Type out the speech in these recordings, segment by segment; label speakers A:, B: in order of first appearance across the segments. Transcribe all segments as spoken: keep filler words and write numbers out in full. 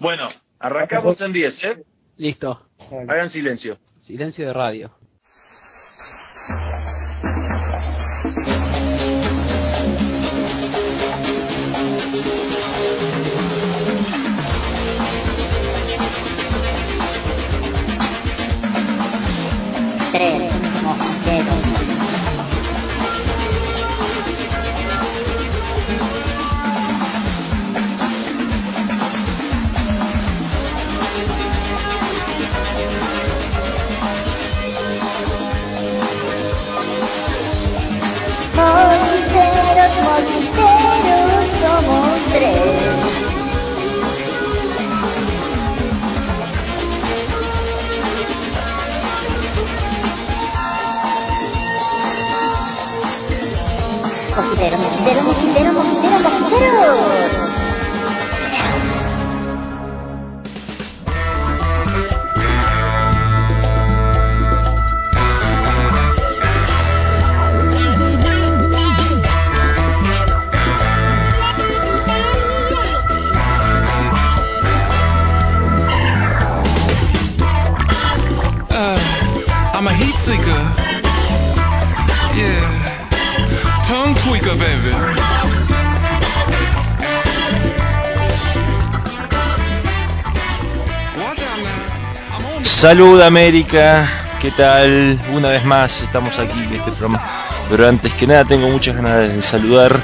A: Bueno, arrancamos en diez, ¿eh?
B: Listo.
A: Hagan silencio.
B: Silencio de radio.
C: Tres mosqueteros. Mosquiteros, mosquiteros, somos tres. Mosquiteros, mosquiteros, mosquiteros, mosquiteros, mosquiteros.
D: I'm a heat seeker. Yeah. Tongue tweaker, baby. Watch out now. I'm on.
E: Salud América, ¿qué tal? Una vez más estamos aquí en este programa. Pero antes que nada tengo muchas ganas de saludar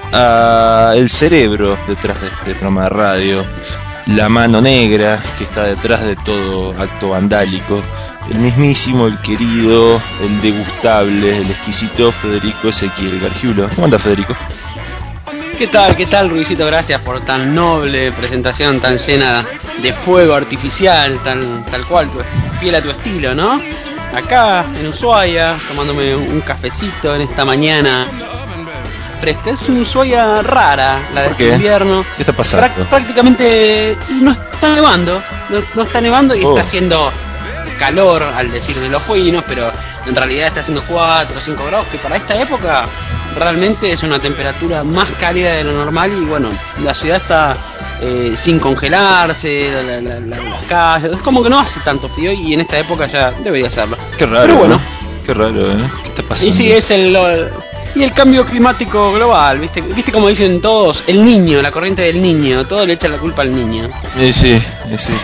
E: a el cerebro detrás de este programa de radio, la mano negra que está detrás de todo acto vandálico, el mismísimo, el querido, el degustable, el exquisito Federico Ezequiel Gargiulo. ¿Cómo anda, Federico?
B: ¿Qué tal? ¿Qué tal, Ruicito? Gracias por tan noble presentación, tan llena de fuego artificial, tan tal cual, tu, fiel a tu estilo, ¿no? Acá en Ushuaia, tomándome un cafecito en esta mañana fresca. Es una Ushuaia rara, la de este invierno.
E: ¿Qué está pasando?
B: Prá- prácticamente no está nevando, no, no está nevando y oh. está haciendo calor al decir de los fueguinos, pero en realidad está haciendo cuatro o cinco grados, que para esta época realmente es una temperatura más cálida de lo normal. Y bueno, la ciudad está eh, sin congelarse, la, la, la, las calles, es como que no hace tanto frío y en esta época ya debería hacerlo.
E: Qué raro,
B: pero bueno,
E: ¿no? Qué raro, ¿eh? ¿Qué está pasando?
B: Y sí, es el... Y el cambio climático global, ¿viste? ¿Viste como dicen todos? El niño, la corriente del niño, todo le echa la culpa al niño.
E: Eh, sí, eh, sí.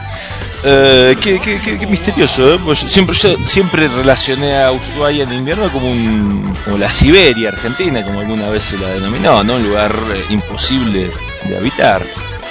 E: Eh, qué, qué, qué, qué misterioso, ¿eh? Pues siempre, yo siempre relacioné a Ushuaia en invierno como un como la Siberia argentina, como alguna vez se la denominó, ¿no? Un lugar eh, imposible de habitar.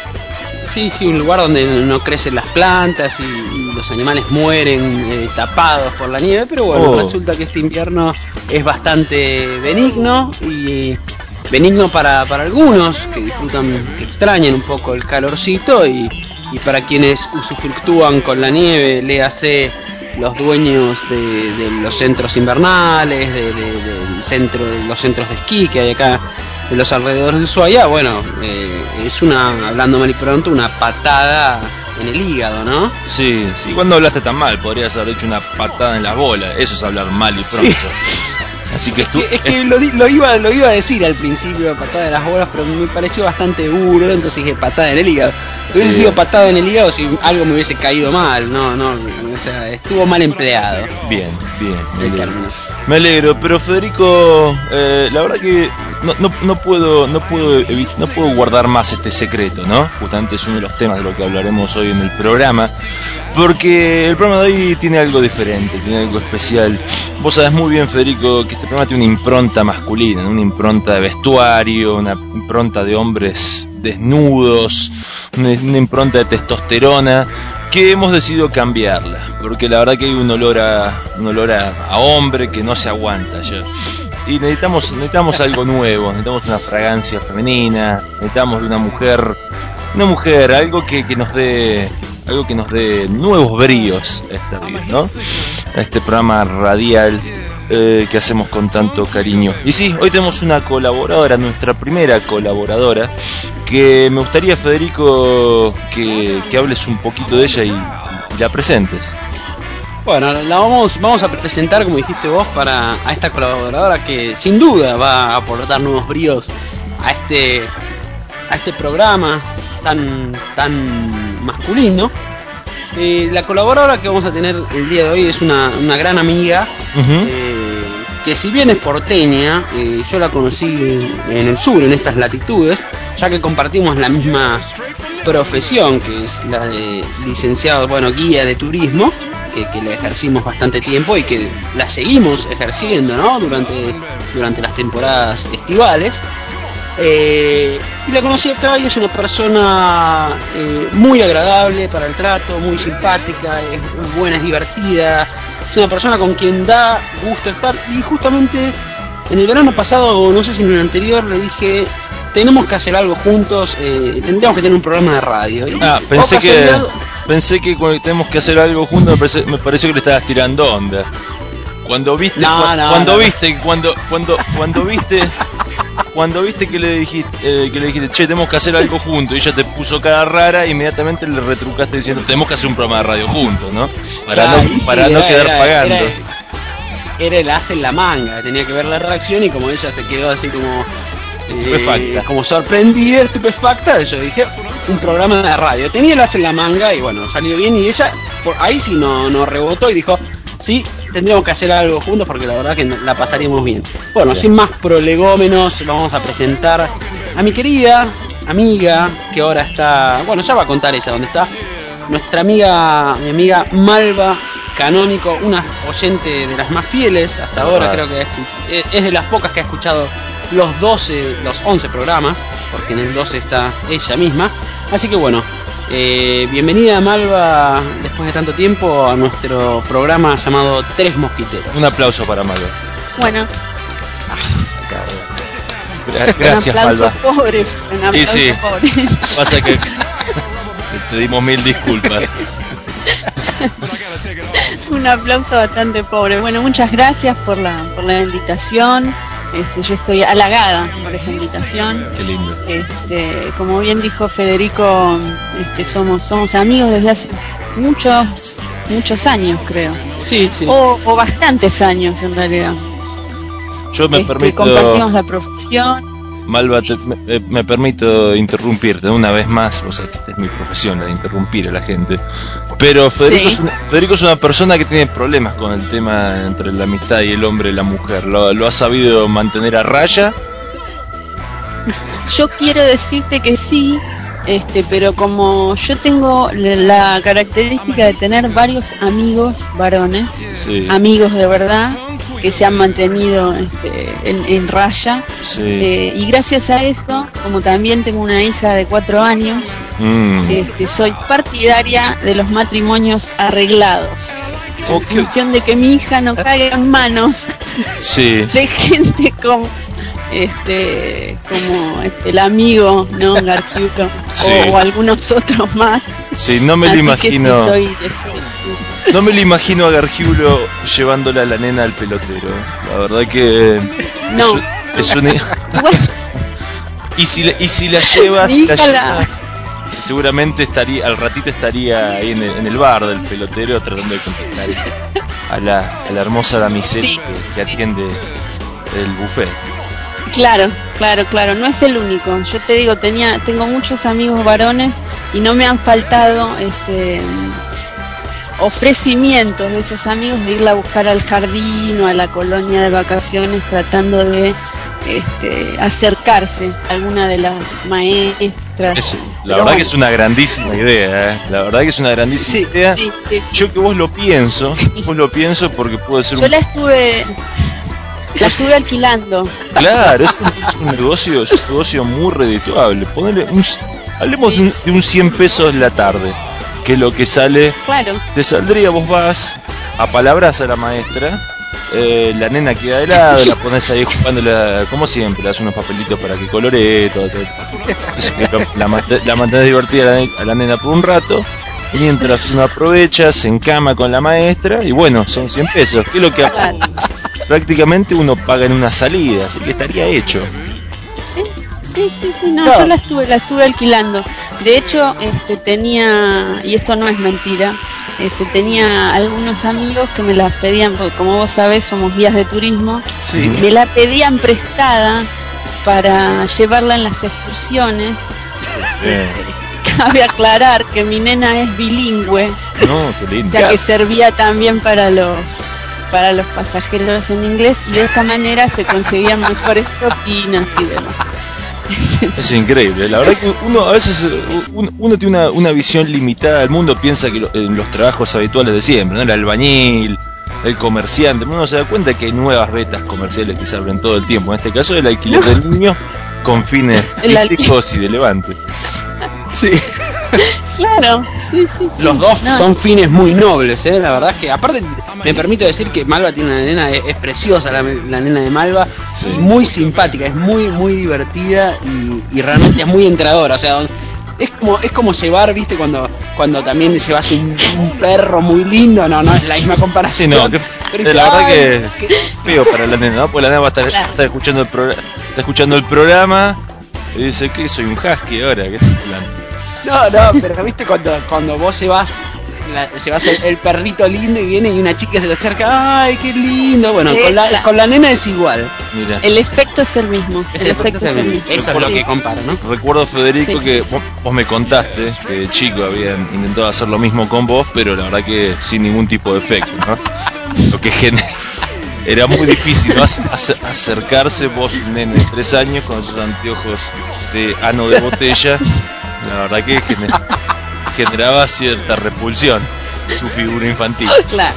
B: Sí, sí, un lugar donde no crecen las plantas y, y los animales mueren eh, tapados por la nieve, pero bueno, oh. resulta que este invierno es bastante benigno y benigno para, para algunos que disfrutan, que extrañan un poco el calorcito y, y para quienes usufructúan con la nieve, léase los dueños de, de los centros invernales, de, de, del centro, de los centros de esquí que hay acá en los alrededores de Ushuaia. Bueno, eh, es una, hablando mal y pronto, una patada en el hígado, ¿no?
E: Sí, sí, cuando hablaste tan mal, podrías haber hecho una patada en las bolas, eso es hablar mal y pronto. Sí. Así que,
B: es que, es que lo, lo, iba, lo iba a decir al principio, patada en las bolas, pero me pareció bastante burdo, entonces dije patada en el hígado. Hubiese sí. sido patada en el hígado si algo me hubiese caído mal, no, no, o sea, estuvo mal empleado.
E: Bien, bien, me alegro. Me alegro, pero Federico, eh, la verdad que no, no, no puedo, no puedo, no puedo guardar más este secreto, ¿no? Justamente es uno de los temas de lo que hablaremos hoy en el programa, porque el programa de hoy tiene algo diferente, tiene algo especial. Vos sabés muy bien, Federico, que este programa tiene una impronta masculina, una impronta de vestuario, una impronta de hombres desnudos, una, una impronta de testosterona, que hemos decidido cambiarla, porque la verdad que hay un olor a un olor a, a hombre que no se aguanta ya. Y necesitamos necesitamos algo nuevo, necesitamos una fragancia femenina, necesitamos de una mujer, una mujer, algo que, que nos dé algo que nos dé nuevos bríos a esta vida, ¿no? A este programa radial eh, que hacemos con tanto cariño. Y sí, hoy tenemos una colaboradora, nuestra primera colaboradora, que me gustaría, Federico, que, que hables un poquito de ella y, y la presentes.
B: Bueno, la vamos, vamos a presentar, como dijiste vos, para a esta colaboradora que sin duda va a aportar nuevos bríos a este a este programa tan tan masculino. Eh, la colaboradora que vamos a tener el día de hoy es una, una gran amiga, uh-huh. eh, que si bien es porteña, eh, yo la conocí en el sur, en estas latitudes, ya que compartimos la misma profesión, que es la de licenciado, bueno, guía de turismo, que, que la ejercimos bastante tiempo y que la seguimos ejerciendo, ¿no? Durante, durante las temporadas estivales. Eh, y la conocí acá y es una persona eh, muy agradable para el trato, muy simpática, es buena, es divertida, es una persona con quien da gusto estar. Y justamente en el verano pasado, no sé si en el anterior, le dije, tenemos que hacer algo juntos, eh, tendríamos que tener un programa de radio. Y,
E: ah, pensé que pensé que cuando tenemos que hacer algo juntos, me, parece, me pareció que le estabas tirando onda. Cuando viste,
B: no,
E: cu-
B: no,
E: cuando
B: no.
E: viste, cuando, cuando, cuando viste, cuando viste que le dijiste, eh, que le dijiste, che, tenemos que hacer algo juntos, y ella te puso cara rara, inmediatamente le retrucaste diciendo, tenemos que hacer un programa de radio juntos, ¿no? Para
B: Ay,
E: no, para
B: sí,
E: no
B: era,
E: quedar
B: era,
E: pagando.
B: Era, era el as en la manga, tenía que ver la reacción y como ella se quedó así como
E: estupefacta,
B: eh, como sorprendida, estupefacta, yo dije, un programa de radio, tenía el as en la manga y bueno, salió bien y ella, por ahí sí no, no rebotó y dijo, sí, tendríamos que hacer algo juntos porque la verdad que la pasaríamos bien. Bueno, bien. Sin más prolegómenos, vamos a presentar a mi querida amiga, que ahora está, bueno, ya va a contar ella dónde está, nuestra amiga, mi amiga Malva Canónico, una oyente de las más fieles hasta ahora, ah. creo que es, es de las pocas que ha escuchado los doce, los once programas, porque en el doce está ella misma, así que bueno, eh, bienvenida Malva, después de tanto tiempo, a nuestro programa llamado Tres Mosquiteros.
E: Un aplauso para Malva.
F: Bueno.
E: Gra- gracias,
F: un aplauso
E: Malva.
F: Pobre, un aplauso
E: sí, sí.
F: pobre.
E: Pasa que te dimos mil disculpas.
F: Un aplauso bastante pobre. Bueno, muchas gracias por la por la invitación. Este, yo estoy halagada por esa invitación.
E: Qué lindo.
F: Este, como bien dijo Federico, este, somos somos amigos desde hace muchos muchos años, creo.
B: Sí, sí.
F: O, o bastantes años en realidad.
E: Yo me
F: este,
E: permito.
F: Compartimos la profesión.
E: Malva, te, me, me permito interrumpirte una vez más, o sea, es mi profesión la de interrumpir a la gente, pero Federico, sí. es una, Federico es una persona que tiene problemas con el tema entre la amistad y el hombre y la mujer, ¿lo, lo ha sabido mantener a raya?
F: Yo quiero decirte que sí, este, pero como yo tengo la característica de tener varios amigos varones,
E: sí.
F: amigos de verdad, que se han mantenido este, en, en raya,
E: sí.
F: eh, y gracias a esto, como también tengo una hija de cuatro años, mm. este, soy partidaria de los matrimonios arreglados, okay. en función de que mi hija no caiga en manos
E: sí.
F: de gente como este como este, el amigo, ¿no? Gargiulo,
E: sí.
F: o, o algunos otros más.
E: Sí, no me lo imagino.
F: Sí soy, este,
E: no me lo imagino a Gargiulo llevándole a la nena al pelotero. La verdad que
F: no.
E: es, es una... y si la, y si la llevas, la lleva, seguramente estaría al ratito estaría ahí en el, en el bar del pelotero tratando de contestar a la, a la hermosa damisela sí. que, que atiende el buffet.
F: Claro, claro, claro, no es el único. Yo te digo, tenía, tengo muchos amigos varones y no me han faltado este ofrecimientos de estos amigos de irla a buscar al jardín o a la colonia de vacaciones tratando de este, acercarse a alguna de las maestras.
E: Es, la verdad bueno. que es una grandísima idea, ¿eh? La verdad que es una grandísima
F: sí,
E: idea.
F: Sí, sí.
E: Yo que vos lo pienso, vos lo pienso porque puede ser
F: Yo
E: un...
F: la estuve... La estuve alquilando.
E: Claro, es un, es un negocio, es un negocio muy redituable. Ponele un, hablemos sí. de, un, de un cien pesos la tarde, que es lo que sale.
F: Claro.
E: Te saldría, vos vas a palabras a la maestra, eh, la nena queda de lado, la pones ahí jugándola, como siempre, le das unos papelitos para que coloree, todo, todo. La, la, la mantenés divertida a la, a la nena por un rato. Mientras uno aprovecha, se encama con la maestra y bueno, son cien pesos, que es lo que claro. prácticamente uno paga en una salida, así que estaría hecho.
F: Sí, sí, sí, sí, no, claro. yo la estuve, la estuve alquilando. De hecho, este tenía, y esto no es mentira, este tenía algunos amigos que me las pedían, porque como vos sabés, somos guías de turismo,
E: sí.
F: me la pedían prestada para llevarla en las excursiones.
E: Bien.
F: cabe aclarar que mi nena es bilingüe,
E: No, qué lindo.
F: o sea que servía también para los para los pasajeros en inglés y de esta manera se conseguían mejores propinas y demás.
E: Es increíble, la verdad que uno a veces uno, uno tiene una, una visión limitada del mundo, piensa que lo, en los trabajos habituales de siempre, ¿no? El albañil, el comerciante, uno se da cuenta que hay nuevas vetas comerciales que se abren todo el tiempo, en este caso el alquiler del niño con fines turísticos y de levante.
B: Sí.
F: Claro, sí, sí, sí.
B: Los dos
F: No,
B: son fines muy nobles, ¿eh? La verdad es que, aparte, me permito decir que Malva tiene una nena, es, es preciosa la, la nena de Malva,
E: Sí.
B: y muy simpática, es muy, muy divertida y, y realmente es muy entradora. O sea, es como, es como llevar, viste, cuando, cuando también llevas un, un perro muy lindo, no, no es la misma
E: Sí,
B: comparación.
E: no, que,
B: pero
E: la verdad
B: "Ay,
E: que
B: qué-".
E: feo para la nena, ¿no? Porque la nena va a estar,
F: Claro.
E: está escuchando el programa, está escuchando el programa y dice que soy un husky ahora, ¿qué es plan?
B: No, no, pero viste cuando, cuando vos llevas, la, llevas el, el perrito lindo y viene y una chica se le acerca, ay, qué lindo. Bueno, con la, con la nena es igual.
E: Mira.
F: el efecto es el mismo.
B: Es
F: el
B: el
F: efecto es el mismo.
B: Eso es lo
F: Sí.
B: que compara, ¿no?
E: Recuerdo, Federico,
F: Sí,
E: que
F: sí, sí.
E: Vos, vos me contaste que de chico habían intentado hacer lo mismo con vos, pero la verdad que sin ningún tipo de efecto, ¿no? Lo que genera... Era muy difícil, ¿no? Ac- ac- acercarse, vos, un nene de tres años, con esos anteojos de ano de botella, la verdad que gener- generaba cierta repulsión tu figura infantil.
F: Claro.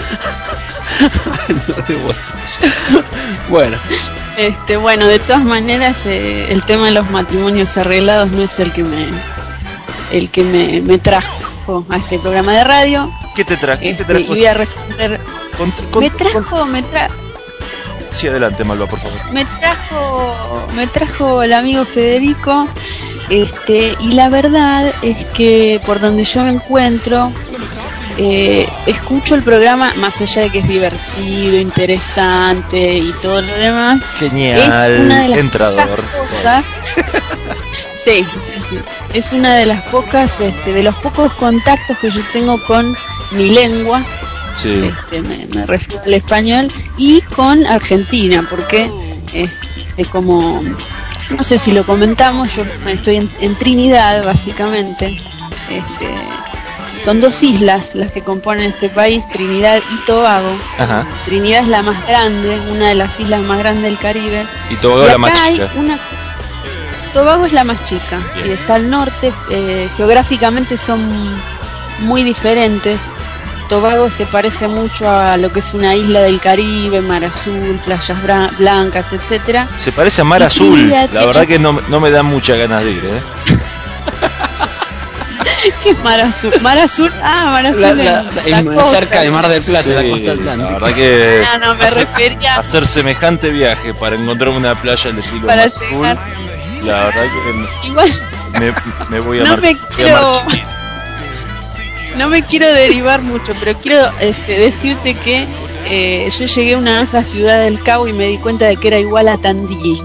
B: Bueno,
F: Este, bueno, de todas maneras, eh, el tema de los matrimonios arreglados no es el que me el que me, me trajo a este programa de radio.
E: ¿Qué te trajo? ¿Qué te
F: Este, y
E: trajo?
F: voy a responder.
E: Con- con-
F: Me
E: con-
F: trajo, me tra
E: Sí, adelante, Malva, por favor.
F: me trajo, me trajo el amigo Federico. Este, y la verdad es que por donde yo me encuentro, eh, escucho el programa, más allá de que es divertido, interesante y todo lo demás.
E: Genial,
F: es una de las
E: entrador.
F: pocas cosas. Sí, sí, sí. Es una de las pocas, este, de los pocos contactos que yo tengo con mi lengua.
E: Sí.
F: Este, me, me refiero al español y con Argentina, porque este, como no sé si lo comentamos, yo estoy en, en Trinidad básicamente. Este, son dos islas las que componen este país, Trinidad y Tobago.
E: Ajá.
F: Trinidad es la más grande, una de las islas más grandes del Caribe.
E: Y Tobago
F: Y
E: la
F: acá
E: más
F: hay
E: chica.
F: una... Tobago es la más chica,
E: Bien.
F: sí, está al norte, eh, geográficamente son muy diferentes. Tobago se parece mucho a lo que es una isla del Caribe, mar azul, playas bra- blancas, etcétera.
E: Se parece a Mar
F: Y
E: Azul.
F: Trinidad
E: La
F: tiene-
E: verdad que no, no me dan muchas ganas de ir, ¿eh?
F: ¿Qué es mar azul? Mar azul, ah, mar azul
B: la-
F: en
B: la-
F: la
B: en-
F: costa.
B: cerca de Mar del Plata, la
E: Sí,
B: costa atlántica.
E: la verdad que
F: No, no, me
E: hacer,
F: refería
E: hacer semejante viaje para encontrar una playa al estilo
F: para
E: Mar Azul,
F: llegar.
E: la verdad que
F: Igual
E: me, me voy a
F: no
E: mar,
F: me
E: voy a
F: quiero
E: marchar.
F: no me quiero derivar mucho, pero quiero este, decirte que eh, yo llegué una vez a Ciudad del Cabo y me di cuenta de que era igual a Tandil.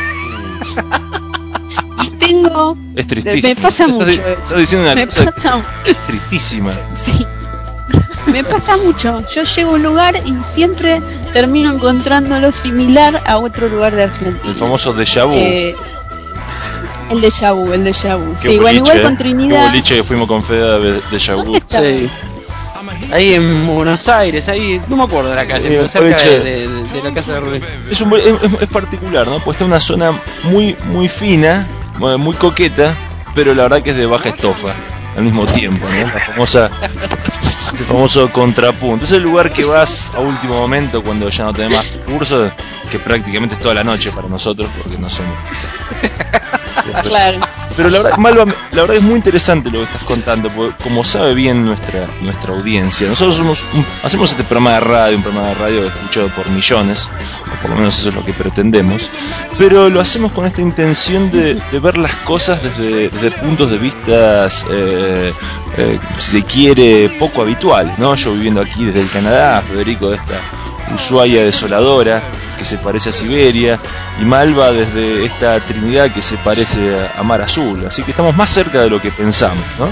F: Y tengo...
E: Es tristísimo.
F: Me pasa
E: Estás
F: mucho
E: di-
F: eso.
E: Estás diciendo una
F: Me
E: cosa
F: pasa,
E: tristísima.
F: sí, me pasa mucho. Yo llego a un lugar y siempre termino encontrándolo similar a otro lugar de Argentina.
E: El famoso déjà vu.
F: Eh, el déjà vu, el déjà vu.
E: Qué
F: Sí, bueno,
E: boliche,
F: igual con
E: ¿eh? Qué
F: Trinidad.
E: boliche que fuimos con Fede de déjà vu.
F: ¿Dónde está?
B: sí. Ahí en Buenos Aires, ahí, no me acuerdo de la calle,
E: Sí,
B: pero cerca
E: boliche.
B: de, de- de la casa de Rubén.
E: Es, un, es, es particular, ¿no? Pues está en una zona muy, muy fina, muy muy coqueta, pero la verdad que es de baja estofa al mismo tiempo, ¿no? La famosa, el famoso contrapunto. Es el lugar que vas a último momento cuando ya no tenés más recursos, que prácticamente es toda la noche para nosotros porque no somos.
F: Claro.
E: Pero la verdad, Malva, la verdad es muy interesante lo que estás contando, porque como sabe bien nuestra nuestra audiencia, nosotros somos un- hacemos este programa de radio, un programa de radio escuchado por millones, o por lo menos eso es lo que pretendemos, pero lo hacemos con esta intención de, de ver las cosas desde, desde puntos de vista, eh, eh, si se quiere, poco habituales, ¿no? Yo viviendo aquí desde el Canadá, Federico de esta Ushuaia desoladora que se parece a Siberia, y Malva desde esta Trinidad que se parece a, a Mar Azul, así que estamos más cerca de lo que pensamos, ¿no?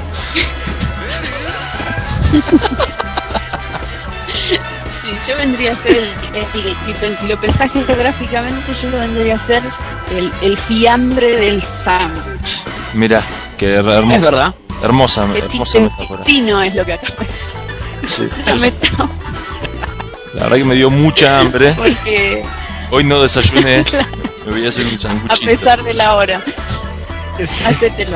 F: Sí, yo vendría a ser, el, el- el- si, pen- si lo pensás geográficamente, yo vendría a ser el, el fiambre del sándwich.
E: Mirá, qué hermosa.
B: Es verdad.
E: Hermosa,
F: Qué
E: hermosa
F: chiste
E: metáfora.
F: fino es lo que acaba
E: Sí,
F: la
E: yo-
F: metáfora,
E: la verdad que me dio mucha hambre.
F: porque
E: Hoy no desayuné. Me voy a hacer un
F: a
E: sanguchito.
F: pesar de la hora, hacételo.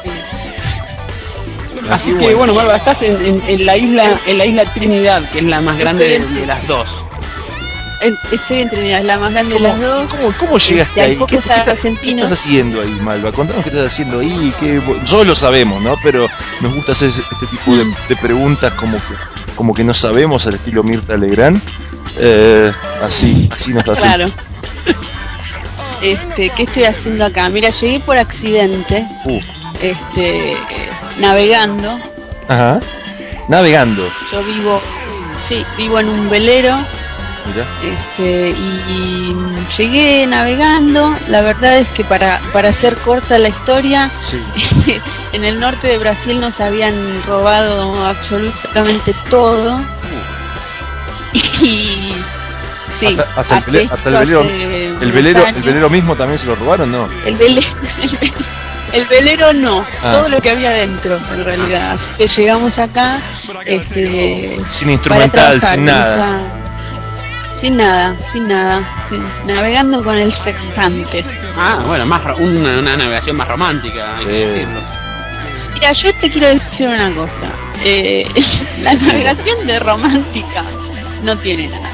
B: Así
E: Así
B: que
E: bueno.
B: bueno, Malva, estás en, en- en la isla en la isla Trinidad, que es la más grande de, de las dos.
F: En- Estoy en Trinidad, es la más grande de
E: ¿Cómo,
F: las dos.
E: cómo, cómo llegaste
F: Este, hay
E: ahí? ¿Qué,
F: pocos
E: qué, ta- qué
F: argentinos.
E: estás haciendo ahí, Malva? Contanos qué estás haciendo ahí. Qué, nosotros lo sabemos, ¿no? Pero nos gusta hacer este tipo de, de preguntas como que, como que no sabemos, al estilo Mirta Legrand. Eh, así, así nos hacen.
F: Claro. Este, ¿qué estoy haciendo acá? Mira, llegué por accidente,
E: Uh,
F: este, navegando.
E: ajá. Navegando.
F: Yo vivo, sí, vivo en un velero.
E: Mirá.
F: Este, y llegué navegando. La verdad es que para, para hacer corta la historia,
E: Sí.
F: en el norte de Brasil nos habían robado absolutamente todo. Y sí,
E: Hasta, hasta el,
F: aquí
E: vele- hasta el
F: esto
E: velero,
F: hace
E: el
F: unos
E: velero, el
F: años.
E: velero mismo también se lo robaron, ¿no?
F: El velero, el velero no,
E: Ah.
F: todo lo que había dentro en realidad. Así que llegamos acá, este,
E: Sin instrumental,
F: para trabajar,
E: sin nada.
F: está- sin nada, sin nada, sin- navegando con el sextante.
B: Ah, bueno, más ro- una, una navegación más romántica, hay
E: Sí.
B: que decirlo.
F: Mira, yo te quiero decir una cosa, eh, la
E: Sí.
F: navegación de romántica no tiene nada.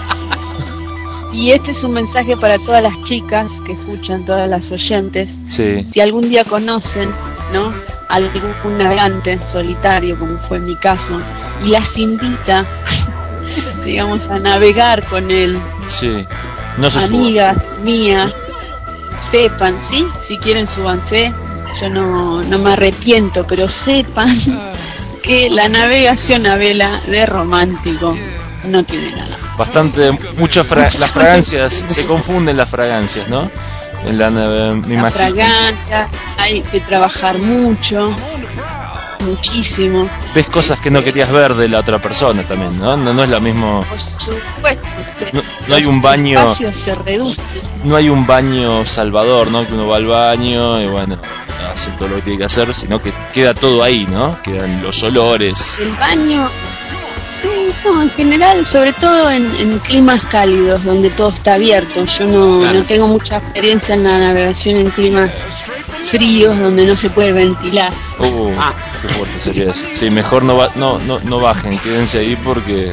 F: Y este es un mensaje para todas las chicas que escuchan, todas las oyentes.
E: Sí.
F: Si algún día conocen, ¿no?, algún navegante solitario, como fue mi caso, y las invita, digamos, a navegar con él,
E: Sí. No se suba.
F: amigas mías, sepan, ¿sí? Si quieren súbanse, yo no, no me arrepiento, pero sepan que la navegación a vela de romántico no tiene nada.
E: Bastante, muchas fra- las fragancias, se confunden las fragancias, ¿no? En la nave, me
F: La
E: imagino.
F: fragancia, hay que trabajar mucho, muchísimo.
E: Ves cosas que no querías ver de la otra persona también, ¿no? No, no es la mismo,
F: Por supuesto, se-
E: No- no hay
F: los
E: un baño-
F: espacios se reducen.
E: no hay un baño salvador, ¿no? Que uno va al baño y bueno, hace todo lo que tiene que hacer, sino que queda todo ahí, ¿no? Quedan los olores.
F: El baño, sí, no, en general, sobre todo en, en climas cálidos, donde todo está abierto. Yo no,
B: Claro.
F: no tengo mucha experiencia en la navegación en climas fríos, donde no se puede ventilar.
E: Uh,
B: Ah.
E: qué fuerte sería eso. Sí, mejor no, va, no, no, no bajen, quédense ahí porque...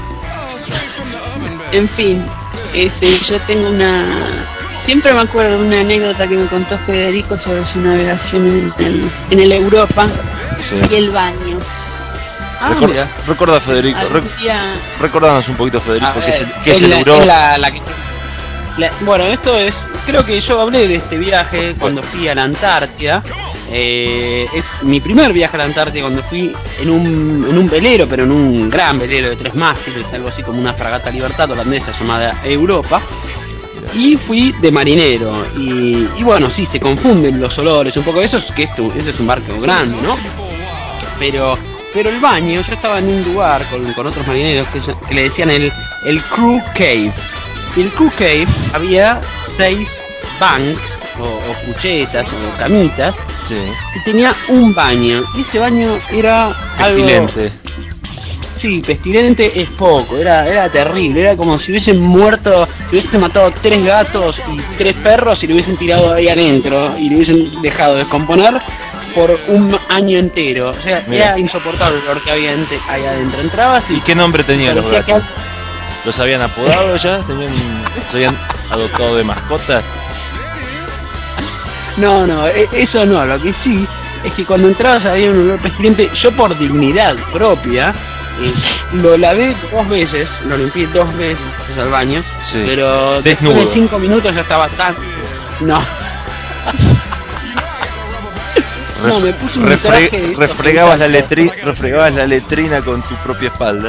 F: En fin, este, yo tengo una... Siempre me acuerdo de una anécdota que me contó Federico sobre su navegación en el, en el Europa
E: Sí.
F: y el baño.
B: Ah,
E: Recor-
B: mira.
E: recuerda, Federico, rec-
F: Algún día-
E: recordanos un poquito, Federico,
B: A
E: qué es
B: ver,
E: el, qué es el
B: la,
E: Euro.
B: es la- la que- la- bueno, esto es, creo que yo hablé de este viaje cuando fui a la Antártida. Eh, es mi primer viaje a la Antártida, cuando fui en un, en un velero, pero en un gran velero de tres mástiles, algo así como una fragata Libertad holandesa llamada Europa. Y fui de marinero. Y, y bueno, sí, se confunden los olores, un poco eso, es que esto, ese es un barco grande, ¿no? Pero pero el baño, yo estaba en un lugar con, con otros marineros que, se- que le decían el, el Crew Cave. Y el Crew Cave había seis bunks, o, o cuchetas, o camitas,
E: Sí.
B: y tenía un baño. Y ese baño era algo...
E: Pestilente.
B: Sí, pestilente es poco, era, era terrible, era como si hubiesen muerto, si hubiesen matado tres gatos y tres perros y lo hubiesen tirado ahí adentro y lo hubiesen dejado descomponer por un año entero. O sea,
E: Mira.
B: era insoportable el olor que había ente- ahí adentro. Entrabas y
E: ¿Y qué nombre tenían los
B: parecía
E: gatos? ¿Los habían apodado ya? ¿Tenían, ¿Se habían adoptado de mascota?
B: que... No, no, e- eso no, lo que sí es que cuando entrabas había un olor pestilente. Yo por dignidad propia eh, lo lavé dos veces, lo limpié dos veces al baño,
E: Sí.
B: pero
E: Desnudo.
B: después de cinco minutos ya estaba tan... No. No, me puse un
E: Refre-
B: traje de esos
E: refregabas, la
B: que-
E: letri- refregabas la letrina con tu propia espalda.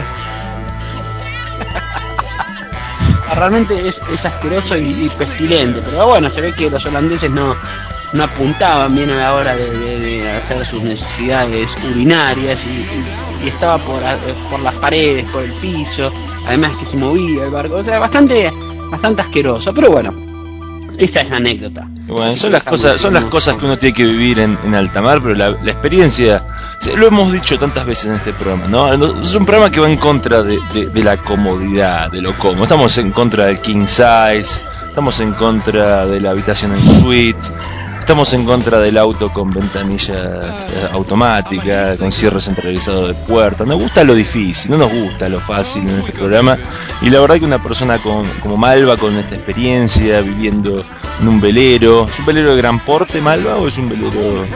B: Realmente es, es asqueroso y, y pestilente, pero bueno, se ve que los holandeses no, no apuntaban bien a la hora de, de- de hacer sus necesidades urinarias y, y- y estaba por, a- por las paredes, por el piso, además que se movía el barco, o sea, bastante, bastante asqueroso, pero bueno. Esa es la anécdota.
E: Bueno, son las cosas, son las cosas que uno tiene que vivir en, en alta mar, pero la, la experiencia, lo hemos dicho tantas veces en este programa, ¿no? Es un programa que va en contra de, de, de la comodidad, de lo cómodo. Estamos en contra del king size, estamos en contra de la habitación en suite, estamos en contra del auto con ventanillas automáticas, con cierre centralizado de puertas. Nos gusta lo difícil, no nos gusta lo fácil en este programa. Y la verdad que una persona con, como Malva, con esta experiencia, viviendo en un velero, ¿es un velero de gran porte, Malva, o es un velero...?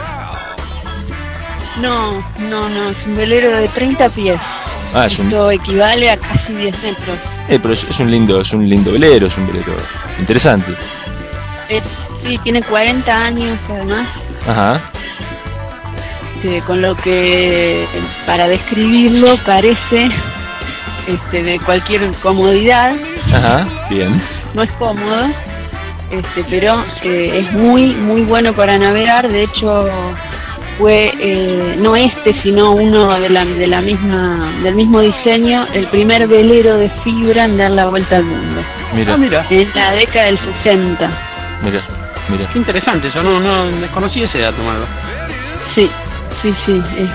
F: No, no, no, es un velero de treinta pies.
E: Ah, es un...
F: Esto equivale a casi diez metros.
E: Eh, pero es, es un lindo, es un lindo velero, es un velero interesante.
F: Es, sí, tiene cuarenta años además.
E: Ajá.
F: Este, con lo que, para describirlo, carece este, de cualquier comodidad.
E: Ajá, bien.
F: No es cómodo, este, pero eh, es muy, muy bueno para navegar. De hecho, fue eh, no este, sino uno de la, de la misma, del mismo diseño, el primer velero de fibra en dar la vuelta al mundo.
E: Mira,
B: Ah, mira.
F: En la década del sesenta.
E: mira, mira.
B: Qué interesante, yo no, no desconocí ese dato, Malva.
F: Sí, sí, sí. eh.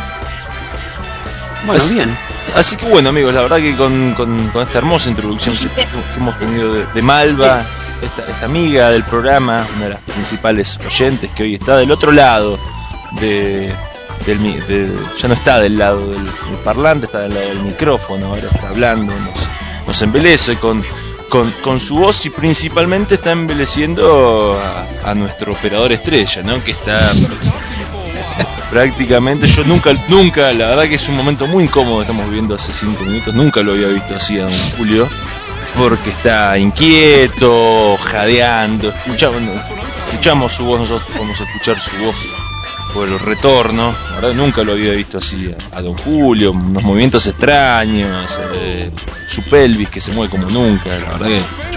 B: Bueno,
E: Así-
B: bien.
E: Así que bueno, amigos, la verdad que con, con, con esta hermosa introducción que, que hemos tenido de, de Malva, esta, esta amiga del programa, una de las principales oyentes que hoy está del otro lado de, del, mi- de- ya no está del lado del, del parlante, está del lado del micrófono, ahora está hablando, nos, nos embelece con, con, con su voz y principalmente está embeleciendo a, a nuestro operador estrella, ¿no? Que está prácticamente, yo nunca, nunca, la verdad que es un momento muy incómodo que estamos viviendo hace cinco minutos, nunca lo había visto así a don Julio, porque está inquieto, jadeando, escuchamos, escuchamos su voz, nosotros podemos escuchar su voz por el retorno, la verdad nunca lo había visto así a, a don Julio, unos movimientos extraños, eh, su pelvis que se mueve como nunca, la verdad que yo,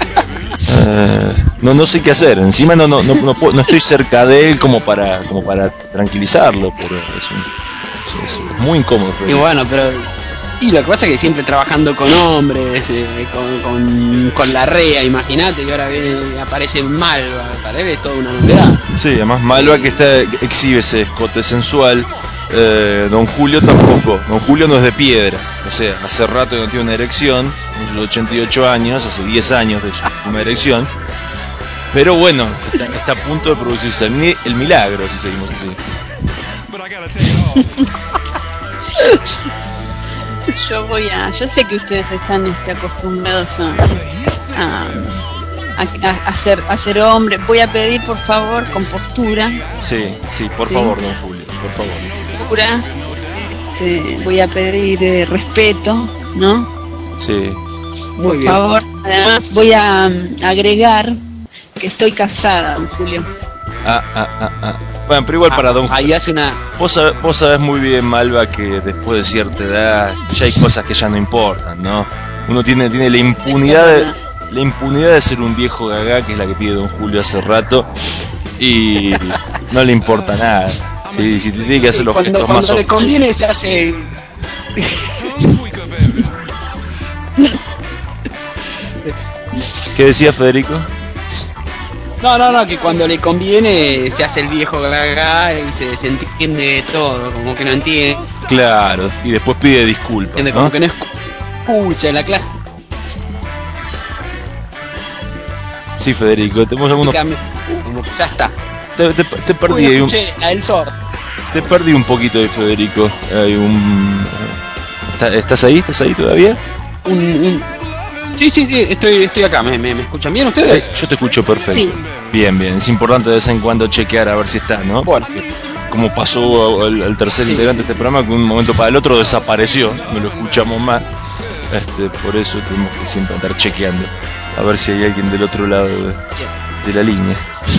E: eh, no no sé qué hacer, encima no no no no, puedo- no estoy cerca de él como para como para tranquilizarlo, pero es, un, es, es muy incómodo.
B: Y
E: Freddy.
B: bueno, pero... Y lo que pasa es que siempre trabajando con hombres, eh, con, con, con la rea, imagínate, y ahora viene, aparece Malva, parece toda una novedad.
E: Sí, además Malva que está exhibe ese escote sensual, eh, don Julio tampoco, don Julio no es de piedra, o sea, hace rato que no tiene una erección, a sus ochenta y ocho años, hace diez años de su última erección, pero bueno, está, está a punto de producirse el, mi- el milagro si seguimos así.
F: Yo voy a, yo sé que ustedes están este, acostumbrados a, a, a, a, a ser, a ser hombre. Voy a pedir por favor compostura,
E: Sí, sí, por
F: Sí.
E: favor, don Julio, por favor.
F: compostura. Este, voy a pedir eh, respeto, ¿no?
E: Sí.
B: Muy
F: Por
B: bien.
F: favor. Además voy a um, agregar que estoy casada, don Julio.
E: Ah, ah, ah, ah. Bueno, pero igual para don Julio.
B: Ahí hace una...
E: Vos sabés, vos sabés muy bien, Malva, que después de cierta edad ya hay cosas que ya no importan, ¿no? Uno tiene, tiene la impunidad de, la impunidad de ser un viejo gaga, que es la que pide don Julio hace rato, y no le importa nada. Sí, si te tiene que hacer los
B: cuando
E: gestos
B: cuando
E: más
B: le
E: obvios.
B: conviene se hace...
E: ¿Qué decía Federico?
B: No, no, no, que cuando le conviene se hace el viejo gaga y se, se entiende todo, como que no entiende,
E: Claro, y después pide disculpas,
B: entiende como
E: ¿no?
B: que no escucha en la clase.
E: Sí, Federico, tenemos algunos...
B: Como que ya está.
E: Te, te, te perdí
B: Uy,
E: ahí un,
B: escuché, la del sordo.
E: te perdí un poquito de Federico. Hay un... ¿Está- ¿Estás ahí? ¿Estás ahí todavía?
B: Un, un... Sí, sí, sí, estoy, estoy acá. ¿Me, me, me escuchan bien ustedes?
E: Eh, yo te escucho perfecto.
F: Sí.
E: Bien, bien. Es importante de vez en cuando chequear a ver si está, ¿no?
B: Bueno.
E: Como pasó al, al tercer
B: Sí,
E: integrante
B: sí.
E: de este programa, que de un momento para el otro desapareció, no lo escuchamos más. Este, por eso tenemos que siempre andar chequeando a ver si hay alguien del otro lado de, de la línea.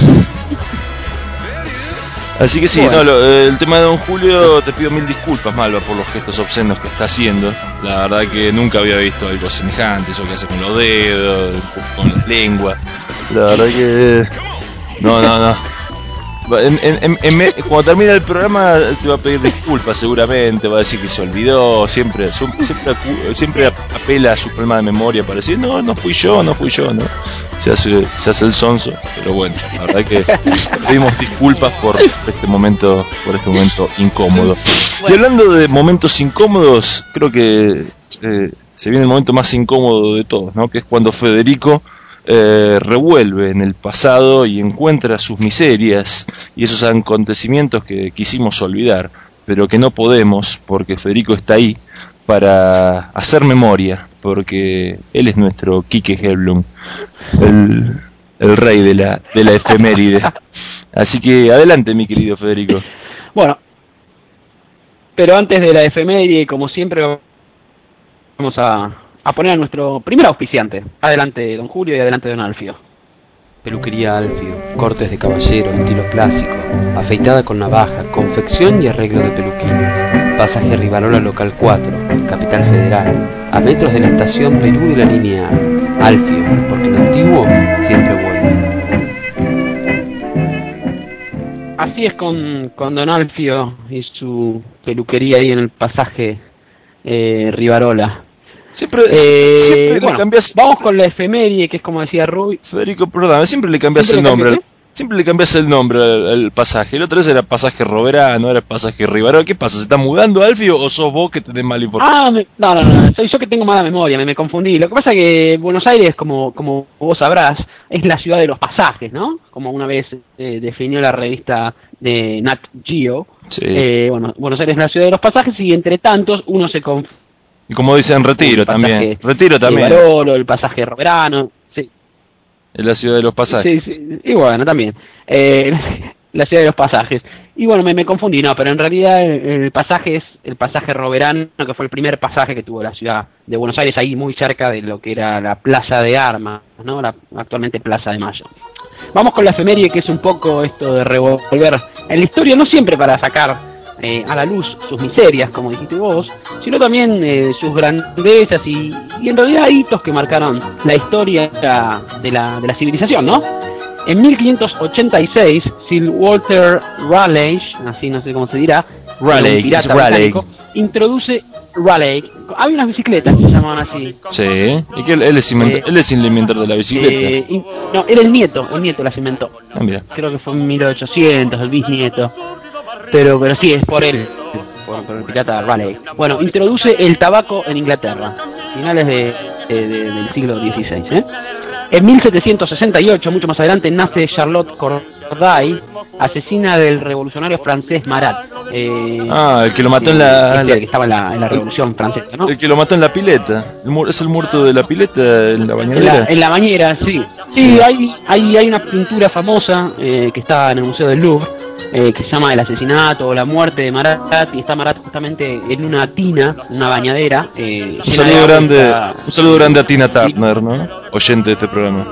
E: Así que sí,
B: Bueno.
E: no, lo- el tema de don Julio, te pido mil disculpas, Malva, por los gestos obscenos que está haciendo. La verdad que nunca había visto algo semejante, eso que hace con los dedos, con la lengua. La verdad que... No, no, no. En, en, en, en, cuando termine el programa te va a pedir disculpas seguramente, va a decir que se olvidó, siempre siempre, siempre apela a su problema de memoria para decir no, no fui yo, no fui yo, ¿no? Se hace, se hace el sonso, pero bueno, la verdad que pedimos disculpas por este momento, por este momento incómodo. Y hablando de momentos incómodos, creo que eh, se viene el momento más incómodo de todos, ¿no? Que es cuando Federico Eh, revuelve en el pasado y encuentra sus miserias y esos acontecimientos que quisimos olvidar, pero que no podemos porque Federico está ahí para hacer memoria, porque él es nuestro Quique Helblum, el, el rey de la, de la efeméride. Así que adelante, mi querido Federico.
B: Bueno, pero antes de la efeméride, como siempre, vamos a a poner a nuestro primer auspiciante. Adelante, don Julio, y adelante, don Alfio.
G: Peluquería Alfio, cortes de caballero, estilo clásico, afeitada con navaja, confección y arreglo de peluquines. Pasaje Rivarola Local cuatro, Capital Federal, a metros de la estación Perú de la línea A. Alfio, porque lo antiguo siempre vuelve.
B: Así es con, con don Alfio y su peluquería ahí en el pasaje eh, Rivarola.
E: Siempre,
B: eh,
E: siempre
B: bueno,
E: le cambias.
B: Vamos con la efeméride, que es como decía Ruby.
E: Federico, perdón, siempre le cambias el nombre. Cambié, siempre le cambias el nombre al, al pasaje. El otro vez era pasaje Roverano, era pasaje Rivarola. ¿Qué pasa? ¿Se está mudando, Alfio, o sos vos que tenés mala información?
B: Ah, me, no, no, no, soy yo que tengo mala memoria, me, me confundí. Lo que pasa es que Buenos Aires, como, como vos sabrás, es la ciudad de los pasajes, ¿no? Como una vez eh, definió la revista de Nat Geo.
E: Sí.
B: Eh, bueno, Buenos Aires es la ciudad de los pasajes y entre tantos uno se confunde.
E: Y como dicen, Retiro también. Retiro también.
B: El Barolo, el pasaje Roverano, sí.
E: Es la ciudad de los pasajes.
B: Sí, sí, y bueno, también. Eh, la ciudad de los pasajes. Y bueno, me, me confundí, no, pero en realidad el, el pasaje es el pasaje Roverano, que fue el primer pasaje que tuvo la ciudad de Buenos Aires, ahí muy cerca de lo que era la Plaza de Armas, ¿no? La actualmente Plaza de Mayo. Vamos con la efeméride, que es un poco esto de revolver en la historia, no siempre para sacar Eh, a la luz sus miserias, como dijiste vos, sino también eh, sus grandezas y, y en realidad hitos que marcaron la historia de la, de la civilización, ¿no? En mil quinientos ochenta y seis, Sir Walter Raleigh, así no sé cómo se dirá,
E: Raleigh,
B: un pirata
E: Raleigh.
B: introduce Raleigh. Había unas bicicletas que se llamaban así.
E: Sí, y que él, él, es, inventa, eh, él es el inventor de la bicicleta. Eh,
B: y, no, era el nieto, el nieto las inventó.
E: Ah, mira.
B: Creo que fue en mil ochocientos, el bisnieto. Pero, pero sí, es por él, por, por el pirata Raleigh. Bueno, introduce el tabaco en Inglaterra, finales de, de, de, del siglo dieciséis. ¿eh? En mil setecientos sesenta y ocho, mucho más adelante, nace Charlotte Corday, asesina del revolucionario francés Marat. Eh,
E: ah, el que lo mató en la...
B: Este,
E: la
B: que estaba en la, en la revolución francesa, ¿no?
E: El que lo mató en la pileta. El, es el muerto de la pileta, en la bañadera.
B: En la, en la bañera, sí. Sí, hay, hay, hay una pintura famosa eh, que está en el Museo del Louvre, Eh, que se llama El asesinato o la muerte de Marat, y está Marat justamente en una tina, una bañadera. Eh,
E: un saludo grande, esta... un saludo grande a Tina Turner, ¿no? Oyente de este programa.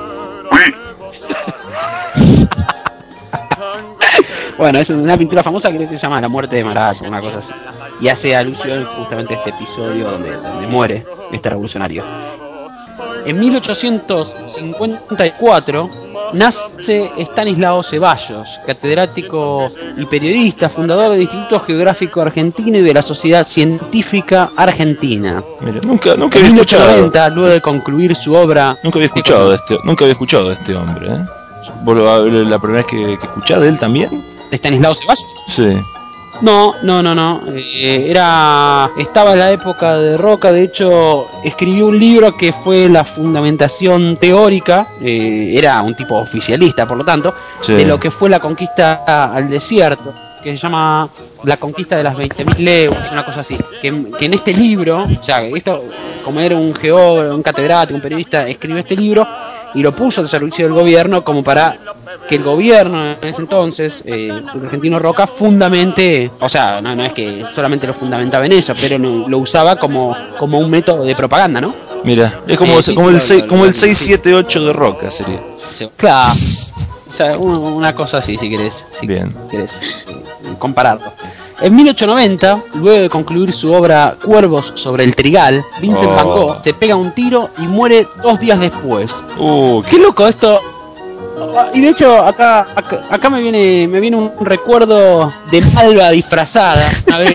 B: Bueno, es una pintura famosa que se llama La muerte de Marat, una cosa así, y hace alusión justamente a este episodio donde, donde muere este revolucionario.
G: En mil ochocientos cincuenta y cuatro nace Estanislao Ceballos, catedrático y periodista, fundador del Instituto Geográfico Argentino y de la Sociedad Científica Argentina.
E: Mira, nunca, nunca había
G: en mil ochocientos noventa,
E: escuchado.
G: Luego de concluir su obra.
E: Nunca había escuchado de este, nunca había escuchado de este hombre, ¿eh? ¿Vos lo, la primera vez que, que escuchás de él también?
G: ¿De Estanislao Ceballos?
E: Sí.
G: No, no, no, no. Eh, era, estaba en la época de Roca. De hecho, escribió un libro que fue la fundamentación teórica. Eh, era un tipo oficialista, por lo tanto, sí, de lo que fue la conquista al desierto, que se llama La conquista de las veinte mil leguas, una cosa así. Que, que en este libro, o sea, esto, como era un geógrafo, un catedrático, un periodista, escribió este libro y lo puso al servicio del gobierno como para que el gobierno en ese entonces, eh, el argentino Roca, fundamente, o sea, no, no es que solamente lo fundamentaba en eso, pero lo, lo usaba como, como un método de propaganda, ¿no?
E: Mira, es como,
G: eh,
E: como,
G: sí,
E: el,
G: sí,
E: seis,
G: lo,
E: como
G: lo,
E: el seis siete ocho de Roca sería.
G: Sí, claro, o sea, una cosa así, si querés, si
E: Bien.
G: querés eh, compararlo. En mil ochocientos noventa, luego de concluir su obra Cuervos sobre el Trigal, Vincent
E: Oh.
G: Van Gogh se pega un tiro y muere dos días después.
E: Uh,
G: Qué loco esto. Y de hecho acá, acá acá me viene me viene un recuerdo de Malva disfrazada una vez.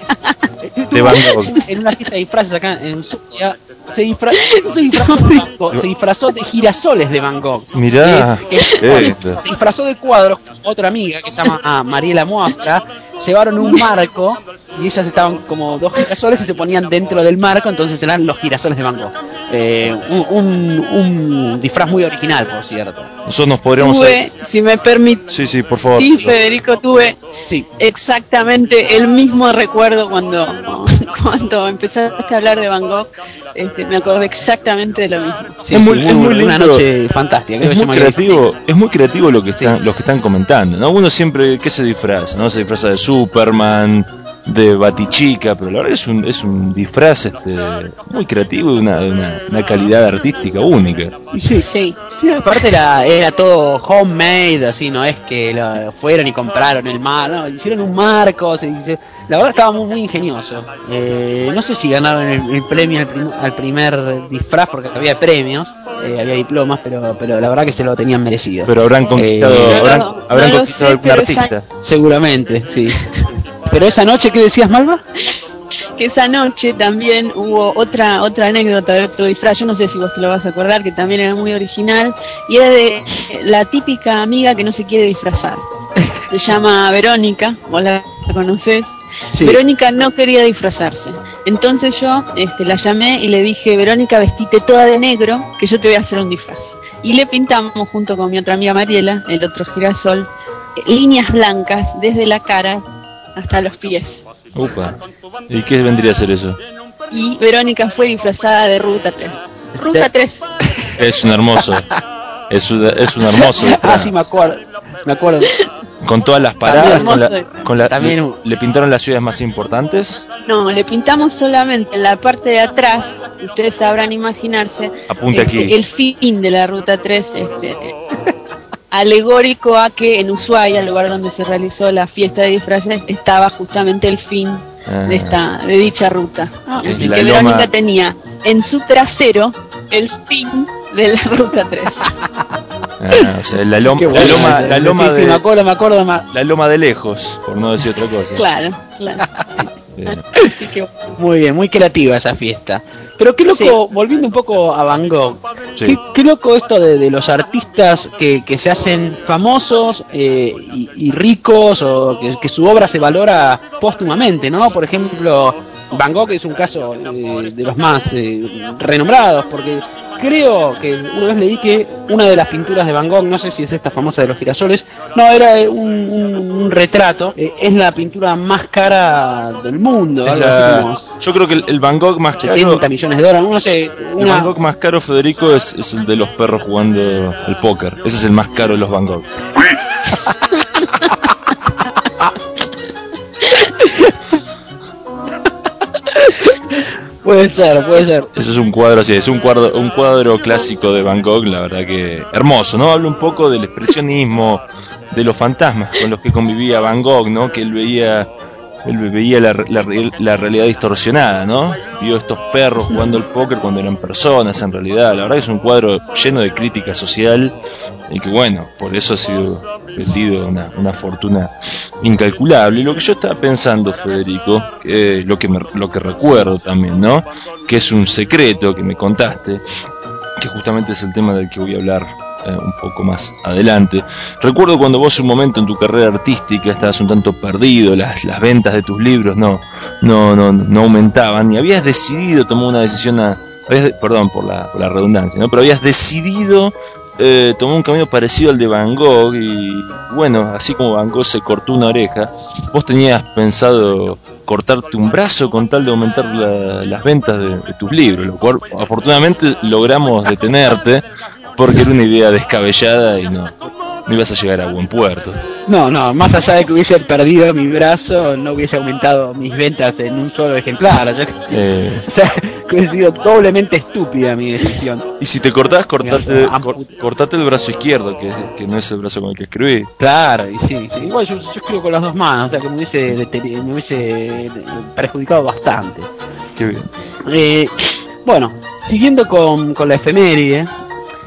E: De Van Gogh.
G: En una fiesta de disfraces acá en Suecia se, disfra se, disfrazó de Van Gogh, se disfrazó de girasoles de Van Gogh.
E: Mirá,
G: que es, que es, se disfrazó de cuadros. Otra amiga que se llama Mariela Muafra, llevaron un marco y ellas estaban como dos girasoles y se ponían dentro del marco, entonces eran los girasoles de Van Gogh. Eh, un, un, un disfraz muy original, por cierto.
E: Nosotros nos podríamos
F: tuve,
E: hacer...
F: si me permite,
E: sí, sí, por favor.
F: sí, Federico, tuve
G: sí.
F: exactamente el mismo recuerdo cuando, cuando empezaste a hablar de Van Gogh. Este, me acordé exactamente de lo mismo.
G: Sí,
E: es,
G: sí,
E: muy,
G: muy,
E: es muy lindo.
G: Una noche fantástica.
E: Es muy creativo, es muy creativo lo que están, sí. los que están comentando, ¿no? Uno siempre, ¿qué se disfraza? ¿No? Se disfraza de Superman, de Batichica, pero la verdad es un, es un disfraz este, muy creativo y una, una, una calidad artística única.
G: Sí, sí. sí aparte era, era todo homemade, así, no es que lo fueron y compraron el mar, no, hicieron un marco, se, se, la verdad estaba muy, muy ingenioso. Eh, no sé si ganaron el, el premio al, prim, al primer disfraz porque había premios, eh, había diplomas, pero, pero la verdad que se lo tenían merecido.
E: Pero habrán conquistado,
F: eh,
E: habrán,
F: no,
E: habrán
F: no
E: conquistado
F: sé,
E: algún artista.
F: Esa...
G: Seguramente, sí. Pero esa noche, ¿qué decías, Malva?
F: Que esa noche también hubo otra otra anécdota de otro disfraz, yo no sé si vos te lo vas a acordar, que también era muy original, y era de la típica amiga que no se quiere disfrazar. Se llama Verónica, vos la conocés. Sí. Verónica no quería disfrazarse. Entonces yo este, la llamé y le dije, Verónica, vestite toda de negro, que yo te voy a hacer un disfraz. Y le pintamos junto con mi otra amiga Mariela, el otro girasol, líneas blancas desde la cara hasta los pies.
E: Upa. ¿Y qué vendría a ser eso?
F: Y Verónica fue disfrazada de Ruta tres. Ruta tres.
E: Es un hermoso. Es un, es un hermoso disfraz.
G: Ah, sí, me acuerdo. Me acuerdo.
E: Con todas las paradas, con la, con la,
G: También,
E: le, ¿le pintaron las ciudades más importantes?
F: No, le pintamos solamente en la parte de atrás, ustedes sabrán imaginarse,
E: apunte
F: este,
E: aquí.
F: El fin de la Ruta tres, este, alegórico a que en Ushuaia, el lugar donde se realizó la fiesta de disfraces, estaba justamente el fin ah. de esta de dicha ruta. Ah, Así que loma... Verónica tenía en su trasero el fin de la Ruta tres.
E: Ah, o sea, la loma, la loma, la loma
G: sí, sí,
E: de,
G: me acuerdo, me acuerdo más.
E: La loma de lejos, por no decir otra cosa.
F: Claro, claro.
G: Así que muy bien, muy creativa esa fiesta. Pero qué loco, sí. Volviendo un poco a Van Gogh, sí. qué, qué loco esto de, de los artistas que, que se hacen famosos eh, y, y ricos, o que, que su obra se valora póstumamente, ¿no? Por ejemplo, Van Gogh es un caso eh, de los más eh, renombrados, porque creo que una vez leí que una de las pinturas de Van Gogh, no sé si es esta famosa de los girasoles, no, era un, un, un retrato, eh, es la pintura más cara del mundo. Algo
E: la,
G: así como
E: yo creo que el, el Van Gogh más caro...
G: setenta millones de dólares, no sé. Una...
E: El Van Gogh más caro, Federico, es, es el de los perros jugando al póker. Ese es el más caro de los Van Gogh.
G: Puede ser, puede ser.
E: Ese es un cuadro así, es un cuadro, un cuadro clásico de Van Gogh, la verdad que hermoso, ¿no? Habla un poco del expresionismo, de los fantasmas con los que convivía Van Gogh, ¿no? Que él veía, él veía la, la, la realidad distorsionada, ¿no? Vio estos perros jugando al póker cuando eran personas, en realidad. La verdad que es un cuadro lleno de crítica social y que, bueno, por eso ha sido vendido una, una fortuna incalculable. Y lo que yo estaba pensando, Federico, que lo que me, lo que recuerdo también, ¿no? Que es un secreto que me contaste, que justamente es el tema del que voy a hablar eh, un poco más adelante. Recuerdo cuando vos un momento en tu carrera artística estabas un tanto perdido, las, las ventas de tus libros no, no, no, no aumentaban y habías decidido tomar una decisión, a, habías, perdón por la, por la redundancia, ¿no? Pero habías decidido Eh, tomó un camino parecido al de Van Gogh y bueno, así como Van Gogh se cortó una oreja, vos tenías pensado cortarte un brazo con tal de aumentar la, las ventas de, de tus libros, lo cual afortunadamente logramos detenerte porque era una idea descabellada y no, no ibas a llegar a buen puerto.
G: No, no, más allá de que hubiese perdido mi brazo, no hubiese aumentado mis ventas en un solo ejemplar. O sea, eh... o sea, que ha sido doblemente estúpida mi decisión.
E: Y si te cortás, cortate, cor, cortate el brazo izquierdo, que, que no es el brazo con el que escribí.
G: Claro, y sí, sí. Igual yo, yo escribo con las dos manos, o sea que me hubiese, me hubiese perjudicado bastante.
E: Qué bien.
G: Eh, bueno, siguiendo con, con la efeméride,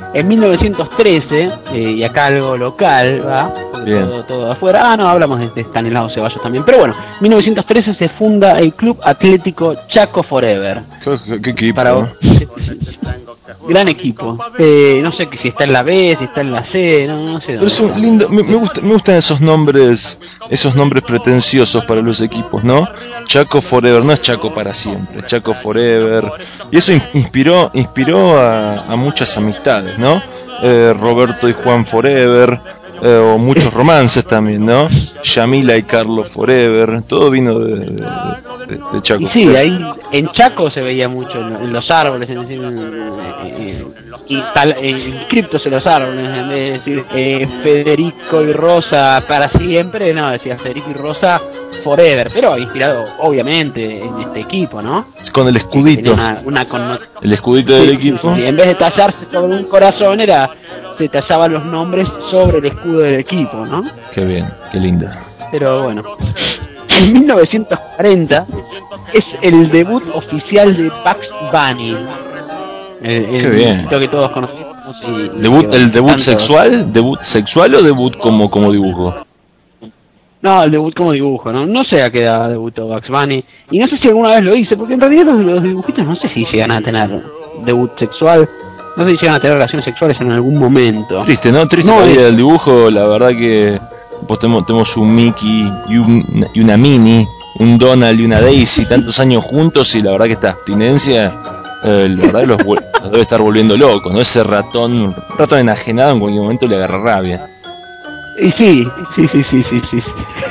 G: En mil novecientos trece, eh, y acá algo local, ¿va?
E: Bien.
G: Todo, todo afuera. Ah, no, hablamos de, de Stanislao Ceballos también. Pero bueno, en mil novecientos trece se funda el Club Atlético Chaco Forever.
E: ¿Qué, qué, qué equipo?
G: Para... Gran equipo. Eh, no sé si está en la B, si está en la C, no, no sé.
E: Pero es un lindo, me, me, gusta, me gustan esos nombres, esos nombres pretenciosos para los equipos, ¿no? Chaco Forever, no es Chaco para siempre, es Chaco Forever. Y eso inspiró, inspiró a, a muchas amistades, ¿no? Eh, Roberto y Juan Forever, eh, o muchos romances también, ¿no? Yamila y Carlos Forever, todo vino de, de, de, de Chaco.
G: Y sí, ahí en Chaco se veía mucho, en, en los árboles, en, en, en, en, tal, inscriptos en los árboles, en vez de decir eh, Federico y Rosa para siempre, no, decía Federico y Rosa Forever, pero inspirado obviamente en este equipo, ¿no?
E: Con el escudito.
G: Una, una connot-
E: el escudito del
G: sí,
E: equipo.
G: Sí, sí. En vez de tallarse sobre un corazón, era se tallaban los nombres sobre el escudo del equipo, ¿no?
E: Qué bien, qué lindo.
G: Pero bueno, en mil novecientos cuarenta es el debut oficial de Bugs Bunny. El, el
E: Qué bien.
G: que todos conocemos. Y,
E: ¿Debut,
G: y
E: ¿El debut
G: tanto...
E: sexual? ¿Debut sexual o debut como, como dibujo?
G: No, el debut como dibujo, ¿no? No sé a qué edad debutó Bugs Bunny. Y no sé si alguna vez lo hice, porque en realidad los, los dibujitos no sé si llegan a tener debut sexual. No sé si llegan a tener relaciones sexuales en algún momento.
E: Triste, ¿no? Triste
G: no,
E: la vida
G: es...
E: del dibujo, la verdad que pues tenemos, tenemos un Mickey y, un, y una Minnie, un Donald y una Daisy, tantos años juntos, y la verdad que esta abstinencia, eh, la verdad que los, los debe estar volviendo locos, ¿no? Ese ratón, un ratón enajenado en cualquier momento le agarra rabia.
G: Y sí, sí, sí, sí, sí, sí.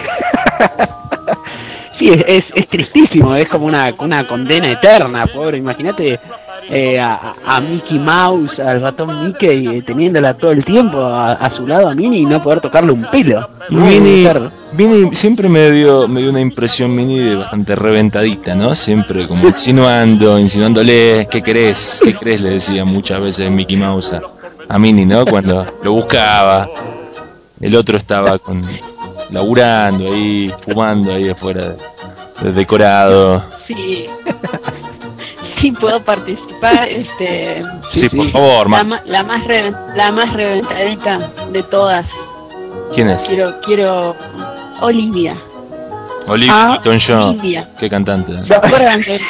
G: Sí, es, es, es tristísimo, es como una, una condena eterna, pobre. Imagínate eh, a, a Mickey Mouse, al ratón Mickey, eh, teniéndola todo el tiempo a, a su lado a Minnie y no poder tocarle un pelo. ¿No?
E: Minnie,
G: Estar...
E: Minnie siempre me dio, me dio una impresión Minnie de bastante reventadita, ¿no? Siempre como insinuando, insinuándole, ¿qué querés? ¿Qué querés? Le decía muchas veces Mickey Mouse a, a Minnie, ¿no? Cuando lo buscaba. El otro estaba con laburando ahí, fumando ahí afuera del decorado.
F: Sí. Sí, puedo participar. Este,
E: sí, sí, por favor,
F: la, ma la más re la más reventadita de todas.
E: ¿Quién es?
F: Quiero, quiero Olivia.
E: Olivia
F: ah,
E: Newton-John.
F: Olivia.
E: Qué cantante.
F: ¿Se acuerdan de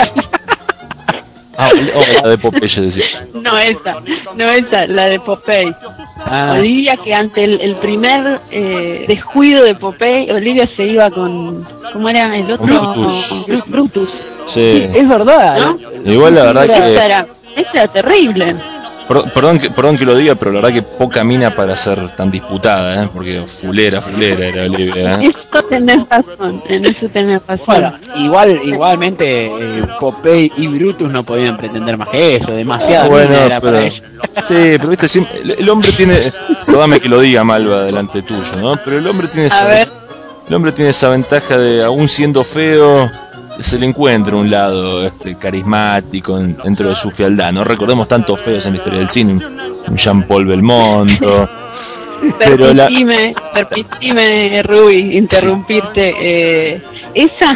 E: Ah, oh, la de Popeye decía.
F: No esa, no esa, la de Popeye.
G: Ah.
F: Olivia, que ante el, el primer eh, descuido de Popeye, Olivia se iba con, ¿cómo era el otro?
E: Brutus.
F: Br Brutus.
E: Sí.
G: Sí, es verdad,
F: ¿no?
E: Igual la verdad
F: esa
E: que...
F: Era, esa era terrible.
E: Perdón, perdón, que, perdón que lo diga, pero la verdad que poca mina para ser tan disputada, ¿eh? Porque fulera, fulera era Olivia, ¿eh?
F: Eso tenés razón, en eso tenés razón.
G: Bueno, igual, igualmente eh, Popeye y Brutus no podían pretender más que eso, demasiado
E: bueno,
G: era
E: pero,
G: para ellos.
E: Sí, pero viste, siempre, el, el hombre tiene, perdóname que lo diga Malva delante tuyo, ¿no? Pero el hombre tiene esa, el hombre tiene esa ventaja de, aún siendo feo, se le encuentra un lado este, carismático en, dentro de su fealdad. No recordemos tantos feos en la historia del cine, un Jean-Paul Belmondo. Pero la...
F: Permitime, permitime, Ruby, interrumpirte. Sí. Eh, esa.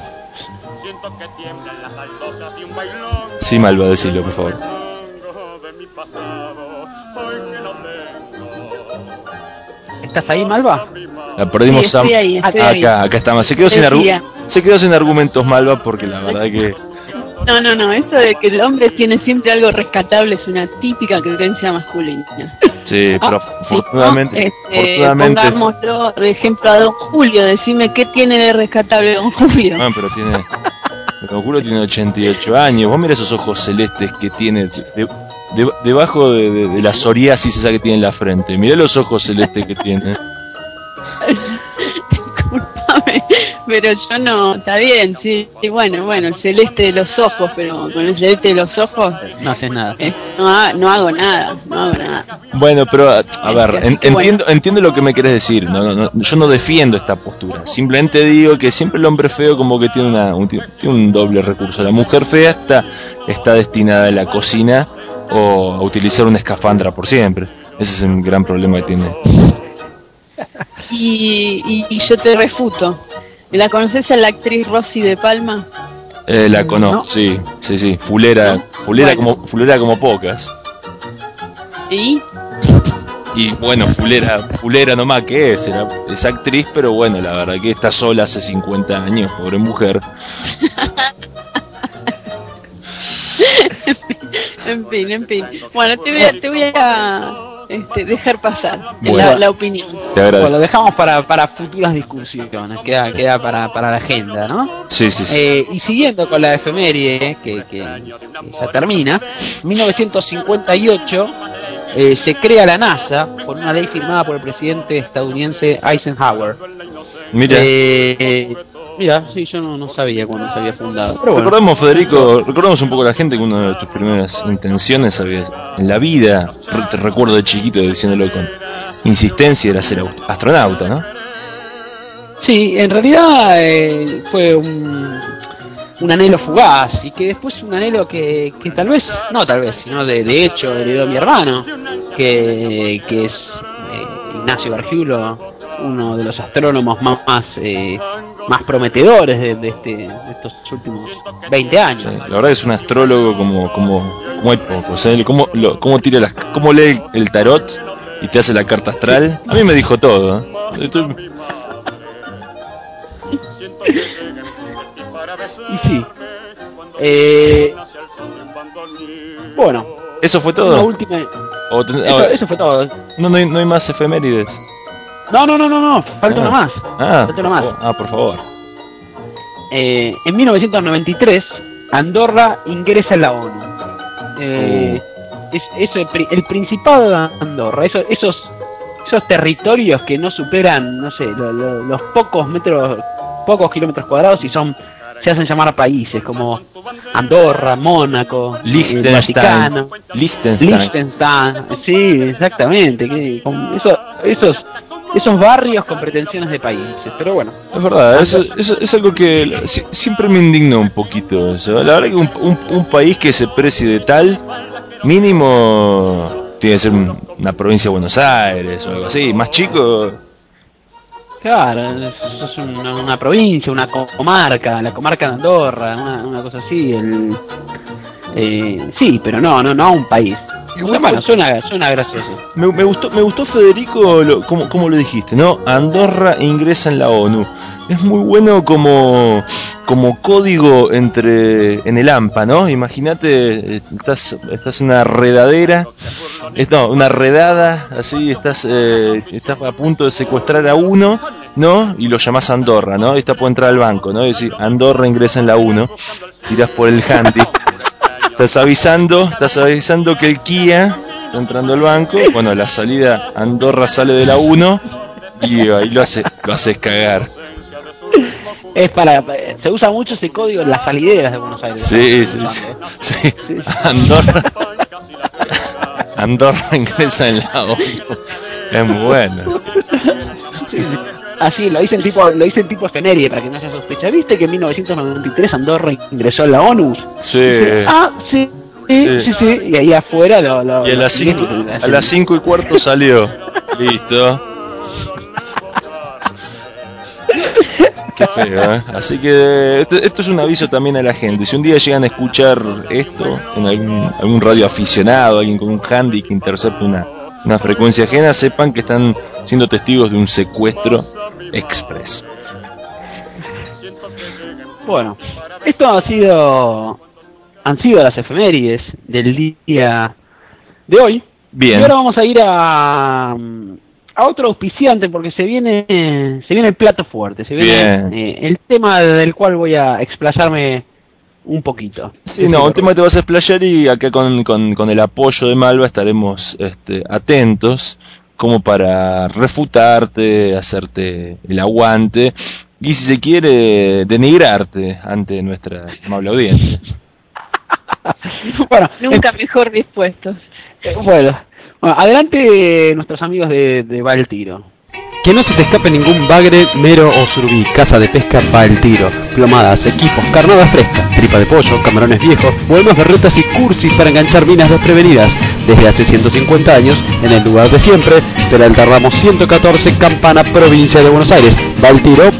E: Sí, Malva, decilo, por favor.
G: ¿Estás ahí, Malva?
E: La perdimos.
F: Sí, estoy ahí, estoy
E: acá,
F: ahí.
E: acá estamos. Se quedó, sin se quedó sin argumentos, Malva, porque la verdad que...
F: No, no, no, eso de que el hombre tiene siempre algo rescatable es una típica creencia masculina.
E: Sí, pero
F: ah,
E: afortunadamente,
F: sí, no, este,
E: afortunadamente...
F: Pongámoslo de ejemplo a Don Julio, decime qué tiene de rescatable Don Julio.
E: Bueno, pero tiene... Don Julio tiene ochenta y ocho años, vos mirá esos ojos celestes que tiene de, de, debajo de, de, de la psoriasis esa que tiene en la frente, mirá los ojos celestes que tiene.
F: Disculpame, pero yo no, está bien, sí, bueno, bueno, el celeste de los ojos, pero con el celeste de los ojos
G: no haces nada.
F: Eh, no, ha, no hago nada, no hago nada.
E: Bueno, pero a, a ver, en, entiendo,
F: bueno.
E: entiendo lo que me querés decir. No, no, no, yo no defiendo esta postura. Simplemente digo que siempre el hombre feo como que tiene una, un, tiene un doble recurso. La mujer fea está, está destinada a la cocina o a utilizar una escafandra por siempre. Ese es el gran problema que tiene.
F: Y, y, y yo te refuto. ¿La conoces a la actriz Rosy de Palma?
E: Eh, la conozco, ¿no? sí, sí, sí. Fulera,
F: ¿no?
E: fulera
F: Bueno.
E: como, fulera como pocas.
F: ¿Y?
E: Y bueno, fulera, fulera nomás que es, era, es actriz, pero bueno, la verdad que está sola hace cincuenta años, pobre mujer.
F: En fin, en fin. Bueno, te voy a, te voy a este, dejar pasar
E: Bueno.
F: la, la opinión.
E: Te agradezco.
G: Bueno, lo dejamos para, para futuras discusiones, queda, queda para, para la agenda, ¿no?
E: Sí, sí, sí.
G: Eh, y siguiendo con la efeméride, que, que, que ya termina, mil novecientos cincuenta y ocho eh, se crea la NASA por una ley firmada por el presidente estadounidense Eisenhower.
E: Mira.
G: Eh, eh, mira, sí, yo no, no sabía cuándo se había fundado. Pero bueno.
E: Recordemos, Federico, recordemos un poco a la gente que una de tus primeras intenciones habías, en la vida, re- te recuerdo de chiquito diciéndolo con insistencia, era ser aut- astronauta, ¿no?
G: Sí, en realidad eh, fue un, un anhelo fugaz y que después un anhelo que, que tal vez, no tal vez, sino de, de hecho heredó mi hermano, que, que es eh, Ignacio Gargiulo, uno de los astrónomos más más, eh, más prometedores de, de, este, de estos últimos veinte años.
E: Sí, la verdad que es un astrólogo como como como hay pocos, ¿eh? Cómo, lo, cómo tira las, cómo lee el, el tarot y te hace la carta astral. A mí me dijo todo, ¿eh? Estoy-
G: Y sí. Eh, bueno,
E: ¿Eso fue
G: una
E: todo?
G: última...
E: O ten-
G: Eso,
E: ah,
G: eso fue todo.
E: no, no, hay, no hay más efemérides.
G: No, no, no, no, no, falta
E: Ah.
G: una más.
E: Ah,
G: Falta
E: por
G: una más.
E: favor. Ah, por favor.
G: Eh, en mil novecientos noventa y tres, Andorra ingresa en la ONU. Eh, es, es el, pri- el Principado de Andorra, eso- esos, esos territorios que no superan, no sé, lo- lo- los pocos metros, pocos kilómetros cuadrados y son, se hacen llamar países como Andorra, Mónaco, el
E: Liechtenstein.
G: Vaticano,
E: Liechtenstein.
G: Liechtenstein, sí, exactamente, que, con eso- esos, esos barrios con pretensiones de países, pero bueno.
E: Es verdad, eso, eso es algo que si- siempre me indignó un poquito eso. La verdad que un, un, un país que se precie de tal, mínimo tiene que ser un- una provincia de Buenos Aires o algo así. Más chico,
G: Claro, es, es una, una provincia, una comarca, la comarca de Andorra, una, una cosa así. El, eh, sí, pero no, no, no un país.
E: Igual
G: Bueno,
E: fue-
G: suena, suena gracioso.
E: me, me gustó, me gustó Federico, lo, como, como lo dijiste, ¿no? Andorra ingresa en la ONU. Es muy bueno como, como código entre en el AMPA, ¿no? Imagínate, eh, estás, estás en una redadera, es, no, una redada, así, estás, eh, estás a punto de secuestrar a uno, ¿no? Y lo llamás Andorra, ¿no? Y está por entrar al banco, ¿no? Y decís, Andorra ingresa en la uno, tirás por el handy. Estás avisando, estás avisando que el Kia está entrando al banco. Bueno, la salida Andorra sale de la uno y ahí lo hace, lo haces cagar.
G: Es para, se usa mucho ese código en las salideras de Buenos Aires.
E: Sí, sí, sí, sí. Andorra, Andorra ingresa en la ONU. Es muy bueno.
G: Sí, sí. Así, lo dicen tipo, lo dicen tipo efeméride para que no haya sospecha. ¿Viste que en mil novecientos noventa y tres Andorra ingresó en la ONU?
E: Sí.
G: Dice, ah, sí, sí,
E: Sí.
G: sí, sí. Y ahí afuera lo, lo,
E: Y a
G: lo
E: las
G: siguen
E: cinco,
G: y-
E: a las cinco y cuarto salió. Listo. Qué feo, ¿eh? Así que esto, esto es un aviso también a la gente. Si un día llegan a escuchar esto en algún, algún radio aficionado, alguien con un handy que intercepte una, una frecuencia ajena, sepan que están siendo testigos de un secuestro express.
G: Bueno, esto ha sido, han sido las efemérides del día de hoy.
E: Bien.
G: Y ahora vamos a ir a, a otro auspiciante porque se viene, se viene el plato fuerte, se viene
E: Bien.
G: eh, el tema del cual voy a explayarme un poquito.
E: Sí, no, un tema que te vas a explayar y acá con, con, con el apoyo de Malva estaremos este, atentos como para refutarte, hacerte el aguante y si se quiere denigrarte ante nuestra amable audiencia.
G: Bueno,
F: Nunca mejor dispuestos.
G: eh, bueno, bueno, adelante nuestros amigos de, de Va el Tiro.
B: Que no se te escape ningún bagre, mero o surubí. Casa de pesca Va el Tiro. Plomadas, equipos, carnadas frescas, tripa de pollo, camarones viejos, buenas berretas y cursis para enganchar minas desprevenidas. Desde hace ciento cincuenta años, en el lugar de siempre, Peralta Ramos ciento catorce, Campana, provincia de Buenos Aires. Va el Tiro.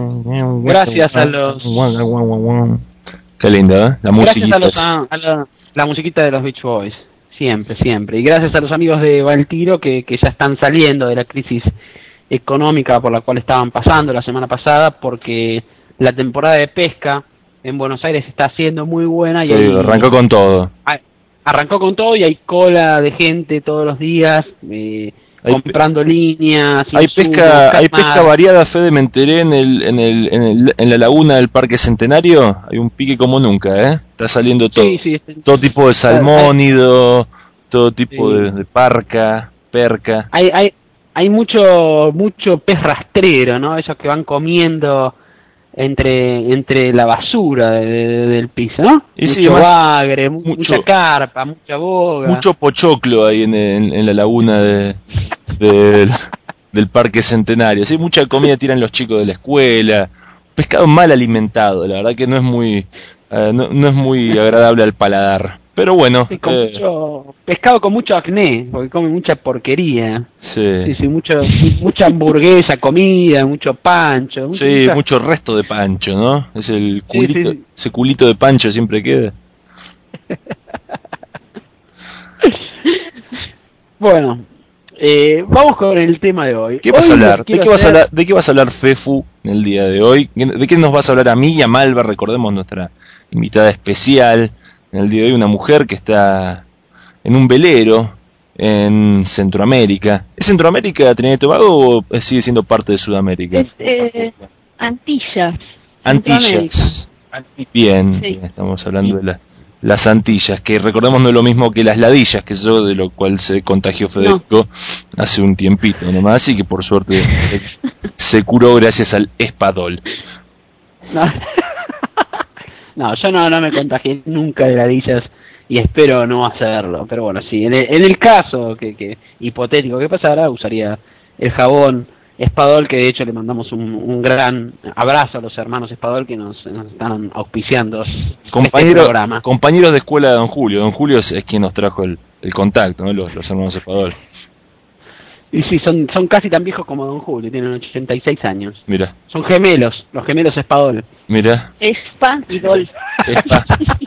G: Gracias a los...
E: Qué lindo, ¿eh? La
G: Gracias
E: musiquita.
G: a los, a, a la- La musiquita de los Beach Boys, siempre, siempre. Y gracias a los amigos de Valtiro que, que ya están saliendo de la crisis económica por la cual estaban pasando la semana pasada, porque la temporada de pesca en Buenos Aires está siendo muy buena.
E: Sí,
G: y hay,
E: arrancó con todo.
G: Hay, arrancó con todo y hay cola de gente todos los días eh, hay comprando pe- líneas.
E: Hay pesca, hay pesca variada, Fede, me enteré en el, en el, en el, en la laguna del Parque Centenario, hay un pique como nunca, ¿eh? Está saliendo todo, sí, sí, sí. Todo tipo de salmónido, todo tipo sí. de, de parca, perca.
G: Hay, hay, hay mucho, mucho pez rastrero, ¿no? Esos que van comiendo entre entre la basura de, de, del piso, ¿no?
E: Y
G: mucho
E: sí,
G: bagre,
E: mucho,
G: mucha carpa, mucha boga.
E: Mucho pochoclo ahí en, en, en la laguna de, de, del, del Parque Centenario. Sí, mucha comida tiran los chicos de la escuela. Pescado mal alimentado, la verdad que no es muy uh, no, no es muy agradable al paladar. Pero bueno,
G: sí, con eh, mucho, pescado con mucho acné, porque come mucha porquería.
E: Sí,
G: sí, sí mucho, mucha hamburguesa, comida, mucho pancho.
E: Mucho, sí, mucha... mucho resto de pancho, ¿no? Es el culito, sí, sí, sí. Ese culito de pancho siempre queda.
G: Bueno, eh, vamos con el tema de hoy.
E: ¿Qué vas
G: hoy
E: a hablar? ¿De qué
G: hacer...
E: vas a hablar? ¿De qué vas a hablar, Fefu, en el día de hoy? ¿De qué nos vas a hablar a mí y a Malva? Recordemos nuestra invitada especial. En el día de hoy, una mujer que está en un velero en Centroamérica. ¿Es Centroamérica, Trinidad y Tobago, o sigue siendo parte de Sudamérica?
F: Es, eh, Antillas.
E: Antillas. Bien, sí. Estamos hablando de la, las Antillas, que recordemos no es lo mismo que las ladillas, que es eso de lo cual se contagió Federico no. hace un tiempito nomás, y que por suerte se, se curó gracias al Espadol.
G: No. No, yo no, no me contagié nunca de ladillas y espero no hacerlo. Pero bueno, sí, en el, en el caso que, que hipotético que pasara, usaría el jabón Espadol, que de hecho le mandamos un, un gran abrazo a los hermanos Espadol que nos, nos están auspiciando
E: Compañero, este programa. Compañeros de escuela de Don Julio. Don Julio es, es quien nos trajo el, el contacto, ¿no? Los, los hermanos Espadol.
G: Y sí, son, son casi tan viejos como Don Julio, tienen ochenta y seis años.
E: Mira.
G: Son gemelos, los gemelos Espadol.
E: Mira.
F: Espa y Dol.
E: Espa.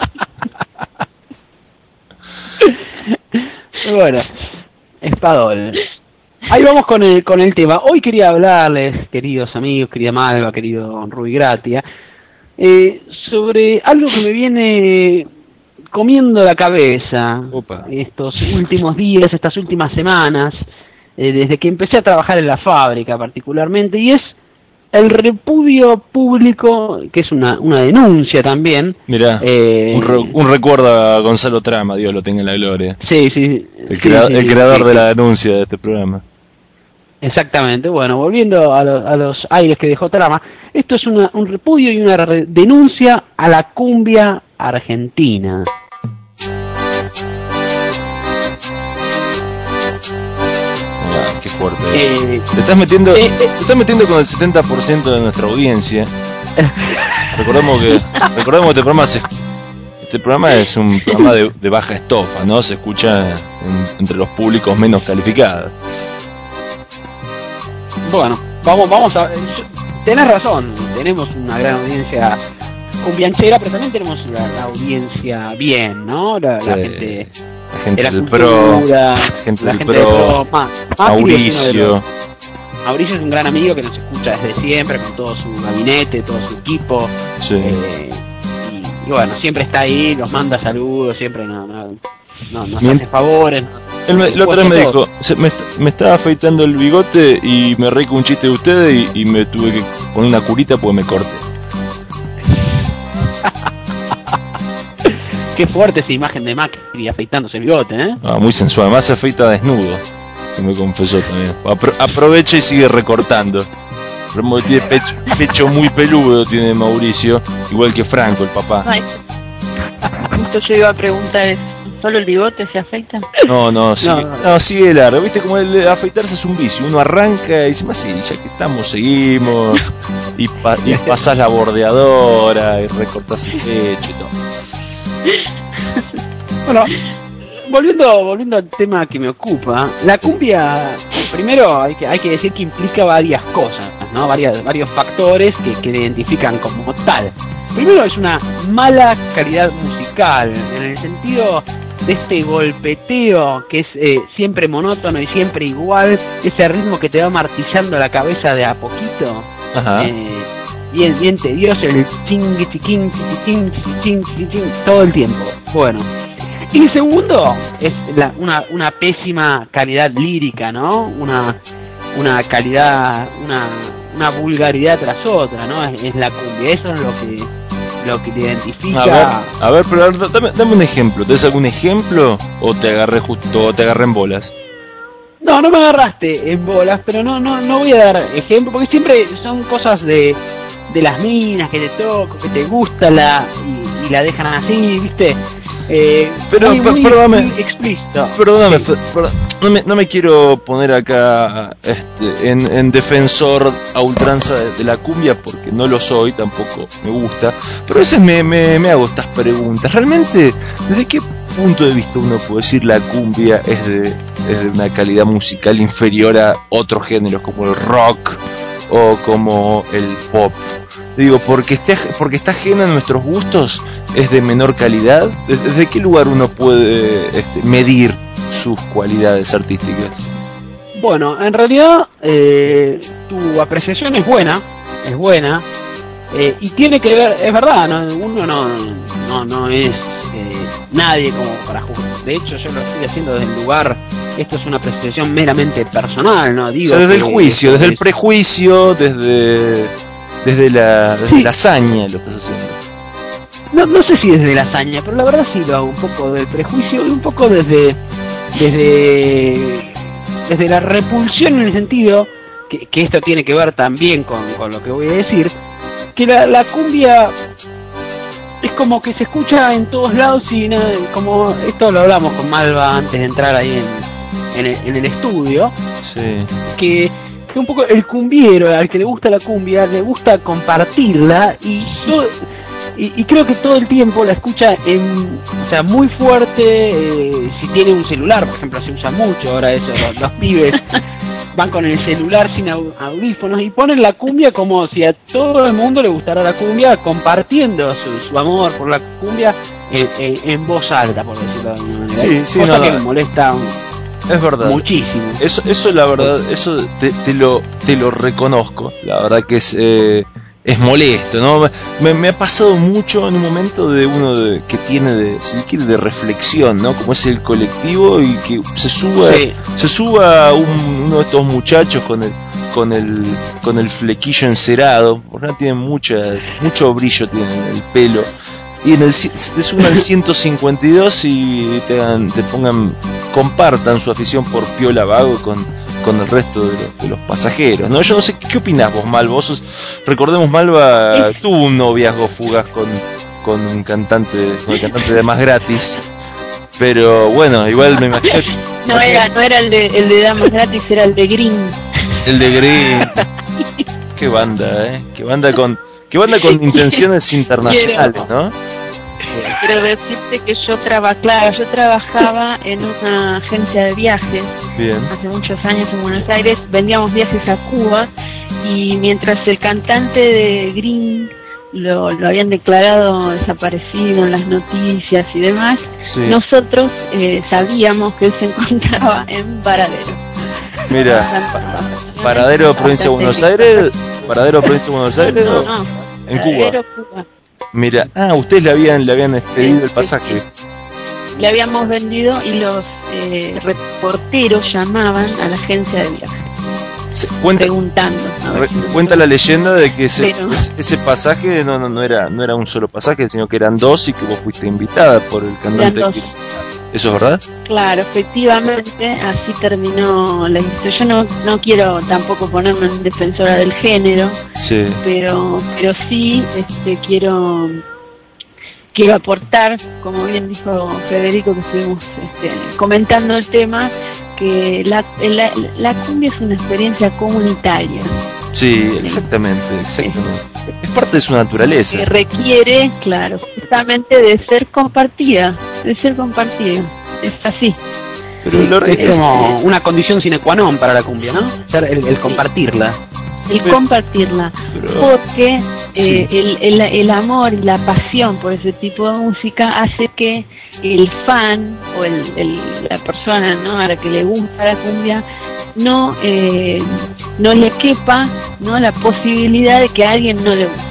G: Bueno, Espadol. Ahí vamos con el, con el tema. Hoy quería hablarles, queridos amigos, querida Malva, querido Rui Gratia, eh, sobre algo que me viene comiendo la cabeza
E: Opa.
G: estos últimos días, estas últimas semanas, eh, desde que empecé a trabajar en la fábrica particularmente, y es el repudio público, que es una, una denuncia también.
E: Mirá, eh, un, re, un recuerdo a Gonzalo Trama, Dios lo tenga en la gloria.
G: Sí, sí.
E: El,
G: sí,
E: crea,
G: sí,
E: el creador
G: sí,
E: de la denuncia de este programa.
G: Exactamente. Bueno, volviendo a, lo, a los aires que dejó Trama, esto es una, un repudio y una re, denuncia a la cumbia argentina.
E: Ah, qué fuerte. Eh, te estás metiendo, eh, eh, te estás metiendo con el setenta por ciento de nuestra audiencia. Recordemos que, recordemos que este programa se, este programa es un programa de, de baja estofa, ¿no? Se escucha en, entre los públicos menos calificados.
G: Bueno, vamos, vamos a. Tenés razón, tenemos una gran audiencia cumbianchera, pero también tenemos la, la audiencia bien, ¿no? La,
E: sí.
G: la gente.
E: La gente
G: de la
E: del
G: cultura,
E: pro, la gente
G: la
E: del
G: gente
E: pro,
G: del pro Ma,
E: Mauricio.
G: Mauricio es un gran amigo que nos escucha desde siempre, con todo su gabinete, todo su equipo.
E: Sí.
G: Eh, y, y bueno, siempre está ahí, nos manda saludos, siempre no, no, no, nos
E: Mient-
G: hace favores.
E: Él me, la otra vez me dijo, se, me, me estaba afeitando el bigote y me reí con un chiste de ustedes y, y me tuve que poner una curita porque me corté.
G: Qué fuerte esa imagen de Macri afeitándose el bigote, ¿eh?
E: Ah, muy sensual, además se afeita desnudo, que me confesó también. Apro- aprovecha y sigue recortando. Pero tiene pecho, pecho muy peludo, tiene Mauricio, igual que Franco, el papá.
F: Ay. Justo yo iba a preguntar eso. ¿Solo el bigote se afeita?
E: No, no, sigue, no, no, sigue largo. Viste como el afeitarse es un vicio. Uno arranca y dice, más sí, ya que estamos, seguimos. Y, pa- y pasás la bordeadora y recortás el pecho y todo.
G: Bueno, volviendo, volviendo al tema que me ocupa, la cumbia, primero hay que, hay que decir que implica varias cosas, ¿no? Varias, varios factores que, que la identifican como tal. Primero es una mala calidad musical. musical, en el sentido de este golpeteo que es eh, siempre monótono y siempre igual, ese ritmo que te va martillando la cabeza de a poquito.
E: Ajá.
G: Eh, bien, bien tedioso, el chingui chiquín, chiquitín, chiquitín, chiquitín, todo el tiempo. Bueno. Y segundo, es la, una, una pésima calidad lírica, ¿no? Una, una calidad, una, una vulgaridad tras otra, ¿no? Es, es la cumbia, eso es lo que, lo que te identifica.
E: A ver, a ver, pero dame, dame un ejemplo. ¿Tienes algún ejemplo o te agarré justo, o te agarré en bolas?
G: No, no me agarraste en bolas, pero no, no, no voy a dar ejemplo, porque siempre son cosas de, de las minas que te toco, que te gusta la y, y la dejan así, ¿viste? Eh,
E: pero
G: muy, muy,
E: perdóname,
G: muy explícito.
E: Perdóname,
G: Sí.
E: perdón, no, me, no me quiero poner acá este, en, en defensor a ultranza de, de la cumbia, porque no lo soy, tampoco me gusta, pero a veces me, me, me hago estas preguntas. ¿Realmente desde qué punto de vista uno puede decir la cumbia es de, es de una calidad musical inferior a otros géneros como el rock o como el pop? Digo, porque está, porque está ajena a nuestros gustos, es de menor calidad. ¿Desde qué lugar uno puede este, medir sus cualidades artísticas?
G: Bueno, en realidad eh, tu apreciación es buena, es buena, eh, y tiene que ver, es verdad, ¿no? Uno no, no, no es eh, nadie como para juzgar. De hecho, yo lo estoy haciendo desde el lugar, esto es una apreciación meramente personal, ¿no? Digo,
E: o sea, desde
G: que,
E: el juicio, desde
G: es,
E: el prejuicio, desde, desde, la, desde
G: sí.
E: la hazaña lo estás haciendo.
G: No, no sé si desde la hazaña, pero la verdad sí lo hago un poco del prejuicio y un poco desde desde desde la repulsión, en el sentido que, que esto tiene que ver también con, con lo que voy a decir, que la, la cumbia es como que se escucha en todos lados y no, como esto lo hablamos con Malva antes de entrar ahí en, en, el, en el estudio,
E: sí.
G: que que un poco el cumbiero, al que le gusta la cumbia, le gusta compartirla y todo, y, y creo que todo el tiempo la escucha en, o sea, muy fuerte, eh, si tiene un celular, por ejemplo, se usa mucho ahora eso, los, los pibes van con el celular sin audífonos y ponen la cumbia como si a todo el mundo le gustara la cumbia, compartiendo su, su amor por la cumbia en, en, en voz alta, por decirlo de alguna manera.
E: Sí, sí,
G: cosa
E: no,
G: que
E: no.
G: me molesta
E: Es verdad.
G: muchísimo.
E: Eso, eso la verdad, eso te, te lo, te lo reconozco. La verdad que es, eh, es molesto, ¿no? Me, me ha pasado mucho en un momento de uno de, que tiene de, si quiere, de reflexión, ¿no? Como es el colectivo y que se suba,
G: Sí.
E: se suba un, uno de estos muchachos con el, con el, con el flequillo encerado, porque no tienen mucha, mucho brillo tienen el pelo. Y en el, te suban al ciento cincuenta y dos y te, hagan, te pongan, compartan su afición por Piola Vago con, con el resto de, lo, de los pasajeros, ¿no? Yo no sé, ¿qué opinás vos, Malva? Vos sos, recordemos, Malva
F: Es...
E: tuvo un noviazgo fugaz con, con un cantante, con el cantante de Más Gratis, pero bueno, igual me imagino que...
F: No era, no era el de, el de Damas Gratis, era el de Green.
E: El de Green. Qué banda, ¿eh? Qué banda con... Que banda con intenciones internacionales, ¿no?
F: Quiero decirte que yo traba, claro, yo trabajaba en una agencia de viajes.
E: Bien.
F: Hace muchos años en Buenos Aires, vendíamos viajes a Cuba y mientras el cantante de Green lo, lo habían declarado desaparecido en las noticias y demás,
E: Sí.
F: nosotros eh, sabíamos que él se encontraba en Varadero.
E: Mira, Paradero, provincia de Buenos Aires, Paradero, provincia de Buenos Aires,
F: no,
E: o
F: no,
E: en Cuba.
F: Varadero, Cuba.
E: Mira, ah, ustedes le habían le habían expedido el pasaje.
F: Le habíamos vendido y los eh, reporteros llamaban a la agencia de viajes.
E: Se, cuenta,
F: preguntando a ver
E: re,
F: si no
E: cuenta la leyenda de que ese,
F: Pero...
E: ese, ese pasaje no, no, no era no era un solo pasaje, sino que eran dos y que vos fuiste invitada por el cantante. Que... ¿Eso es verdad?
F: Claro, efectivamente, así terminó la historia. Yo no, no quiero tampoco ponerme en defensora del género,
E: sí.
F: pero pero sí este, quiero quiero aportar, como bien dijo Federico, que estuvimos este, comentando el tema, que la, la, la cumbia es una experiencia comunitaria.
E: Sí, exactamente, exactamente. Es parte de su naturaleza.
F: Que requiere, claro, justamente de ser compartida, de ser compartida. Es así.
E: Pero la verdad
G: es,
E: es
G: como una condición sine qua non para la cumbia, ¿no? El, el compartirla.
F: El compartirla.
E: Pero...
F: Porque sí. eh, el, el, el amor y la pasión por ese tipo de música hace que el fan o el, el, la persona, ¿no?, a la que le gusta la cumbia no eh, no le quepa, ¿no?, la posibilidad de que a alguien no le guste.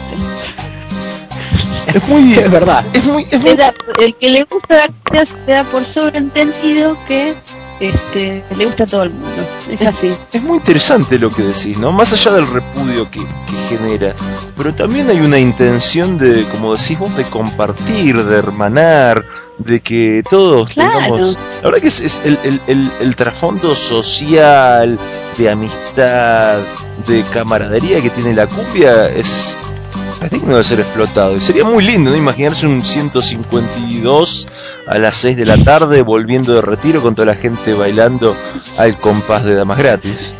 E: Es muy,
B: es verdad.
E: Es muy, es muy...
F: Da, el que le gusta la cumbia se da por sobreentendido que este le gusta a todo el mundo. Es, es así.
E: Es muy interesante lo que decís, ¿no? Más allá del repudio que, que genera, pero también hay una intención de, como decís vos, de compartir, de hermanar, de que todos
F: claro.
E: tengamos... La verdad que es, es el, el, el, el trasfondo social, de amistad, de camaradería que tiene la cumbia es... es digno de ser explotado. Y sería muy lindo, ¿no?, imaginarse un ciento cincuenta y dos a las seis de la tarde volviendo de retiro con toda la gente bailando al compás de Damas Gratis.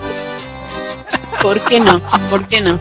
F: ¿Por qué no? ¿Por qué no?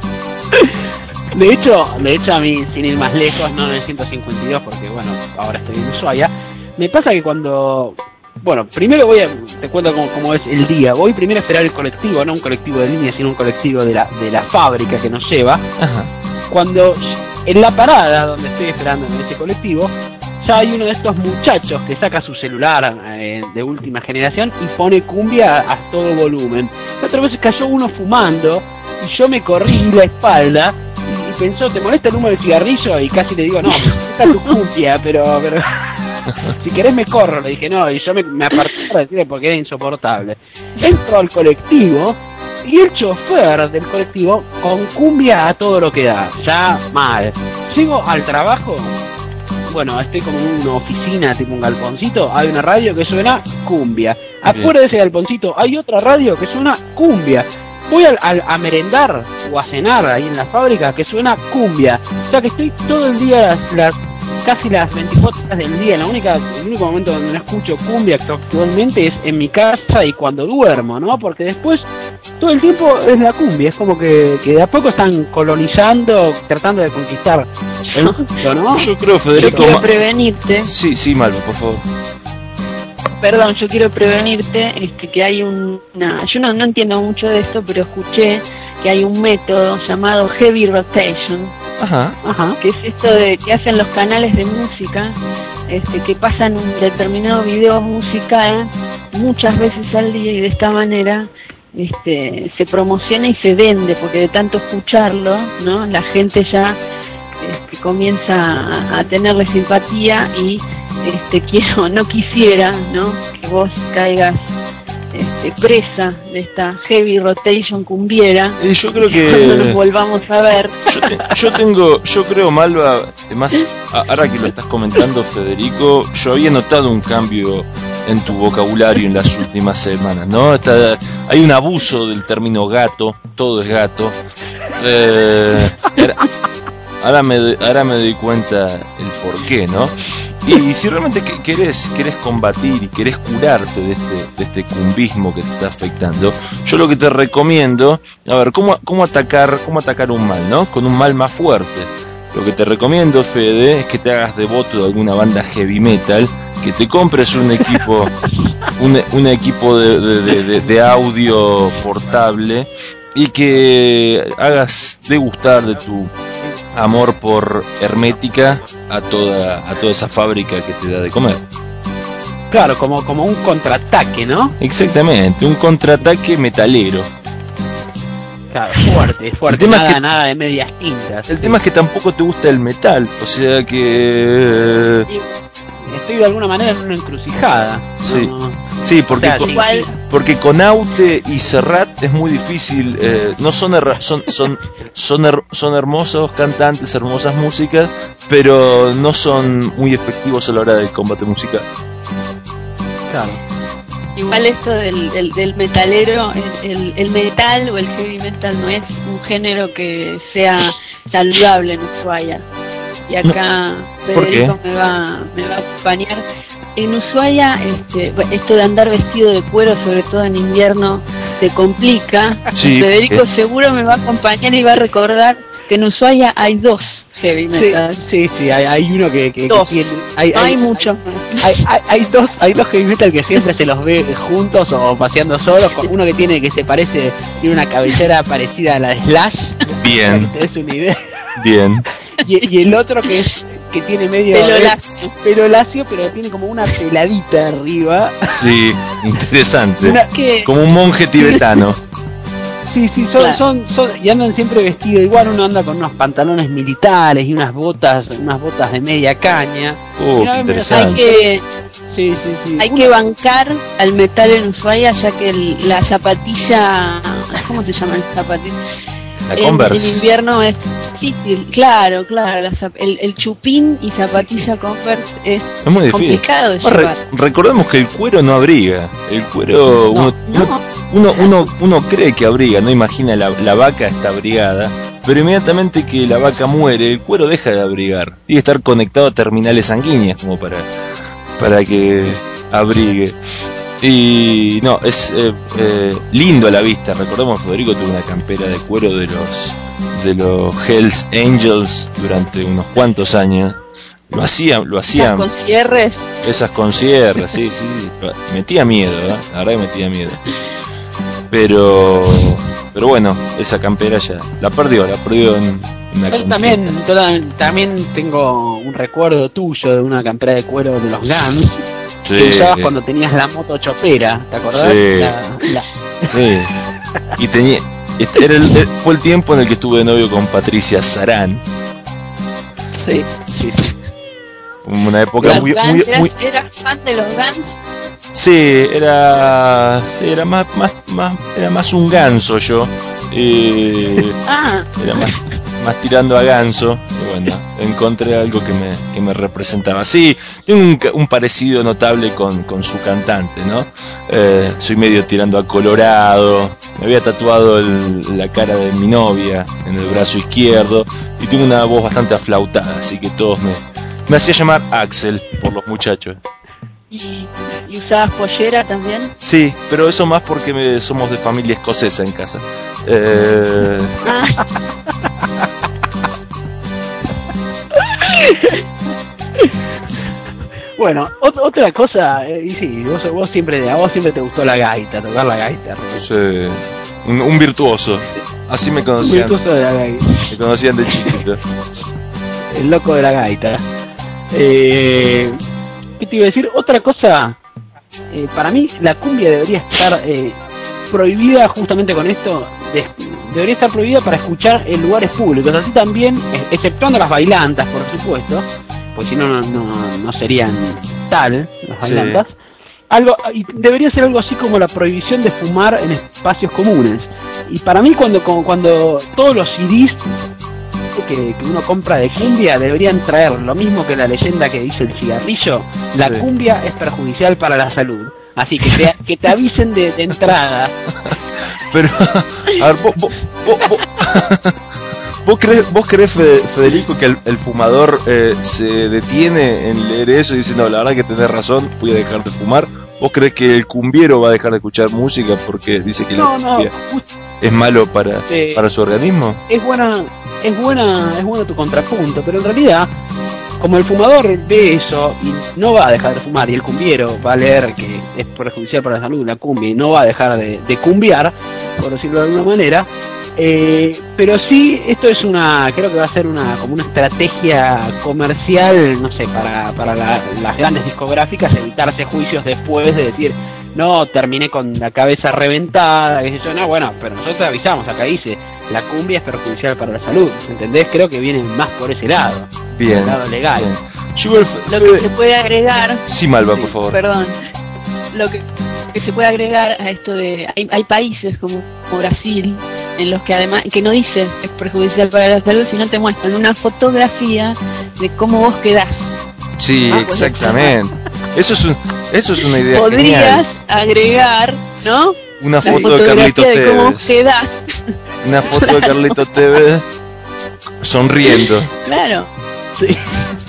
B: De hecho, de hecho a mí, sin ir más lejos, no en el ciento cincuenta y dos, porque bueno, ahora estoy en Ushuaia, me pasa que cuando... Bueno, primero voy a... Te cuento cómo, cómo es el día. Voy primero a esperar el colectivo, no un colectivo de línea, sino un colectivo de la, de la fábrica que nos lleva.
E: Ajá.
B: Cuando en la parada donde estoy esperando en ese colectivo, ya hay uno de estos muchachos que saca su celular eh, de última generación y pone cumbia a, a todo volumen. La otra vez cayó uno fumando y yo me corrí la espalda y, y pensó, ¿te molesta el humo del cigarrillo? Y casi le digo, no, está tu cumbia, pero... pero si querés me corro, le dije, no, y yo me, me aparté para decirle porque era insoportable. Entro al colectivo y el chofer del colectivo con cumbia a todo lo que da, ya mal. Llego al trabajo, bueno, estoy como en una oficina, tipo un galponcito, hay una radio que suena cumbia. Afuera de ese galponcito hay otra radio que suena cumbia. Voy a, a, a merendar o a cenar ahí en la fábrica que suena cumbia. O sea que estoy todo el día, las, las casi las veinticuatro horas del día. La única, el único momento donde no escucho cumbia actualmente es en mi casa y cuando duermo, ¿no? Porque después todo el tiempo es la cumbia. Es como que, que de a poco están colonizando, tratando de conquistar el mundo, ¿no?
E: Yo creo, Federico...
F: Yo quiero prevenirte.
E: Sí, sí, Malva, por favor.
F: Perdón, yo quiero prevenirte este, que hay un, una... Yo no, no entiendo mucho de esto, pero escuché que hay un método llamado Heavy Rotation.
E: Ajá.
F: Ajá. Que es esto de que hacen los canales de música, este, que pasan un determinado video musical muchas veces al día y de esta manera este, se promociona y se vende, porque de tanto escucharlo, ¿no?, la gente ya este, comienza a, a tenerle simpatía y este, quiero, no quisiera, ¿no?, que vos caigas este, presa de esta heavy rotation cumbiera.
E: Y yo creo que
F: cuando nos volvamos a ver.
E: Yo, te, yo tengo, yo creo, Malva, además, ahora que lo estás comentando, Federico, yo había notado un cambio en tu vocabulario en las últimas semanas, ¿no? Está, hay un abuso del término gato, todo es gato. Eh, era, ahora me ahora me doy cuenta el porqué, ¿no? Y si realmente querés, querés combatir y querés curarte de este, de este cumbismo que te está afectando, yo lo que te recomiendo, a ver, cómo, cómo atacar, cómo atacar un mal, ¿no? Con un mal más fuerte. Lo que te recomiendo, Fede, es que te hagas devoto de alguna banda heavy metal, que te compres un equipo, un, un equipo de, de, de, de audio portable y que hagas degustar de tu amor por Hermética a toda a toda esa fábrica que te da de comer.
B: Claro, como, como un contraataque, ¿no?
E: Exactamente, un contraataque metalero.
B: Claro, fuerte, fuerte,
E: el tema
B: nada,
E: es que,
B: nada de medias tintas.
E: El
B: sí.
E: tema es que tampoco te gusta el metal, o sea que...
B: Estoy de alguna manera en una encrucijada.
E: Sí,
B: no,
E: sí, porque,
B: o sea,
E: con,
B: igual...
E: porque con Aute y Serrat es muy difícil, eh, no son, her- son, son, son, her- son hermosos cantantes, hermosas músicas, pero no son muy efectivos a la hora del combate musical.
B: Claro.
F: Igual esto del, del, del metalero, el, el, el metal o el heavy metal no es un género que sea saludable en Ushuaia. Y acá
E: no.
F: Federico me va, me va a acompañar. En Ushuaia, este, esto de andar vestido de cuero, sobre todo en invierno, se complica.
E: Sí,
F: Federico
E: eh.
F: seguro me va a acompañar y va a recordar que en Ushuaia hay dos heavy metal.
B: Sí, sí, sí, hay, hay uno que, que,
F: dos.
B: que tiene, hay,
F: no hay,
B: hay
F: mucho.
B: Hay, hay, hay dos, hay dos heavy metal que siempre se los ve juntos o paseando solos. Con uno que tiene que se parece, tiene una cabellera parecida a la de Slash.
E: Bien.
B: Para que te des una idea.
E: Bien.
G: Y, y el otro que es que tiene medio
F: Pelo
G: eh,
F: lacio.
G: pelo lacio, pero tiene como una peladita arriba.
E: Sí, interesante.
G: Una-
F: ¿Qué?
E: Como un monje tibetano.
G: Sí, sí, son,
F: Claro.
G: son, son, y andan siempre vestidos igual. Uno anda con unos pantalones militares y unas botas, unas botas de media caña.
E: Oh,
G: Y una
E: qué
G: vez me-
E: interesante.
F: Hay que,
G: Sí, sí, sí.
F: hay
G: Una-
F: que bancar al metal en Ushuaia, ya que el- la zapatilla, ¿cómo se llama el zapatilla?
E: La
F: En, en
E: Converse.
F: invierno es difícil, claro, claro, la zap- el, el chupín y zapatilla Converse es
E: Es muy difícil.
F: complicado de
E: Ah, re-
F: llevar.
E: recordemos que el cuero no abriga. El cuero,
G: No,
E: uno,
F: no.
E: uno, uno, uno, uno cree que abriga, no imagina la, la vaca está abrigada, pero inmediatamente que la vaca muere, el cuero deja de abrigar. Tiene que estar conectado a terminales sanguíneas como para, para que abrigue. Y no, es eh, eh, lindo a la vista. Recordemos, Federico tuvo una campera de cuero de los de los Hells Angels durante unos cuantos años. Lo hacían, lo
F: Las
E: hacían.
F: con cierres,
E: Esas con sierras, sí, sí, sí. Metía miedo, ¿eh? La verdad que metía miedo. Pero, pero bueno, esa campera ya la perdió, la perdió en, en la
G: Yo también, toda- también tengo un recuerdo tuyo de una campera de cuero de los Guns que
E: Sí,
G: usabas cuando tenías la moto chopera, ¿te acordás?
E: Sí.
G: La- la-
E: sí. Y tenía, este era el- fue el tiempo en el que estuve de novio con Patricia Sarán.
G: sí, sí, sí.
E: Una época
F: los
E: muy,
F: Guns,
E: muy,
F: ¿eras,
E: muy,
F: eras fan de los Guns?
E: sí, era, sí, era más, más, más, era más un ganso yo. Eh,
F: Ah,
E: Era más, más tirando a ganso. Y bueno, encontré algo que me, que me representaba. Sí, tengo un, ca- un parecido notable con, con su cantante, ¿no? Eh, soy medio tirando a Colorado. Me había tatuado el- la cara de mi novia en el brazo izquierdo. Y tengo una voz bastante aflautada, así que todos me, me hacía llamar Axel por los muchachos.
F: ¿y, y usabas pollera también?
E: Sí, pero eso más porque me- somos de familia escocesa en casa. Eh,
F: Ah,
G: Bueno, ot- otra cosa, eh, y sí, vos, vos siempre, a vos siempre te gustó la gaita, tocar la gaita, Rubén.
E: sí, un, un virtuoso. Así me
G: Un
E: conocían.
G: virtuoso de la gaita,
E: Me conocían de chiquito.
G: el loco de la gaita. Eh, ¿Qué te iba a decir? Otra cosa, eh, para mí la cumbia debería estar eh, prohibida justamente con esto, de- debería estar prohibida para escuchar en lugares públicos, así también, eh, exceptuando las bailantas, por supuesto, pues si no, no, no, no serían tal, las
E: Sí.
G: bailantas. Algo, y debería ser algo así como la prohibición de fumar en espacios comunes. Y para mí cuando como cuando todos los C Ds que, que uno compra de cumbia deberían traer lo mismo que la leyenda que dice el cigarrillo, la
E: Sí.
G: cumbia es perjudicial para la salud. Así que te, que te avisen de, de entrada.
E: Pero, a ver, vos, vos, vos, vos- ¿vos crees, vos crees Fe- Federico, que el, el fumador eh, se detiene en leer eso y dice, no, la verdad que tenés razón, voy a dejar de fumar? ¿Vos crees que el cumbiero va a dejar de escuchar música porque dice que
G: No,
E: la
G: no,
E: cumbia
G: just-
E: es malo para,
G: eh,
E: para su organismo?
G: es buena, es buena, es bueno tu contrapunto, pero en realidad, como el fumador ve eso y no va a dejar de fumar, y el cumbiero va a leer que es perjudicial para la salud la cumbia y no va a dejar de, de cumbiar, por decirlo de alguna manera, eh, pero sí, esto es una, creo que va a ser una como una estrategia comercial, no sé, para, para la- las grandes discográficas, evitarse juicios después de decir, no, terminé con la cabeza reventada, qué sé yo, no, bueno, pero nosotros avisamos, acá dice, la cumbia es perjudicial para la salud, ¿entendés? Creo que viene más por ese lado,
E: Bien.
G: el lado legal.
E: bien. Yo igual, Fe-
F: lo que
E: Fede-
F: se puede agregar,
E: Sí, Malva, por favor.
F: perdón, lo que, que se puede agregar a esto de, hay, hay países como, como Brasil, en los que además, que no dice es perjudicial para la salud, sino te muestran una fotografía de cómo vos quedás.
E: Sí,
F: Ah, pues,
E: exactamente. Eso es, un, eso es una idea genial.
F: Podrías agregar, ¿no?
E: Una
F: La
E: foto de Carlito
F: fotografía de cómo
E: Tevez.
F: quedás.
E: Una foto de Carlito Tevez sonriendo.
F: Claro.
G: Sí,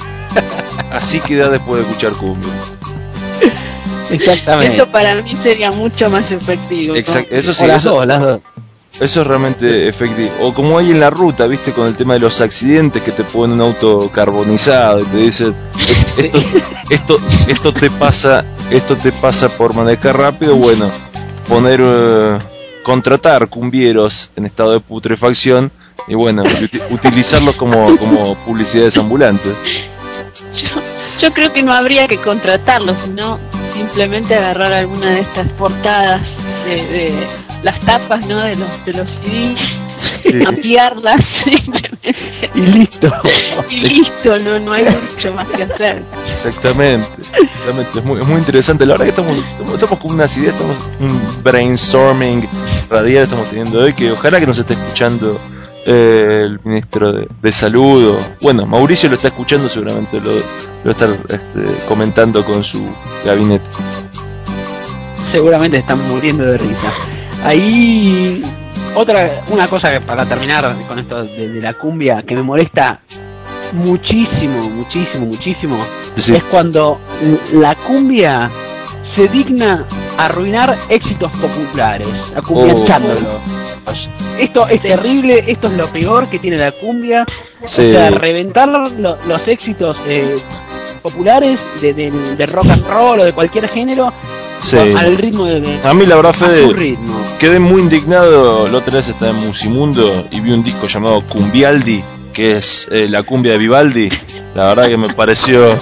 E: Así queda después de escuchar cumbia.
G: exactamente.
F: Eso para mí sería mucho más efectivo. ¿no?
E: Exacto, eso sí,
G: O las
E: eso,
G: dos, las dos.
E: eso es realmente efectivo. O como hay en la ruta, viste, con el tema de los accidentes, que te ponen un auto carbonizado y te dicen, esto, esto, esto te pasa, esto te pasa por manejar rápido. Bueno, poner, eh, contratar cumbieros en estado de putrefacción y bueno, uti- utilizarlos como, como publicidades ambulantes.
F: Yo, yo creo que no habría que contratarlo, sino simplemente agarrar alguna de estas portadas de, de las tapas, ¿no? De los de los C Ds,
E: Sí.
F: ampliarlas simplemente
G: Y listo.
F: y listo, no no hay mucho más que hacer.
E: Exactamente, exactamente. Es muy, es muy interesante. La verdad que estamos, estamos, estamos con unas ideas, estamos un brainstorming radial estamos teniendo hoy, que ojalá que nos esté escuchando eh, el ministro de, de Salud. O, bueno, Mauricio lo está escuchando, seguramente lo, lo va a estar este, comentando con su gabinete.
G: Seguramente están muriendo de risa. Ahí otra una cosa que para terminar con esto de, de la cumbia que me molesta muchísimo, muchísimo, muchísimo
E: Sí.
G: es cuando la cumbia se digna a arruinar éxitos populares, acumbianchándolos. Esto es terrible, esto es lo peor que tiene la cumbia.
E: Sí.
G: O sea, reventar lo- los éxitos eh, populares de, de, de rock and roll o de cualquier género
E: Sí.
G: con- al ritmo de, de
E: A mí la verdad,
G: a su
E: Fede,
G: ritmo.
E: quedé muy indignado. La otra vez estaba en Musimundo y vi un disco llamado Cumbialdi, que es eh, la cumbia de Vivaldi. La verdad que me pareció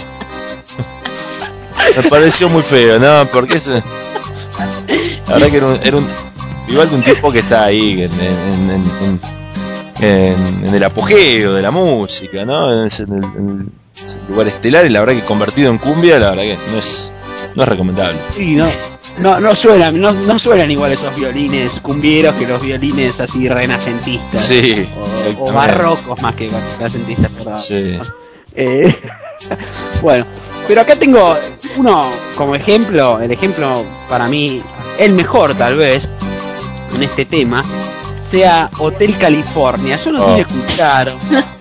E: me pareció muy feo, ¿no? Porque eso, la verdad que era un, era un Vivaldi, un tipo que está ahí en, en, en, en, en- en el apogeo de la música, ¿no? Es en el, en el- es el lugar estelar, y la verdad que convertido en cumbia, la verdad que no es no es recomendable.
G: Sí, no, no, no suenan, no, no suenan igual esos violines cumbieros que los violines así renacentistas.
E: Sí,
G: o,
E: exactamente.
G: o barrocos más que renacentistas, perdón.
E: Sí.
G: Eh, bueno, pero acá tengo uno como ejemplo, el ejemplo para mí, el mejor tal vez, en este tema, sea Hotel California. Yo no sé
E: Oh.
G: si escucharon.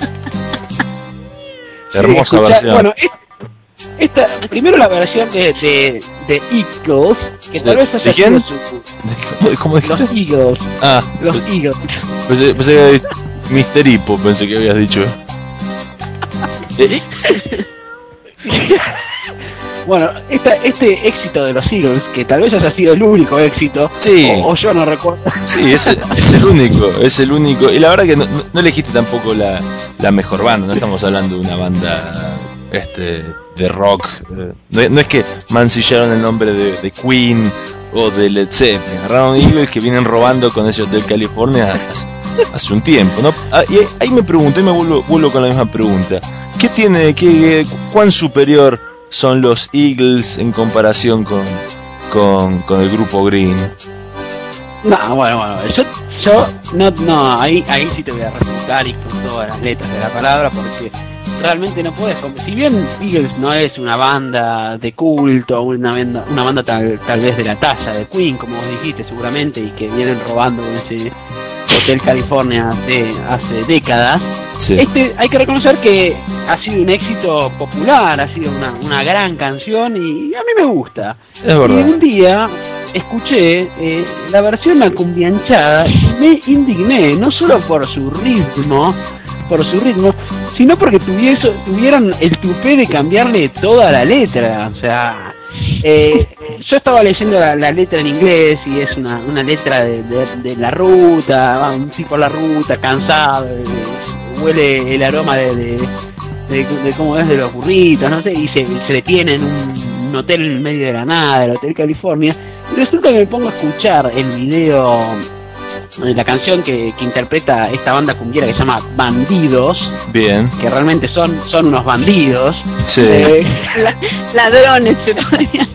E: Hermosa
G: Sí, escuchar-
E: versión.
G: Bueno, es- esta, primero la versión de, de, de Eagles, que
E: Sí.
G: tal vez haya
E: ¿De quién?
G: sido su-
E: ¿Cómo, cómo dijiste?
G: los Eagles,
E: Ah,
G: los Eagles.
E: pensé, pensé que había dicho mister Hippo, pensé que habías dicho. Eh, eh,
G: Bueno, esta, este éxito de los Eagles, que tal vez haya sido el único éxito,
E: Sí.
G: o, o yo no recuerdo.
E: Sí, es, es el único, es el único. Y la verdad que no, no- no elegiste tampoco la, la mejor banda, no estamos hablando de una banda este de rock. eh, no, no es que mancillaron el nombre de, de Queen o de Led Zeppelin, agarraron Eagles que vienen robando con ese Hotel California hace, hace un tiempo, ¿no? Ah, y ahí- ahí me pregunto, y me vuelvo, vuelvo con la misma pregunta. ¿Qué tiene, qué, cuán superior son los Eagles en comparación con, con, con el grupo Green?
G: No, bueno, bueno, yo, yo no, no, ahí, ahí sí te voy a refutar y con todas las letras de la palabra, porque realmente no puedes, com- si bien Eagles no es una banda de culto, una banda, una banda tal, tal vez de la talla de Queen, como vos dijiste seguramente, y que vienen robando con ese Hotel California hace, hace décadas,
E: Sí.
G: este hay que reconocer que ha sido un éxito popular, ha sido una, una gran canción y a mí me gusta.
E: Es
G: Y
E: verdad.
G: un día escuché eh, la versión acumbianchada y me indigné, no solo por su ritmo, por su ritmo, sino porque tuvieso, tuvieron el tupé de cambiarle toda la letra. O sea, eh, yo estaba leyendo la, la letra en inglés y es una, una letra de, de, de la ruta, va, un tipo en la ruta, cansado, eh, huele el aroma de, de, de, de cómo es de los burritos, no sé, y se, se detiene en un, un hotel en medio de la nada, el Hotel California, y resulta que me pongo a escuchar el video, eh, la canción que, que interpreta esta banda cumbiera que se llama Bandidos,
E: Bien.
G: que realmente son, son unos bandidos,
E: Sí.
G: eh,
F: Ladrones, se podría.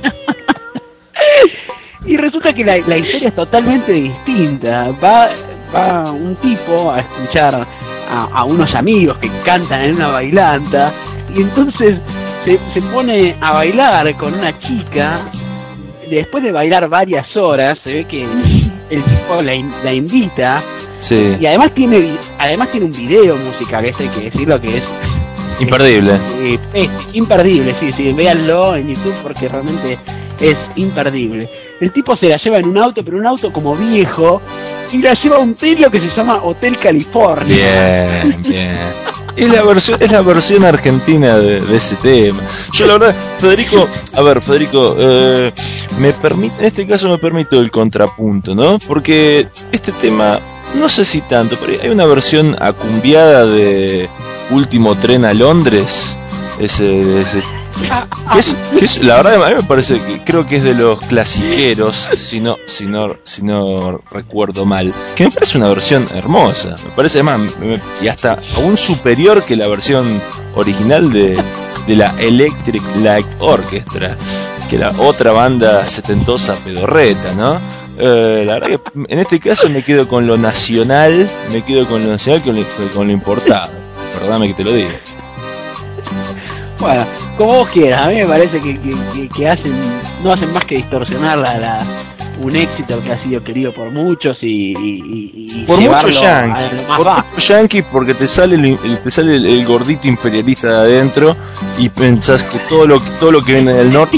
G: y resulta que la, la historia es totalmente distinta. Va, va un tipo a escuchar a, a unos amigos que cantan en una bailanta y entonces se, se pone a bailar con una chica. Después de bailar varias horas se ve que el tipo la, in- la invita
E: Sí.
G: y además tiene vi- además tiene un video musical, eso hay que decirlo, que es
E: Imperdible.
G: eh, es imperdible, sí, sí, véanlo en YouTube porque realmente es imperdible. El tipo se la lleva en un auto, pero un auto como viejo, y la lleva a un hotel que se llama Hotel California.
E: Bien, bien. Es la versión, es la versión argentina de, de ese tema. Yo la verdad, Federico, a ver, Federico, eh, me permite, en este caso me permito el contrapunto, ¿no? Porque este tema no sé si tanto, pero hay una versión acumbiada de Último Tren a Londres. Ese, ese que es, que es, la verdad a mí me parece que creo que es de los clasiqueros, si no, si no, si no recuerdo mal, que me parece una versión hermosa, me parece más, me, y hasta aún superior que la versión original de, de la Electric Light Orchestra, que la otra banda setentosa pedorreta, ¿no? Eh, la verdad que en este caso me quedo con lo nacional, me quedo con lo nacional que con lo, con lo importado, perdóname que te lo diga.
G: Bueno, como vos quieras, a mí me parece que, que, que, que hacen, no hacen más que distorsionar la, la, un éxito que ha sido querido por muchos y, y, y
E: por muchos yankees, por
G: bajo.
E: muchos yankees, porque te sale el, el, te sale el, el gordito imperialista de adentro y pensás que todo lo todo lo que viene del norte.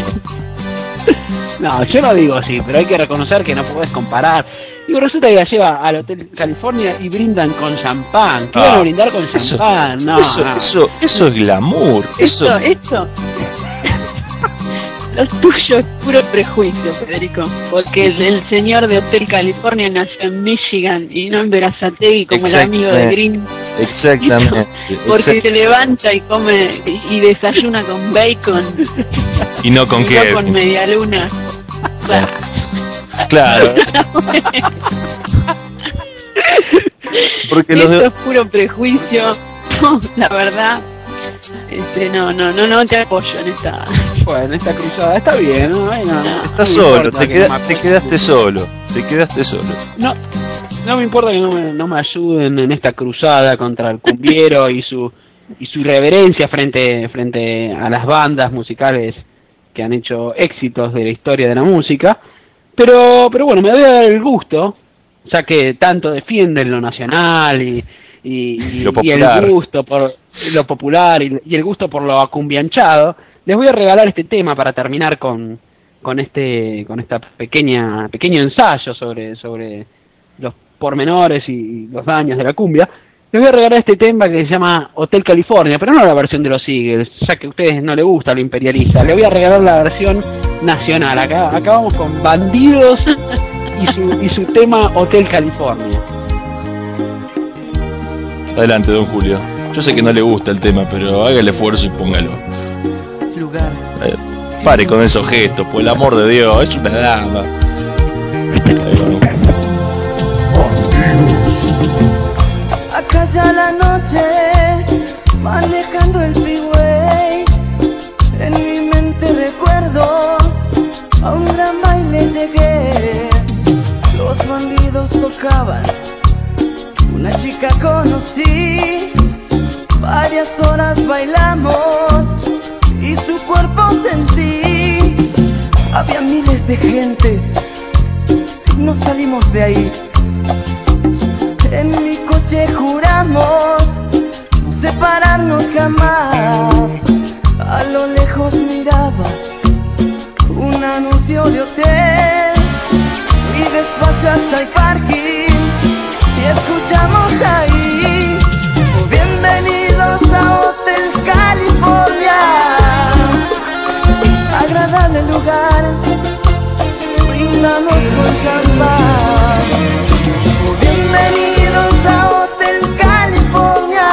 G: No, yo no digo así, pero hay que reconocer que no podés comparar. Digo, resulta que la lleva al Hotel California y brindan con champán. ¿Qué ah, van a brindar con
E: eso,
G: champán? No,
E: eso,
G: no.
E: eso, eso es glamour.
F: Esto,
E: Eso,
F: esto. Lo tuyo es puro prejuicio, Federico. Porque el, el señor de Hotel California nació en Michigan y no en Verazategui como el amigo de Green.
E: Exactamente.
F: Porque
E: exact-
F: se levanta y come y, y desayuna con bacon.
E: Y no con
F: y
E: qué.
F: no con media luna.
E: Claro. Porque los
F: Esto
E: de...
F: es puro prejuicio. No, la verdad. Este, no, no, no, no te apoyo en esta.
G: Bueno, en esta cruzada está bien, ¿no? Bueno, no,
E: Estás
G: no
E: solo,
G: importa
E: te,
G: que
E: queda,
G: no me
E: te
G: apoyen.
E: quedaste solo, te quedaste solo.
G: No, no me importa que no me, no me ayuden en esta cruzada contra el cumbiero y su y su irreverencia frente frente a las bandas musicales que han hecho éxitos de la historia de la música. Pero pero bueno, me voy a dar el gusto, ya que tanto defienden lo nacional y y, y,
E: Lo
G: y el
E: popular.
G: gusto por lo popular y, y el gusto por lo acumbianchado, les voy a regalar este tema para terminar con con este con esta pequeña pequeño ensayo sobre sobre los pormenores y los daños de la cumbia. Les voy a regalar este tema que se llama Hotel California, pero no la versión de los Eagles, ya que a ustedes no les gusta lo imperialista. Les voy a regalar la versión nacional. Acá, acá vamos con Bandidos y su, y su tema Hotel California.
E: Adelante, don Julio. Yo sé que no le gusta el tema, pero haga el esfuerzo y póngalo.
B: Lugar.
E: Eh, pare con esos gestos, por el amor de Dios, es una dama. Ahí vamos.
H: Acá ya la noche, manejando el freeway, en mi mente recuerdo, a un gran baile llegué. Los bandidos tocaban, una chica conocí, varias horas bailamos y su cuerpo sentí. Había miles de gentes, no salimos de ahí. En mi coche juramos no separarnos jamás. A lo lejos miraba un anuncio de hotel y despacio hasta el parking y escuchamos ahí: oh, bienvenidos a Hotel California, agradable lugar, brindamos con champán. Oh, bienvenidos a Hotel California,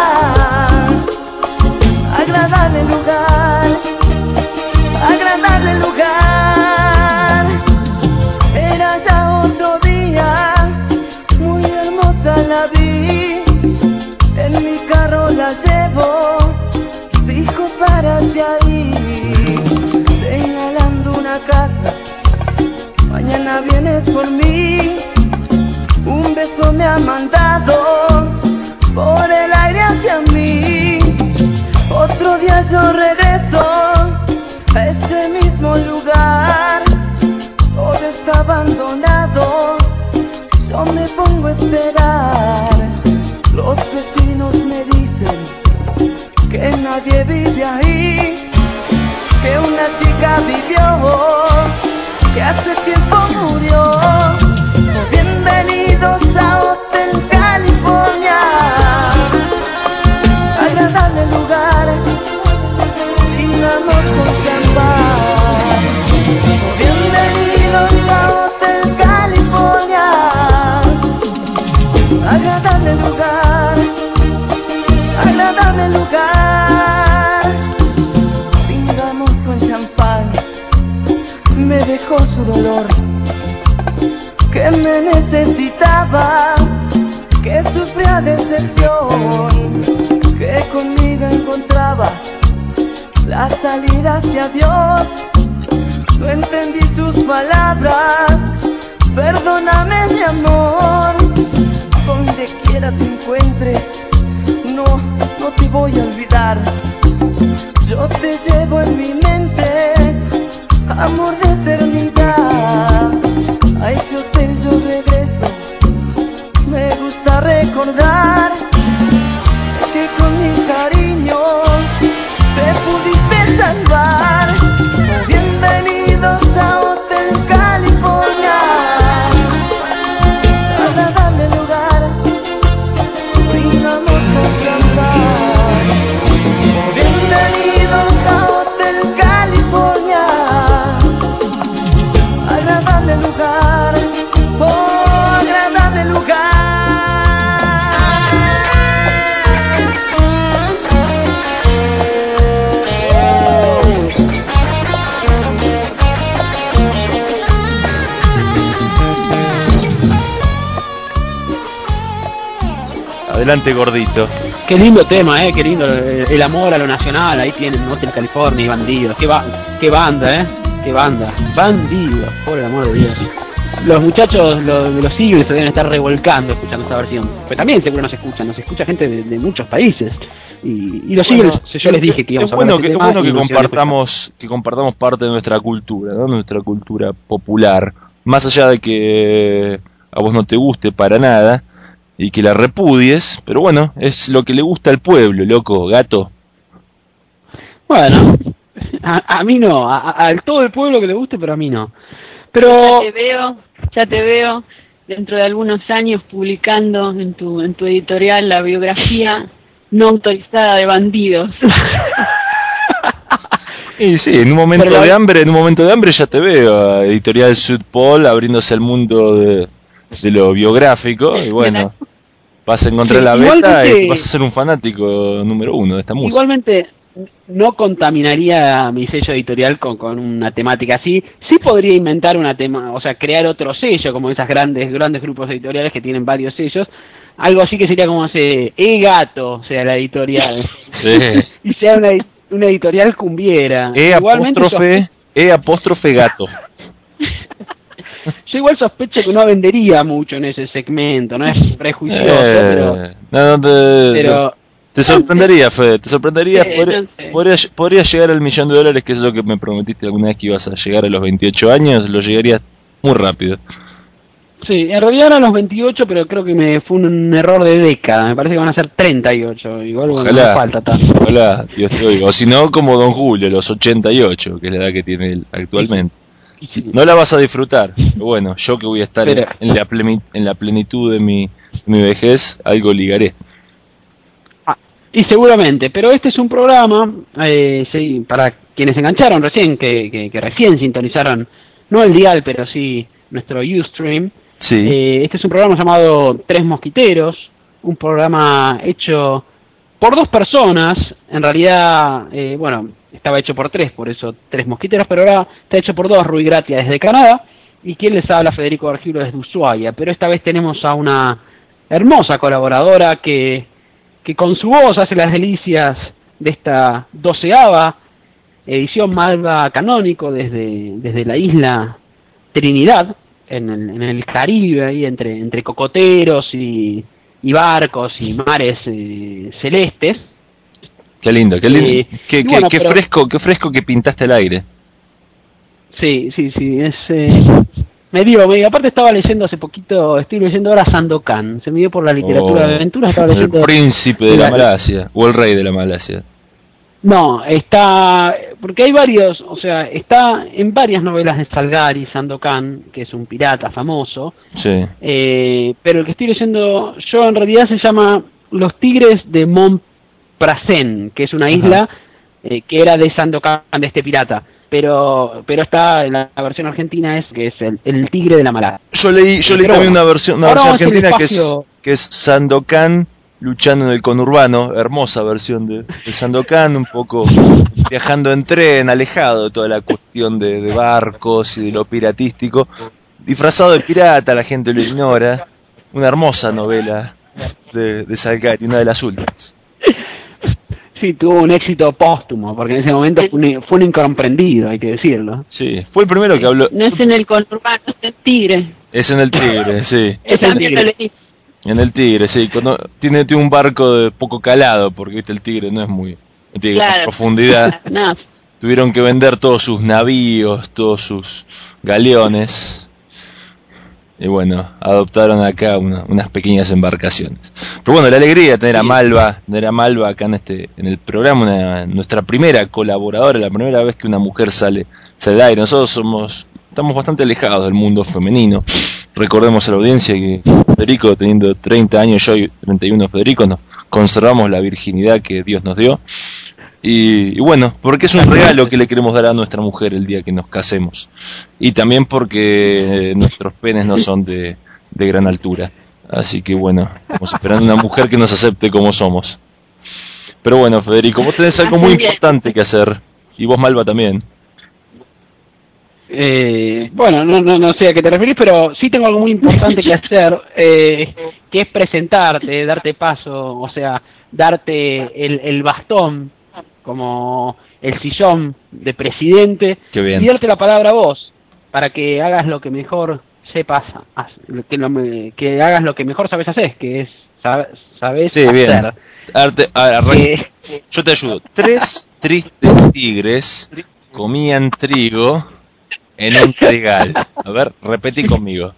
H: agradable lugar, agradable lugar. Era ya otro día, muy hermosa la vi, en mi carro la llevo, dijo párate ahí, señalando una casa, mañana vienes por mí. Un beso me ha mandado por el aire hacia mí. Otro día yo regreso a ese mismo lugar. Todo está abandonado, yo me pongo a esperar. Los vecinos me dicen que nadie vive ahí, que una chica vivió, que hace tiempo murió. Bienvenidos a Hotel California, agradable lugar, brindamos con champán. Bienvenidos a Hotel California, me necesitaba, que sufría decepción, que conmigo encontraba la salida hacia Dios. No entendí sus palabras, perdóname mi amor. Donde quiera te encuentres, no, no te voy a olvidar. Yo te llevo en mi mente, amor de eternidad. A ese hotel yo regreso, me gusta recordar que con mi cariño te pudiste salvar. Bienvenidos a Hotel California, agradable lugar, brindamos con champán. Bienvenidos a Hotel California, agradable lugar, oh agradable lugar.
E: Adelante, gordito.
G: Qué lindo tema, eh, qué lindo, el, el amor a lo nacional, ahí tienen Hotel California y Bandidos, qué, ba qué banda, eh, qué banda, Bandidos, por el amor de Dios. Los muchachos los, de los Eagles se deben estar revolcando escuchando esa versión, pero también seguro nos escuchan, nos escucha gente de, de muchos países, y, y los bueno, Eagles, yo les dije que íbamos
E: es bueno
G: a hablar de
E: que,
G: este
E: es bueno que
G: tema
E: compartamos, que compartamos parte de nuestra cultura, ¿no? Nuestra cultura popular, más allá de que a vos no te guste para nada, y que la repudies, pero bueno, es lo que le gusta al pueblo, loco, gato.
G: Bueno, a, a mí no, a, a todo el pueblo que le guste, pero a mí no. Pero
F: ya te veo, ya te veo dentro de algunos años publicando en tu en tu editorial la biografía no autorizada de Bandidos.
E: Y sí, en un momento pero de la... hambre, en un momento de hambre ya te veo, a Editorial Sud Pol abriéndose al mundo de, de lo biográfico, y bueno, vas a encontrar sí, la beta y vas a ser un fanático número uno de esta música.
G: Igualmente no contaminaría mi sello editorial con, con una temática así. Sí podría inventar una tema, o sea, crear otro sello, como esas grandes grandes grupos editoriales que tienen varios sellos. Algo así que sería como ese E-Gato, o sea, la editorial.
E: Sí.
G: Y sea una, una editorial cumbiera.
E: E apóstrofe, E apóstrofe gato.
G: Yo igual sospecho que no vendería mucho en ese segmento, no es prejuicioso,
E: eh,
G: pero...
E: No, no te,
G: pero
E: te sorprendería, Fede, te sorprendería,
G: sí,
E: podría,
G: no sé.
E: podría, podría llegar al millón de dólares, que es lo que me prometiste alguna vez que ibas a llegar a los veintiocho años, lo llegarías muy rápido.
G: Sí, en realidad eran los veintiocho, pero creo que me fue un error de década, me parece que van a ser treinta y ocho, igual
E: ojalá,
G: no falta tanto.
E: Ojalá, Dios te oiga, o si no, como Don Julio, los ochenta y ocho, que es la edad que tiene él actualmente. Sí. No la vas a disfrutar, pero bueno, yo que voy a estar pero... en, en, la plenitud, en la plenitud de mi, de mi vejez, algo ligaré.
G: Ah, y seguramente, pero este es un programa, eh, sí, para quienes engancharon recién, que, que, que recién sintonizaron, no el dial, pero sí nuestro Ustream.
E: Sí.
G: Eh, este es un programa llamado Tres Mosquiteros, un programa hecho por dos personas, en realidad, eh, bueno, estaba hecho por tres, por eso Tres Mosquiteros, pero ahora está hecho por dos, Rui Gratia desde Canadá, y quien les habla, Federico Argiulo desde Ushuaia, pero esta vez tenemos a una hermosa colaboradora que, que con su voz hace las delicias de esta doceava edición Malva Canónico desde, desde la isla Trinidad, en el, en el Caribe, ahí entre, entre cocoteros y, y barcos y mares eh, celestes.
E: Qué lindo, qué lindo,
G: eh,
E: qué, qué,
G: bueno,
E: qué
G: pero,
E: fresco, qué fresco que pintaste el aire.
G: Sí, sí, sí, es eh, me dio, me dio, aparte estaba leyendo hace poquito, estoy leyendo ahora Sandokan, se me dio por la literatura oh, de aventuras, estaba leyendo
E: el príncipe de la, la Malasia, o el rey de la Malasia.
G: No, está, porque hay varios, o sea, está en varias novelas de Salgari, Sandokan, que es un pirata famoso.
E: Sí.
G: Eh, pero el que estoy leyendo yo en realidad se llama Los Tigres de Montprasen, que es una isla eh, que era de Sandokan, de este pirata. Pero pero está en la, la versión argentina es que es el, el Tigre de la Malasia.
E: Yo leí, yo leí pero también bueno, una versión, una versión argentina que es que es Sandokan luchando en el conurbano, hermosa versión de, de Sandokan, un poco viajando en tren, alejado de toda la cuestión de, de barcos y de lo piratístico, disfrazado de pirata, la gente lo ignora. Una hermosa novela de, de Salgari, una de las últimas.
G: Sí, tuvo un éxito póstumo, porque en ese momento fue un, fue un incomprendido, hay que decirlo.
E: Sí, fue el primero que habló.
F: No es en el conurbano, es en Tigre.
E: Es en el Tigre, sí.
F: Es en Tigre.
E: En el Tigre, sí. Cuando tiene, tiene un barco de poco calado, porque viste el Tigre no es muy, no tiene
F: Claro.
E: profundidad.
F: No,
E: Tuvieron que vender todos sus navíos, todos sus galeones. Y bueno, adoptaron acá una, unas pequeñas embarcaciones. Pero bueno, la alegría de tener a Malva, tener a Malva acá en este, en el programa, una, nuestra primera colaboradora, la primera vez que una mujer sale, sale al aire. Nosotros somos, estamos bastante alejados del mundo femenino. Recordemos a la audiencia que Federico, teniendo treinta años, yo y treinta y uno Federico, nos conservamos la virginidad que Dios nos dio. Y, y bueno, porque es un regalo que le queremos dar a nuestra mujer el día que nos casemos. Y también porque eh, nuestros penes no son de, de gran altura. Así que bueno, estamos esperando una mujer que nos acepte como somos. Pero bueno, Federico, vos tenés algo muy importante que hacer. Y vos, Malva, también.
G: Eh, bueno, no, no, no sé a qué te referís, pero sí tengo algo muy importante que hacer, eh, que es presentarte, darte paso, o sea, darte el, el bastón, como el sillón de presidente,
E: Qué bien.
G: y darte la palabra a vos, para que hagas lo que mejor sepas, que, lo, que hagas lo que mejor sabes hacer, que es sab, sabes
E: sí,
G: hacer.
E: Bien. Arte, arran-
G: Que...
E: Yo te ayudo. Tres tristes tigres comían trigo en un trigal. A ver, repetí conmigo.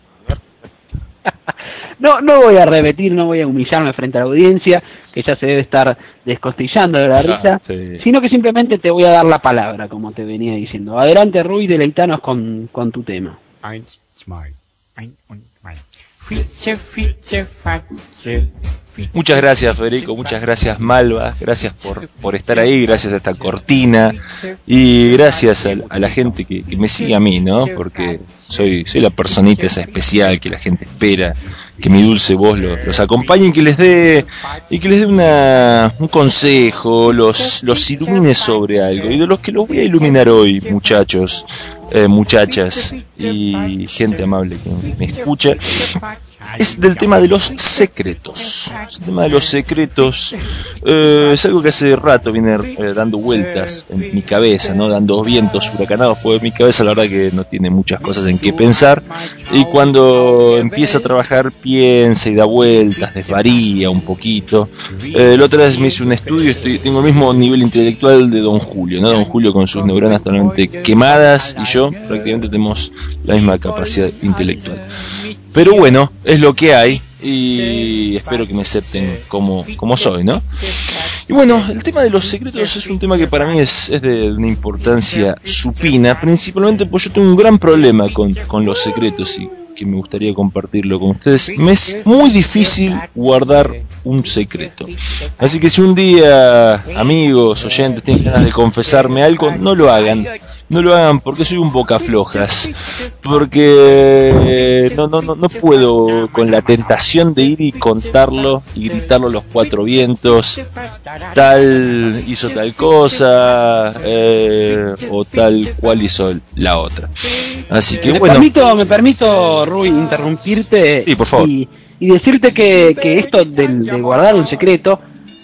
G: No, no voy a repetir, no voy a humillarme frente a la audiencia, que ya se debe estar descostillando de la risa,
E: Ah, sí.
G: sino que simplemente te voy a dar la palabra, como te venía diciendo. Adelante, Rui, deleitanos con, con tu tema.
I: Eins, zwei, ein und zwei. Fiche, fiche, fache.
E: Muchas gracias, Federico, muchas gracias, Malva, gracias por, por estar ahí, gracias a esta cortina y gracias a, a la gente que, que me sigue a mí, ¿no? Porque soy, soy la personita esa especial que la gente espera, que mi dulce voz lo- los acompañe y que les dé y que les dé una, un consejo, los, los ilumine sobre algo, y de los que los voy a iluminar hoy, muchachos, eh, muchachas y gente amable que me escucha, es del tema de los secretos. El tema de los secretos eh, es algo que hace rato viene eh, dando vueltas en mi cabeza, ¿no? Dando vientos huracanados, porque mi cabeza la verdad que no tiene muchas cosas en qué pensar, y cuando empieza a trabajar piensa y da vueltas, desvaría un poquito. Eh, la otra vez me hice un estudio, estoy, tengo el mismo nivel intelectual de Don Julio, ¿no? Don Julio con sus neuronas totalmente quemadas y yo prácticamente tenemos la misma capacidad intelectual. Pero bueno, es lo que hay y espero que me acepten como, como soy, ¿no? Y bueno, el tema de los secretos es un tema que para mí es, es de una importancia supina, principalmente porque yo tengo un gran problema con, con los secretos y que me gustaría compartirlo con ustedes. Me es muy difícil guardar un secreto. Así que si un día, amigos, oyentes, tienen ganas de confesarme algo, no lo hagan. No lo hagan porque soy un boca flojas. Porque no, no, no, no puedo con la tentación de ir y contarlo y gritarlo a los cuatro vientos. Tal hizo tal cosa, eh, o tal cual hizo la otra. Así que
G: me
E: bueno.
G: Permito, me permito, Rui, interrumpirte
E: Sí, por favor.
G: y, y decirte que, que esto de, de guardar un secreto,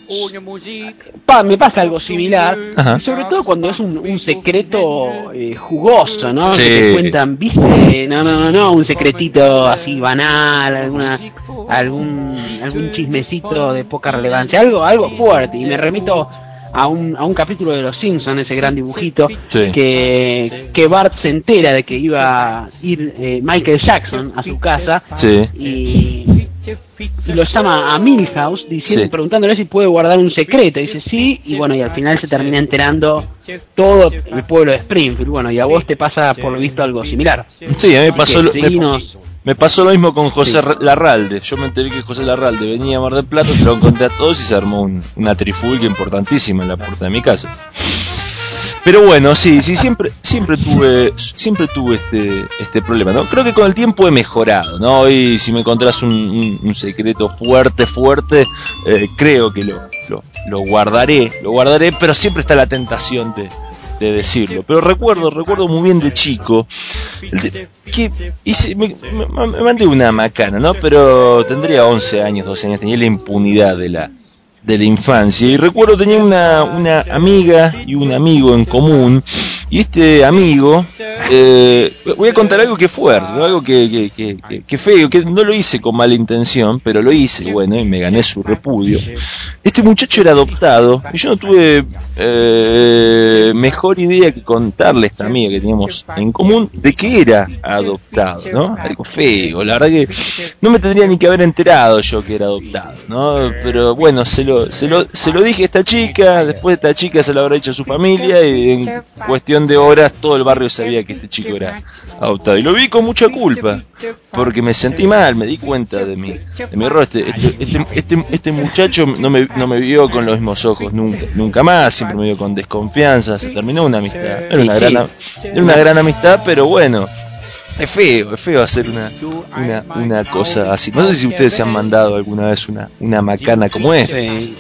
G: pa, me pasa algo similar,
E: Ajá.
G: y sobre todo cuando es un, un secreto eh, jugoso, ¿no?
E: Sí.
G: Que te cuentan, viste, no, no, no, no, un secretito así banal, alguna, algún, algún chismecito de poca relevancia, algo, algo fuerte, y me remito a un, a un capítulo de Los Simpsons, ese gran dibujito,
E: Sí.
G: que, que Bart se entera de que iba a ir eh, Michael Jackson a su casa,
E: Sí.
G: y, y lo llama a Milhouse diciendo,
E: Sí.
G: preguntándole si puede guardar un secreto. Y dice sí, y bueno, y al final se termina enterando todo el pueblo de Springfield. Bueno, y a vos te pasa por lo visto algo similar.
E: Sí, a mí me
G: Así
E: pasó
G: que
E: lo, me,
G: seguinos.
E: me pasó lo mismo con José
G: Sí.
E: Larralde. Yo me enteré que José Larralde venía a Mar del Plata, se lo conté a todos y se armó un, una trifulca importantísima en la puerta de mi casa. Pero bueno, sí, sí, siempre, siempre tuve, siempre tuve este, este problema, ¿no? Creo que con el tiempo he mejorado, ¿no? Y si me encontrás un, un, un secreto fuerte, fuerte, eh, creo que lo, lo, lo guardaré, lo guardaré, pero siempre está la tentación de, de decirlo. Pero recuerdo, recuerdo muy bien de chico que hice, me, me, me mandé una macana, ¿no? Pero tendría once años, doce años, tenía la impunidad de la de la infancia. Y recuerdo tenía una, una amiga y un amigo en común. Y este amigo, eh, voy a contar algo que es fuerte, ¿no? Algo que, que, que, que, que feo, que no lo hice con mala intención, pero lo hice, y bueno, y me gané su repudio. Este muchacho era adoptado, y yo no tuve eh, mejor idea que contarle a esta amiga que teníamos en común de que era adoptado, ¿no? Algo feo, la verdad que no me tendría ni que haber enterado yo que era adoptado, ¿no? Pero bueno, se lo, se lo, se lo dije a esta chica, después esta chica se lo habrá dicho a su familia, y en cuestión de horas todo el barrio sabía que este chico era adoptado. Y lo vi con mucha culpa, porque me sentí mal, me di cuenta de mi, de mi error. Este, este, este, este, este muchacho no me, no me vio con los mismos ojos nunca, nunca más, siempre me vio con desconfianza, se terminó una amistad. Era una gran, era una gran amistad, pero bueno, es feo, es feo hacer una, una, una cosa así. No sé si ustedes se han mandado alguna vez una, una macana como esta.
B: Sí.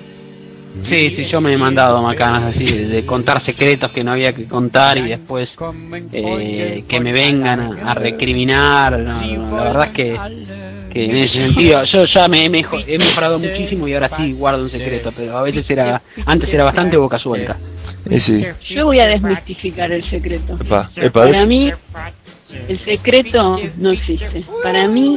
B: Sí, sí, yo me he mandado macanas así, de, de contar secretos que no había que contar y después eh, que me vengan a, a recriminar. No, no, la verdad es que, que en ese sentido yo ya me, me he mejorado muchísimo y ahora sí guardo un secreto, pero a veces era, antes era bastante boca suelta.
E: Eh, sí.
F: Yo voy a desmistificar el secreto.
E: Epa, epa,
F: Para
E: es...
F: mí, el secreto no existe. Para mí,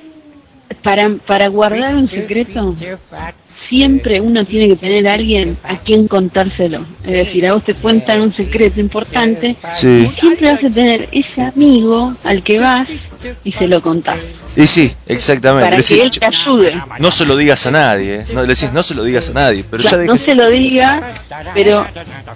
F: para, para guardar un secreto, siempre uno tiene que tener a alguien a quien contárselo. Es decir, a vos te cuentan un secreto importante,
E: sí.
F: Siempre vas a tener ese amigo al que vas y se lo contás.
E: Y sí, exactamente.
F: Para
E: decís,
F: que él te ayude.
E: No se lo digas a nadie, ¿eh? No, le decís, no se lo digas a nadie, pero
F: Claro,
E: ya
F: no
E: deje...
F: se lo diga, pero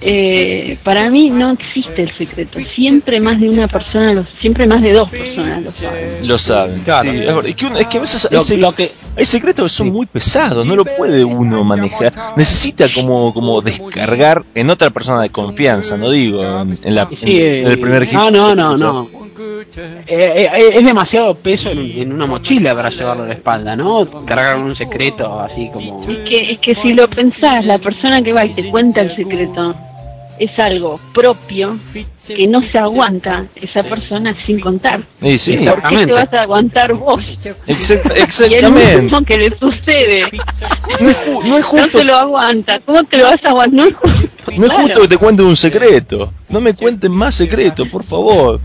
F: eh, para mí no existe el secreto. Siempre más de una persona, lo, siempre más de dos personas lo saben.
E: Lo saben,
B: claro.
E: Sí, es, verdad. Es, que uno, es que a veces
B: Lo,
E: hay, sec...
B: lo que,
E: hay secretos que son sí. muy pesados, no lo puede uno manejar. Necesita como, como descargar en otra persona de confianza, no digo en, en, la, en,
B: sí,
E: en el primer
B: no, no, no, no. Eh, eh, es demasiado peso en, en una mochila para llevarlo a la espalda, ¿no? Cargar un secreto así como...
F: Es que, es que si lo pensás, la persona que va y te cuenta el secreto es algo propio que no se aguanta esa persona sin contar.
E: Sí, sí.
F: ¿Por qué te vas a aguantar vos?
E: Exact,
F: Y
E: exactamente.
F: el mismo que le sucede.
E: No es, ju no es justo.
F: No se lo aguanta. ¿Cómo te lo vas a aguantar? No es justo.
E: No es
F: Claro.
E: justo que te cuenten un secreto. No me cuenten más secretos, por favor.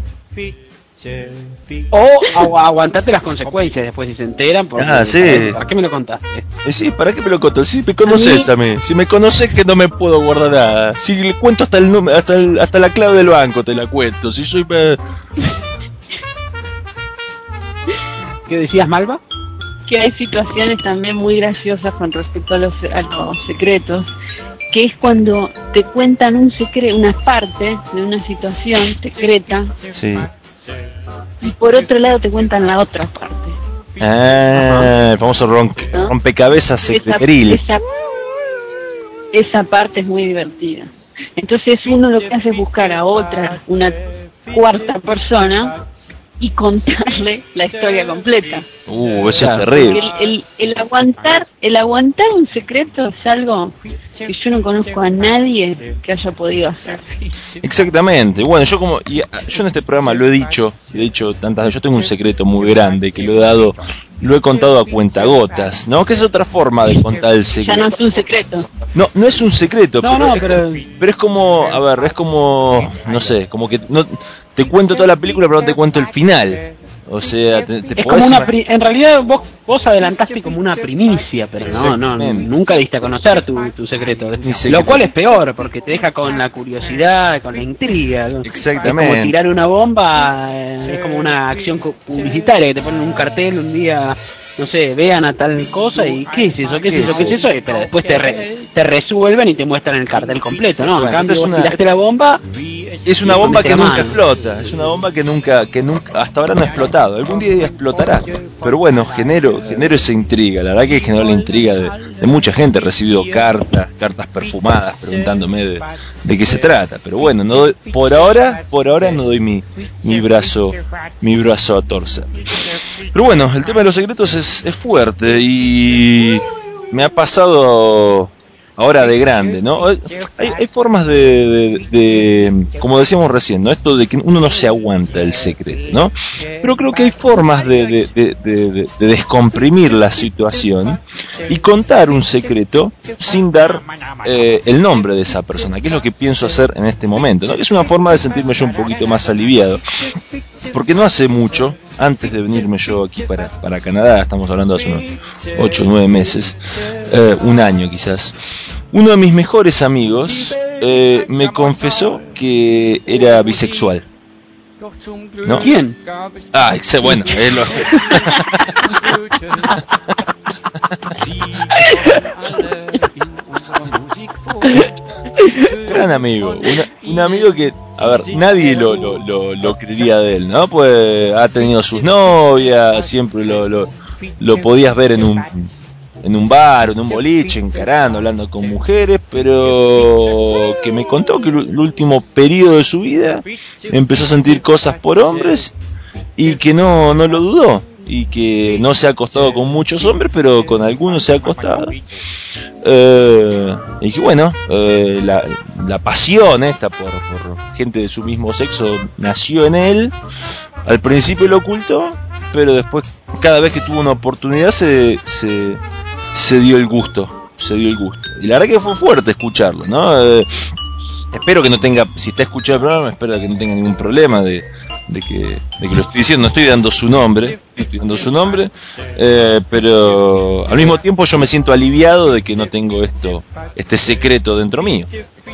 B: O agu aguantate las consecuencias después si se enteran. Porque,
E: Ah, sí.
B: ¿para, ¿Para qué me lo contaste?
E: Eh, sí, ¿para qué me lo contas? Si me conoces a mí. Si me conoces que no me puedo guardar nada. Si le cuento hasta el número, hasta, el, hasta la clave del banco te la cuento. Si soy...
B: ¿Qué decías, Malva?
F: Que hay situaciones también muy graciosas con respecto a los, a los secretos, que es cuando te cuentan un secreto, una parte de una situación secreta,
E: Sí.
F: y por otro lado te cuentan la otra parte.
E: Ah, el famoso ron
F: ¿no?
E: rompecabezas
F: Esa,
E: secreteril.
F: esa, esa parte es muy divertida. Entonces uno lo que hace es buscar a otra, una cuarta persona, y contarle la historia completa.
E: Uh, eso
B: Claro.
E: es terrible.
F: El, el, el aguantar el aguantar un secreto es algo que yo no conozco a nadie que haya podido hacer.
E: Exactamente. Bueno, yo como y yo en este programa lo he dicho, he dicho tantas veces, yo tengo un secreto muy grande que lo he dado, lo he contado a cuentagotas, ¿no? Que es otra forma de contar el
F: Ya no
E: secreto.
F: es un secreto.
E: No, no es un secreto,
B: No,
E: pero,
B: no,
E: es,
B: pero...
E: pero es como, a ver, es como, no sé, como que no te cuento toda la película, pero no te cuento el final. O sea, te, te
B: Es
E: podés
B: como una
E: ima-
B: pri en realidad vos vos adelantaste como una primicia, pero no, no,
E: Exactamente.
B: nunca diste a conocer tu, tu secreto.
E: Ni secreto.
B: Lo cual es peor, porque te deja con la curiosidad, con la intriga.
E: Exactamente.
B: Es como tirar una bomba, eh, es como una acción co- publicitaria, que te ponen un cartel un día, no sé, vean a tal cosa y ¿qué es eso? ¿Qué es eso? ¿Qué es eso? Y, pero después te, re te resuelven y te muestran el cartel completo, ¿no? En
E: Bueno,
B: cambio
E: es
B: vos
E: una-
B: tiraste la bomba...
E: Es una
B: y
E: bomba
B: ponete
E: que
B: la
E: nunca
B: mano.
E: explota, es una bomba que nunca, que nunca, hasta ahora no ha explotado, algún día explotará, pero bueno, genero, genero esa intriga, la verdad que generó la intriga de, de mucha gente, he recibido cartas, cartas perfumadas preguntándome de, de qué se trata, pero bueno, no doy- por ahora, por ahora no doy mi, mi brazo, mi brazo a torcer. Pero bueno, el tema de los secretos es, es fuerte y me ha pasado ahora de grande, ¿no? Hay, hay formas de, de, de, como decíamos recién, ¿no? Esto de que uno no se aguanta el secreto, ¿no? Pero creo que hay formas de, de, de, de, de descomprimir la situación y contar un secreto sin dar eh, el nombre de esa persona, que es lo que pienso hacer en este momento, ¿no? Que es una forma de sentirme yo un poquito más aliviado, porque no hace mucho, antes de venirme yo aquí para, para Canadá, estamos hablando de hace unos ocho o nueve meses, eh, un año quizás, uno de mis mejores amigos eh, me confesó que era bisexual. ¿No?
B: ¿Quién?
E: Ah, ese, bueno, es lo... Gran amigo, una, un amigo que, a ver, nadie lo, lo, lo, lo creería de él, ¿no? Pues ha tenido sus novias, siempre lo, lo, lo podías ver en un en un bar, en un boliche, encarando, hablando con mujeres, pero que me contó que el último periodo de su vida empezó a sentir cosas por hombres y que no, no lo dudó, y que no se ha acostado con muchos hombres, pero con algunos se ha acostado. Eh, y que bueno, eh, la, la pasión esta por, por gente de su mismo sexo nació en él. Al principio lo ocultó, pero después, cada vez que tuvo una oportunidad, se, se, se dio el gusto, se dio el gusto. Y la verdad que fue fuerte escucharlo, ¿no? Eh, espero que no tenga, si está escuchando el programa, espero que no tenga ningún problema de, de, que, de que lo estoy diciendo. No estoy dando su nombre, no estoy dando su nombre, eh, pero al mismo tiempo yo me siento aliviado de que no tengo esto, este secreto dentro mío.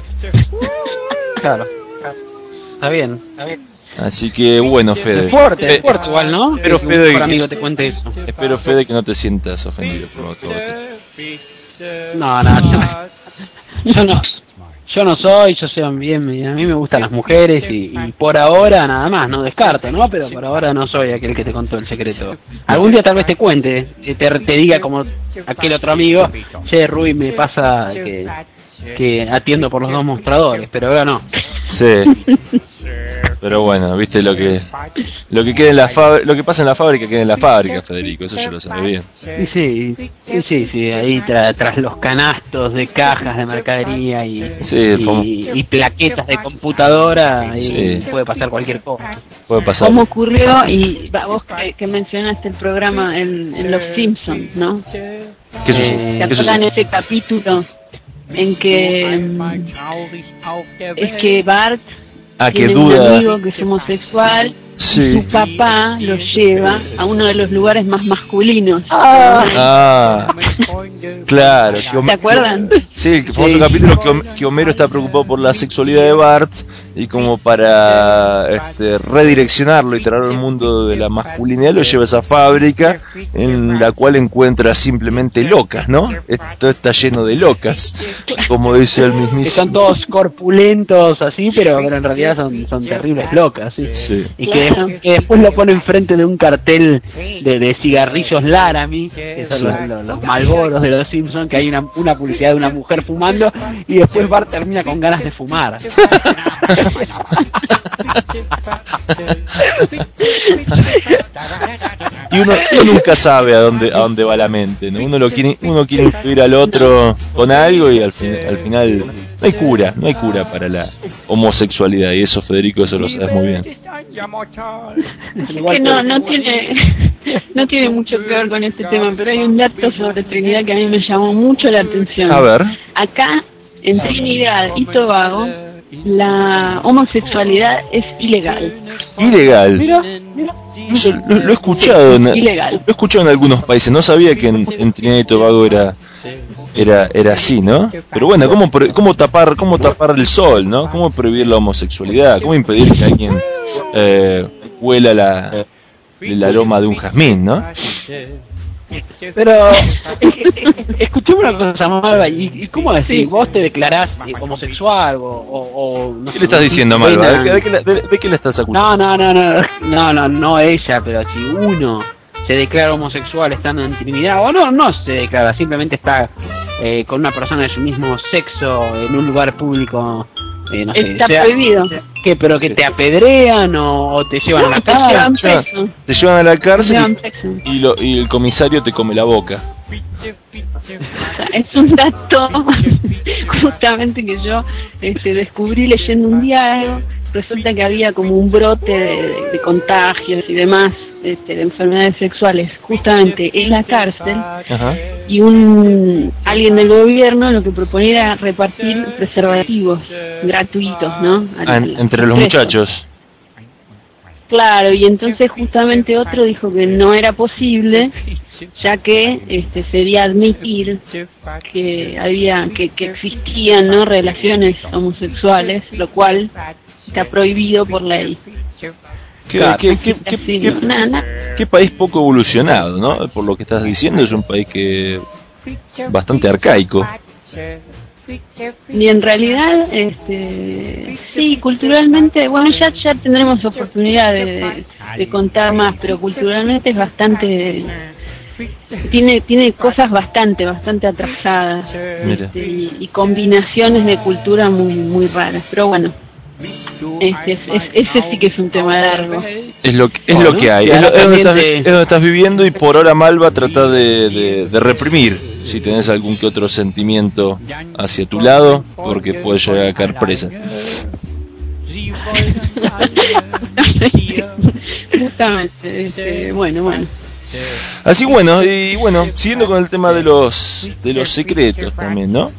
B: Claro, está bien, está bien.
E: Así que bueno, Fede.
B: Es fuerte, es fuerte igual, ¿no?
E: Espero,
B: que
E: Fede,
B: un amigo te cuente eso.
E: Espero, Fede, que no te sientas ofendido por todo esto.
B: No, no, yo, yo no. Yo no soy, yo soy bien, a mí me gustan las mujeres y, y por ahora nada más, no descarto, ¿no? Pero por ahora no soy aquel que te contó el secreto. Algún día tal vez te cuente, te, te diga como aquel otro amigo, che, Rui, me pasa que, que atiendo por los dos mostradores, pero ahora no.
E: Sí. Pero bueno, viste lo que lo que queda en la fábrica, lo que pasa en la fábrica queda en la fábrica, Federico, eso yo lo sabía bien.
B: Sí, sí, sí, sí, sí, ahí tra, tras los canastos de cajas de mercadería y,
E: sí,
B: y, y plaquetas de computadora,
E: sí.
B: Puede pasar cualquier cosa.
E: Puede pasar.
F: Como ocurrió, y va, vos que, que mencionaste el programa en, en Los Simpsons, ¿no?
E: ¿Qué sucede?
F: ¿Te acuerdas en ese capítulo en que mm, es que Bart
E: ah,
F: tiene
E: que
F: un
E: duda.
F: amigo que es homosexual?
E: Sí.
F: Y su papá lo lleva a uno de los lugares más masculinos.
E: Ah, ah claro. Que
F: ¿Te acuerdan?
E: Sí, el famoso sí. capítulo que, que Homero está preocupado por la sexualidad de Bart y como para este, redireccionarlo y traerlo al mundo de la masculinidad lo lleva a esa fábrica en la cual encuentra simplemente locas, ¿no? Esto está lleno de locas, como dice el mismísimo.
B: Están todos corpulentos así, pero, pero en realidad son, son terribles locas, ¿sí?
E: Sí.
B: Y que, que después lo pone enfrente de un cartel de, de cigarrillos Laramie, que son los, los, los Marlboros de los Simpsons, que hay una, una publicidad de una mujer fumando y después Bart termina con ganas de fumar.
E: Y uno, uno nunca sabe a dónde a dónde va la mente, ¿no? Uno lo quiere, uno quiere influir al otro con algo y al, fin, al final no hay cura, no hay cura para la homosexualidad, y eso, Federico, eso lo sabes muy bien.
F: Es que no, no tiene, no tiene mucho que ver con este tema, pero hay un dato sobre Trinidad que a mí me llamó mucho la atención.
E: A ver.
F: Acá, en Trinidad y Tobago, la homosexualidad es ilegal.
E: ¿Ilegal?
F: Mira, mira.
E: Yo lo, lo he escuchado en,
F: ilegal.
E: Lo he escuchado en algunos países, no sabía que en, en Trinidad y Tobago era era era así, ¿no? Pero bueno, ¿cómo, cómo tapar cómo tapar el sol, ¿no? ¿Cómo prohibir la homosexualidad? ¿Cómo impedir que alguien eh, huela la, el aroma de un jazmín, ¿no?
B: Pero escuché una cosa, Malva, ¿y, y cómo decís? ¿Vos te declarás homosexual o, o, o no?
E: ¿Qué le estás diciendo, Malva? ¿De, de, de, de, ¿De qué le estás acusando?
B: No, no, no, no, no, no, no ella, pero si uno se declara homosexual estando en Trinidad, o no, no se declara, simplemente está eh, con una persona de su mismo sexo en un lugar público, eh, no sé,
F: está
B: sea,
F: prohibido.
B: ¿Qué? ¿Pero que te apedrean o, o te llevan no, a la cárcel?
E: Te llevan a la cárcel y, y, lo, y el comisario te come la boca.
F: Es un dato justamente que yo este, descubrí leyendo un diario, resulta que había como un brote de, de contagios y demás, este, de enfermedades sexuales, justamente en la cárcel.
E: Ajá.
F: Y un alguien del gobierno lo que proponía era repartir preservativos gratuitos, ¿no?
E: Ah, en, entre los muchachos.
F: Claro, y entonces justamente otro dijo que no era posible, ya que este sería admitir que había que, que existían, ¿no?, relaciones homosexuales, lo cual está prohibido por ley.
E: ¿Qué, qué, qué, qué,
F: Así,
E: qué,
F: no, nada, nada.
E: qué país poco evolucionado, ¿no? Por lo que estás diciendo, es un país que bastante arcaico.
F: Y en realidad, este, sí, culturalmente, bueno, ya ya tendremos oportunidad de, de contar más, pero culturalmente es bastante, tiene tiene cosas bastante, bastante atrasadas, este, y, y combinaciones de cultura muy muy raras, pero bueno. Este, es, es, ese sí que es un tema largo.
E: Es lo que, es lo que hay, es, lo, es, donde estás, es donde estás viviendo, y por ahora Malva trata de, de, de reprimir si tenés algún que otro sentimiento hacia tu lado, porque puedes llegar a caer presa.
F: Justamente, este, bueno, bueno.
E: Así bueno, y bueno, siguiendo con el tema de los de los secretos también, ¿no?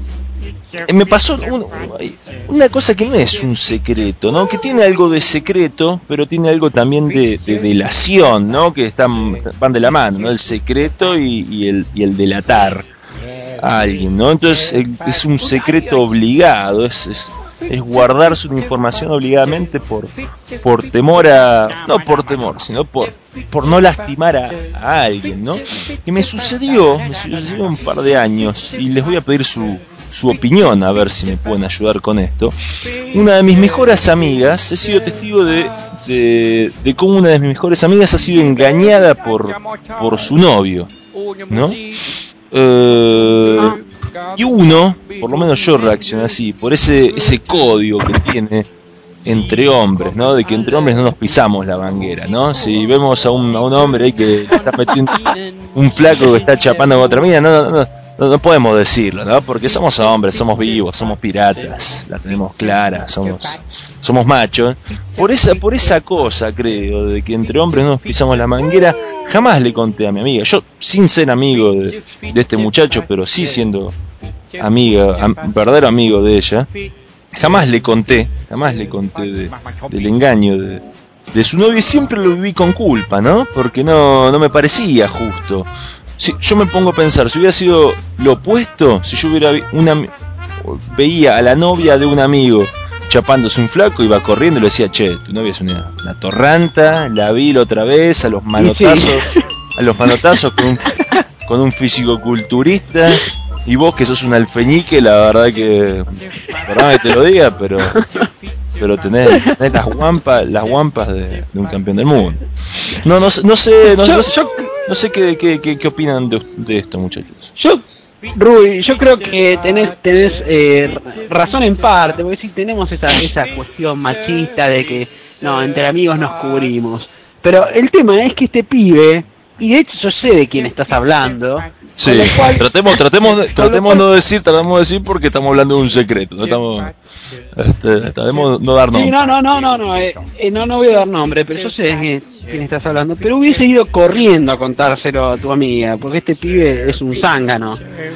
E: Me pasó un, una cosa que no es un secreto, ¿no? Que tiene algo de secreto, pero tiene algo también de, de delación, ¿no? Que están van de la mano, ¿no? El secreto y, y el y el delatar a alguien, ¿no? Entonces es un secreto obligado, es, es es guardarse una información obligadamente por por temor a, no por temor, sino por por no lastimar a, a alguien, ¿no? Que me sucedió, me sucedió un par de años, y les voy a pedir su su opinión, a ver si me pueden ayudar con esto. Una de mis mejores amigas, he sido testigo de de, de cómo una de mis mejores amigas ha sido engañada por por su novio, ¿no? Eh, y uno, por lo menos yo reaccioné así, por ese ese código que tiene entre hombres, ¿no? De que entre hombres no nos pisamos la manguera, ¿no? Si vemos a un, a un hombre ahí que está metiendo un flaco que está chapando con otra mina, no, no, no, no podemos decirlo, ¿no? Porque somos hombres, somos vivos, somos piratas, la tenemos clara, somos somos machos. Por esa por esa cosa, creo, de que entre hombres no nos pisamos la manguera, jamás le conté a mi amiga. Yo, sin ser amigo de, de este muchacho, pero sí siendo amiga, am, verdadero amigo de ella, jamás le conté, jamás le conté de, del engaño de, de su novio, y siempre lo viví con culpa, ¿no? Porque no, no me parecía justo. Si, yo me pongo a pensar, si hubiera sido lo opuesto, si yo hubiera una, veía a la novia de un amigo chapándose un flaco, iba corriendo y le decía, che, tu novia es una, una torranta, la vi la otra vez, a los manotazos, a los manotazos con un, con un fisicoculturista. Y vos, que sos un alfeñique, la verdad que, perdón que te lo diga, pero pero tenés, tenés las guampas, las guampas de, de un campeón del mundo. No, no, no sé, no, no sé, no sé qué, qué, qué, qué opinan de, de esto, muchachos.
G: Yo, Rui, yo creo que tenés, tenés eh, razón en parte, porque sí tenemos esa, esa cuestión machista de que, no, entre amigos nos cubrimos. Pero el tema es que este pibe, y de hecho yo sé de quién estás hablando.
E: Sí, cual, tratemos, tratemos, de, tratemos no decir, tratemos de decir porque estamos hablando de un secreto, no estamos, este, tratemos no dar nombre.
G: Sí, no, no, no, no, no, eh, eh, no, no voy a dar nombre, pero yo sé de quién estás hablando. Pero hubiese ido corriendo a contárselo a tu amiga, porque este pibe es un zángano.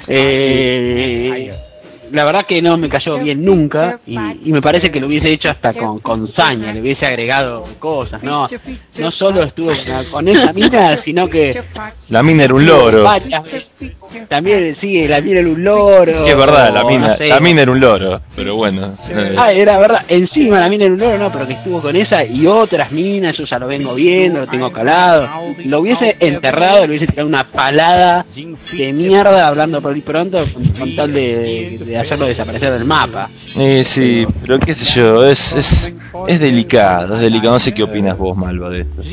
G: Eh, la verdad que no me cayó bien nunca, y, y me parece que lo hubiese hecho hasta con, con saña, le hubiese agregado cosas, ¿no? No solo estuvo con esa mina, sino que...
E: La mina era un loro.
G: También, sí, la mina era un loro.
E: Que es verdad, la mina, no sé. La mina era un loro, pero bueno.
G: Eh. Ah, era verdad, encima la mina era un loro, no, pero que estuvo con esa y otras minas, yo ya lo vengo viendo, lo tengo calado. Lo hubiese enterrado, le hubiese tirado una palada de mierda hablando por ahí pronto, con, con tal de, de hacerlo desaparecer del mapa.
E: Eh, sí, pero qué sé yo, es, es, es delicado, es delicado. No sé qué opinas vos, Malva, de esto.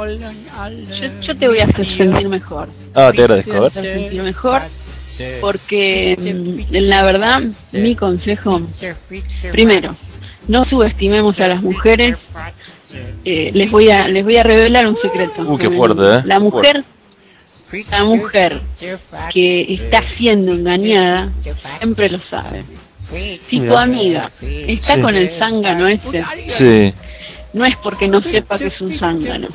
F: Yo, yo te voy a hacer sentir mejor.
E: Ah, te agradezco.
F: Te voy a hacer sentir mejor porque, la verdad, mi consejo, primero, no subestimemos a las mujeres. Eh, les voy a les voy a revelar un secreto.
E: Uh, qué fuerte, ¿eh?
F: La mujer, La mujer que está siendo engañada siempre lo sabe. Si tu amiga está
E: Sí.
F: con el zángano ese,
E: Sí.
F: no es porque no sepa que es un zángano.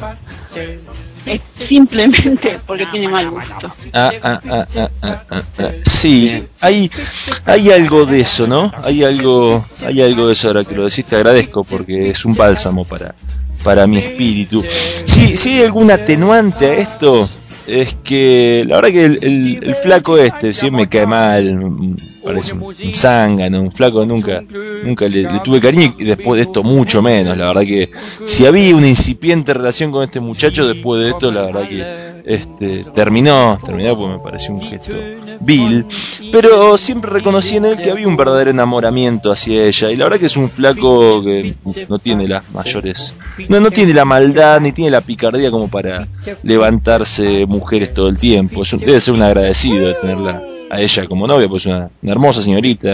F: Es simplemente porque tiene mal gusto.
E: Ah, ah, ah, ah, ah, ah, ah. Sí, hay, hay algo de eso, ¿no? Hay algo, hay algo de eso. Ahora que lo decís, te agradezco porque es un bálsamo para, para mi espíritu. Sí, sí hay algún atenuante a esto. Es que la verdad que el, el, el flaco este, si me cae mal, parece un, un zángano, un flaco nunca, nunca le, le tuve cariño y después de esto mucho menos. La verdad que si había una incipiente relación con este muchacho después de esto, la verdad que este terminó, terminó porque me pareció un gesto vil, pero siempre reconocí en él que había un verdadero enamoramiento hacia ella y la verdad que es un flaco que no tiene las mayores, no, no tiene la maldad ni tiene la picardía como para levantarse mujeres todo el tiempo. Es un, debe ser un agradecido de tenerla a ella como novia, pues es una, una hermosa señorita.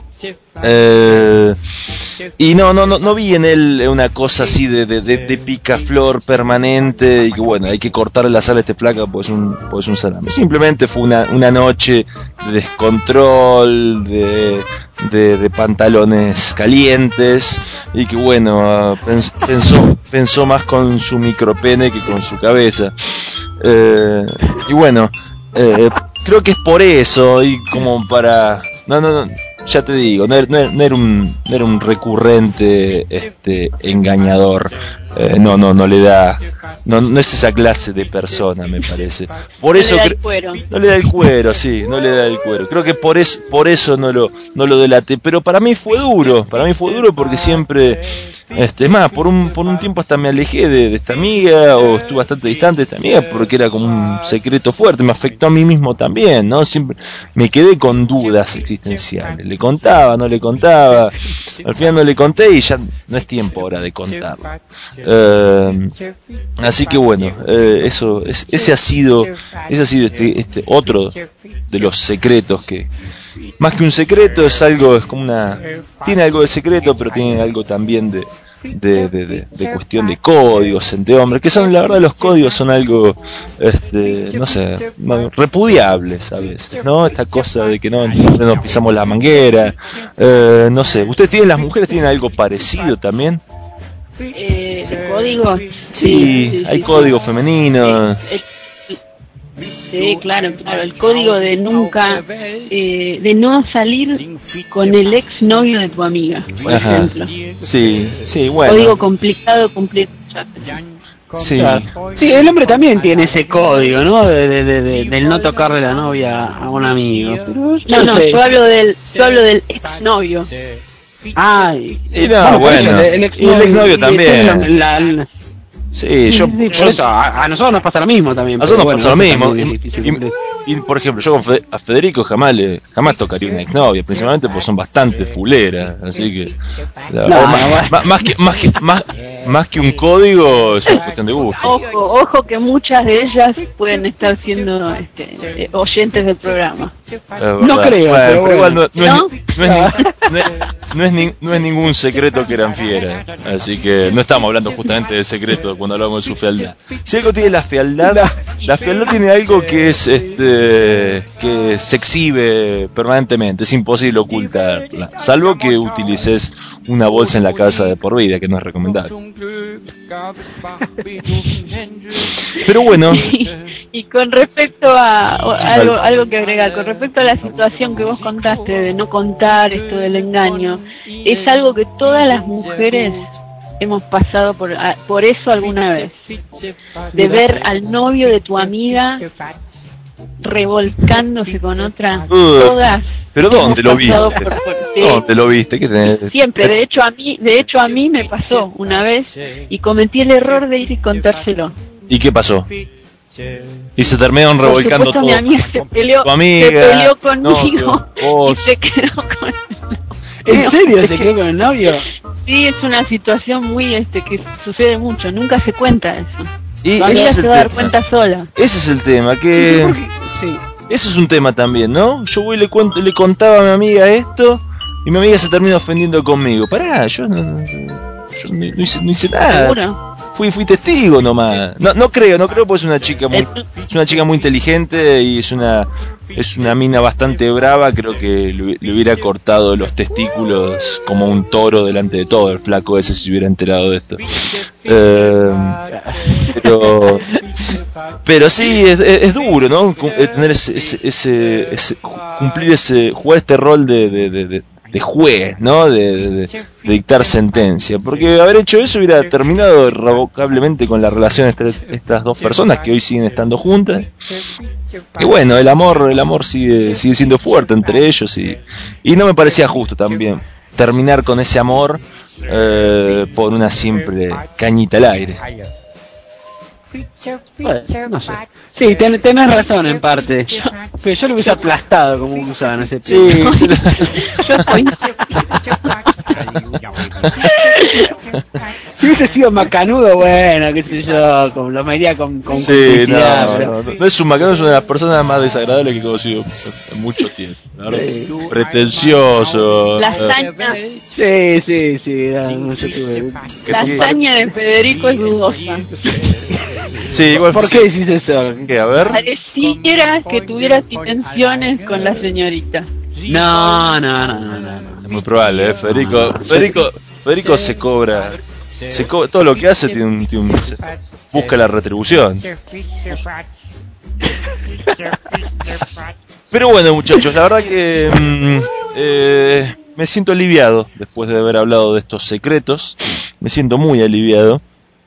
E: Eh, y no, no, no, no vi en él una cosa así de, de, de, de picaflor permanente y que bueno, hay que cortarle la sal a este flaca pues un, pues un salame. Simplemente fue una, una noche de descontrol, de, de, de pantalones calientes y que bueno, uh, pens, pensó, pensó más con su micropene que con su cabeza. Eh, y bueno, eh, creo que es por eso y como para... No, no, no, ya te digo, no era, no era, no era, un, no era un recurrente este engañador. Eh, no, no, no le da... No, no es esa clase de persona, me parece. Por
F: No
E: eso
F: le da
E: cre-
F: el cuero.
E: no le da el cuero, sí, no le da el cuero. Creo que por eso, por eso no lo, no lo delaté. Pero para mí fue duro, para mí fue duro porque siempre, este, es más, por un, por un tiempo hasta me alejé de, de esta amiga o estuve bastante distante de esta amiga porque era como un secreto fuerte. Me afectó a mí mismo también, ¿no? Siempre me quedé con dudas existenciales. Le contaba, no le contaba. Al final no le conté y ya no es tiempo ahora de contarlo. Eh, así que bueno, eh, eso, es, ese ha sido, ese ha sido este, este otro de los secretos que, más que un secreto es algo, es como una, tiene algo de secreto, pero tiene algo también de, de, de, de, de cuestión de códigos entre hombres, que son, la verdad, los códigos son algo, este, no sé, no, repudiables a veces, ¿no? Esta cosa de que no, entre hombres nos pisamos la manguera, eh, no sé, ¿ustedes tienen, las mujeres tienen algo parecido también?
F: Eh, ¿de código?
E: Sí, hay código femenino.
F: Eh, Sí, claro, claro. El código de nunca, eh, de no salir con el ex novio de tu amiga, por
E: Ajá.
F: ejemplo.
E: Sí, sí, bueno.
F: Código complicado, cumplir.
E: Sí.
G: Sí, el hombre también tiene ese código, ¿no? De, de, de, de- del no tocarle la novia a un amigo. Pero yo
F: No, no,
G: sé.
F: yo hablo del, yo hablo del ex novio.
G: Ay,
E: Y no, bueno,
G: por eso, el,
E: y el exnovio también.
G: La- la-
E: Sí, yo,
G: Sí, por
E: yo
G: eso, a, a nosotros nos pasa lo mismo también.
E: a nosotros
G: pero
E: nos pasa lo
G: bueno,
E: mismo.
G: también es
E: Y,
G: difícil
E: y-
G: cumplir.
E: y, por ejemplo, yo con Fe- a Federico jamás le, jamás tocaría una exnovia, principalmente porque son bastante fuleras, así que la verdad,
G: No,
E: más,
G: no, bueno.
E: más- más que más que más, más que un código es una cuestión de gusto.
F: Ojo, ojo que muchas de ellas pueden estar siendo este, eh, oyentes del programa.
E: Es
G: No
E: verdad.
G: creo,
E: Bueno,
G: pero
E: pero igual no,
G: bueno.
E: no es, ni- no, es ni- no, es, no es ni- no es ningún secreto que eran fieras, así que no estamos hablando justamente de secreto cuando hablamos de su fealdad. Si algo tiene la fealdad, la fealdad tiene algo que es este que se exhibe permanentemente, es imposible ocultarla, salvo que utilices una bolsa en la cabeza de por vida, que no es recomendable. Pero bueno,
F: Y con respecto a o- algo, algo que agregar, con respecto a la situación que vos contaste de no contar esto del engaño, es algo que todas las mujeres hemos pasado por, a- por eso alguna vez. De ver al novio de tu amiga revolcándose con otra.
E: Uh,
F: Todas.
E: ¿pero dónde lo
F: hemos
E: viste?
F: pasado por- por- sí.
E: ¿Dónde lo viste? ¿Qué tenés?
F: Siempre, de hecho a mí, de hecho a mí me pasó una vez y cometí el error de ir y contárselo.
E: ¿Y qué pasó? Y se terminaron
F: Por
E: revolcando
F: supuesto,
E: todo.
F: mi amiga se peleó,
E: Tu amiga,
F: se peleó conmigo
E: novio, vos.
F: y se quedó con...
G: ¿En serio
E: Es
G: se
E: que-
G: quedó con el novio?
F: Sí, es una situación muy este que sucede mucho, nunca se cuenta eso.
E: Y
F: Tu
E: ese
F: amiga
E: es
F: se
E: el
F: va a dar
E: tema.
F: cuenta sola.
E: Ese es el tema, que
G: Sí.
E: eso es un tema también, ¿no? Yo voy y le cuento, le contaba a mi amiga esto y mi amiga se termina ofendiendo conmigo. Pará, yo no, no- yo no, no hice, no hice nada.
F: ¿Seguro?
E: fui fui testigo nomás. No no creo, no creo porque es una chica muy es una chica muy inteligente y es una es una mina bastante brava, creo que le, le hubiera cortado los testículos como un toro delante de todo el flaco ese si se hubiera enterado de esto. Eh, pero pero sí es, es, es duro, ¿no? Tener ese, ese, ese, ese cumplir ese jugar este rol de, de, de, de de juez, ¿no? De, de, de dictar sentencia, porque haber hecho eso hubiera terminado irrevocablemente con la relación entre estas dos personas que hoy siguen estando juntas. Y bueno, el amor, el amor sigue sigue siendo fuerte entre ellos y y no me parecía justo también terminar con ese amor eh, por una simple cañita al aire.
B: Bueno, no sé. Sí, ten, tenés razón en parte. Yo, pero yo lo hubiese aplastado como un gusano ese
E: sí, sí.
B: Yo soy... Si hubiese sido macanudo, bueno, qué sé yo, como lo mediría con, con
E: sí, no,
B: pero...
E: no, no, no es un macanudo, es una de las personas más desagradables que he conocido en mucho tiempo. Sí. Pretencioso.
F: Lasaña.
B: Sí, sí, sí. No sé qué.
F: Lasaña de Federico es dudosa.
E: Sí, igual.
B: ¿Por qué decís eso?
E: ¿Qué? A ver.
F: Pareciera que tuvieras intenciones con la señorita.
B: No, no, no, no, no.
E: Es muy probable, ¿eh? Federico, Federico, Federico se cobra, se co todo lo que hace tiene un, tiene un, se busca la retribución. Pero bueno, muchachos, la verdad que mmm, eh, me siento aliviado después de haber hablado de estos secretos. Me siento muy aliviado.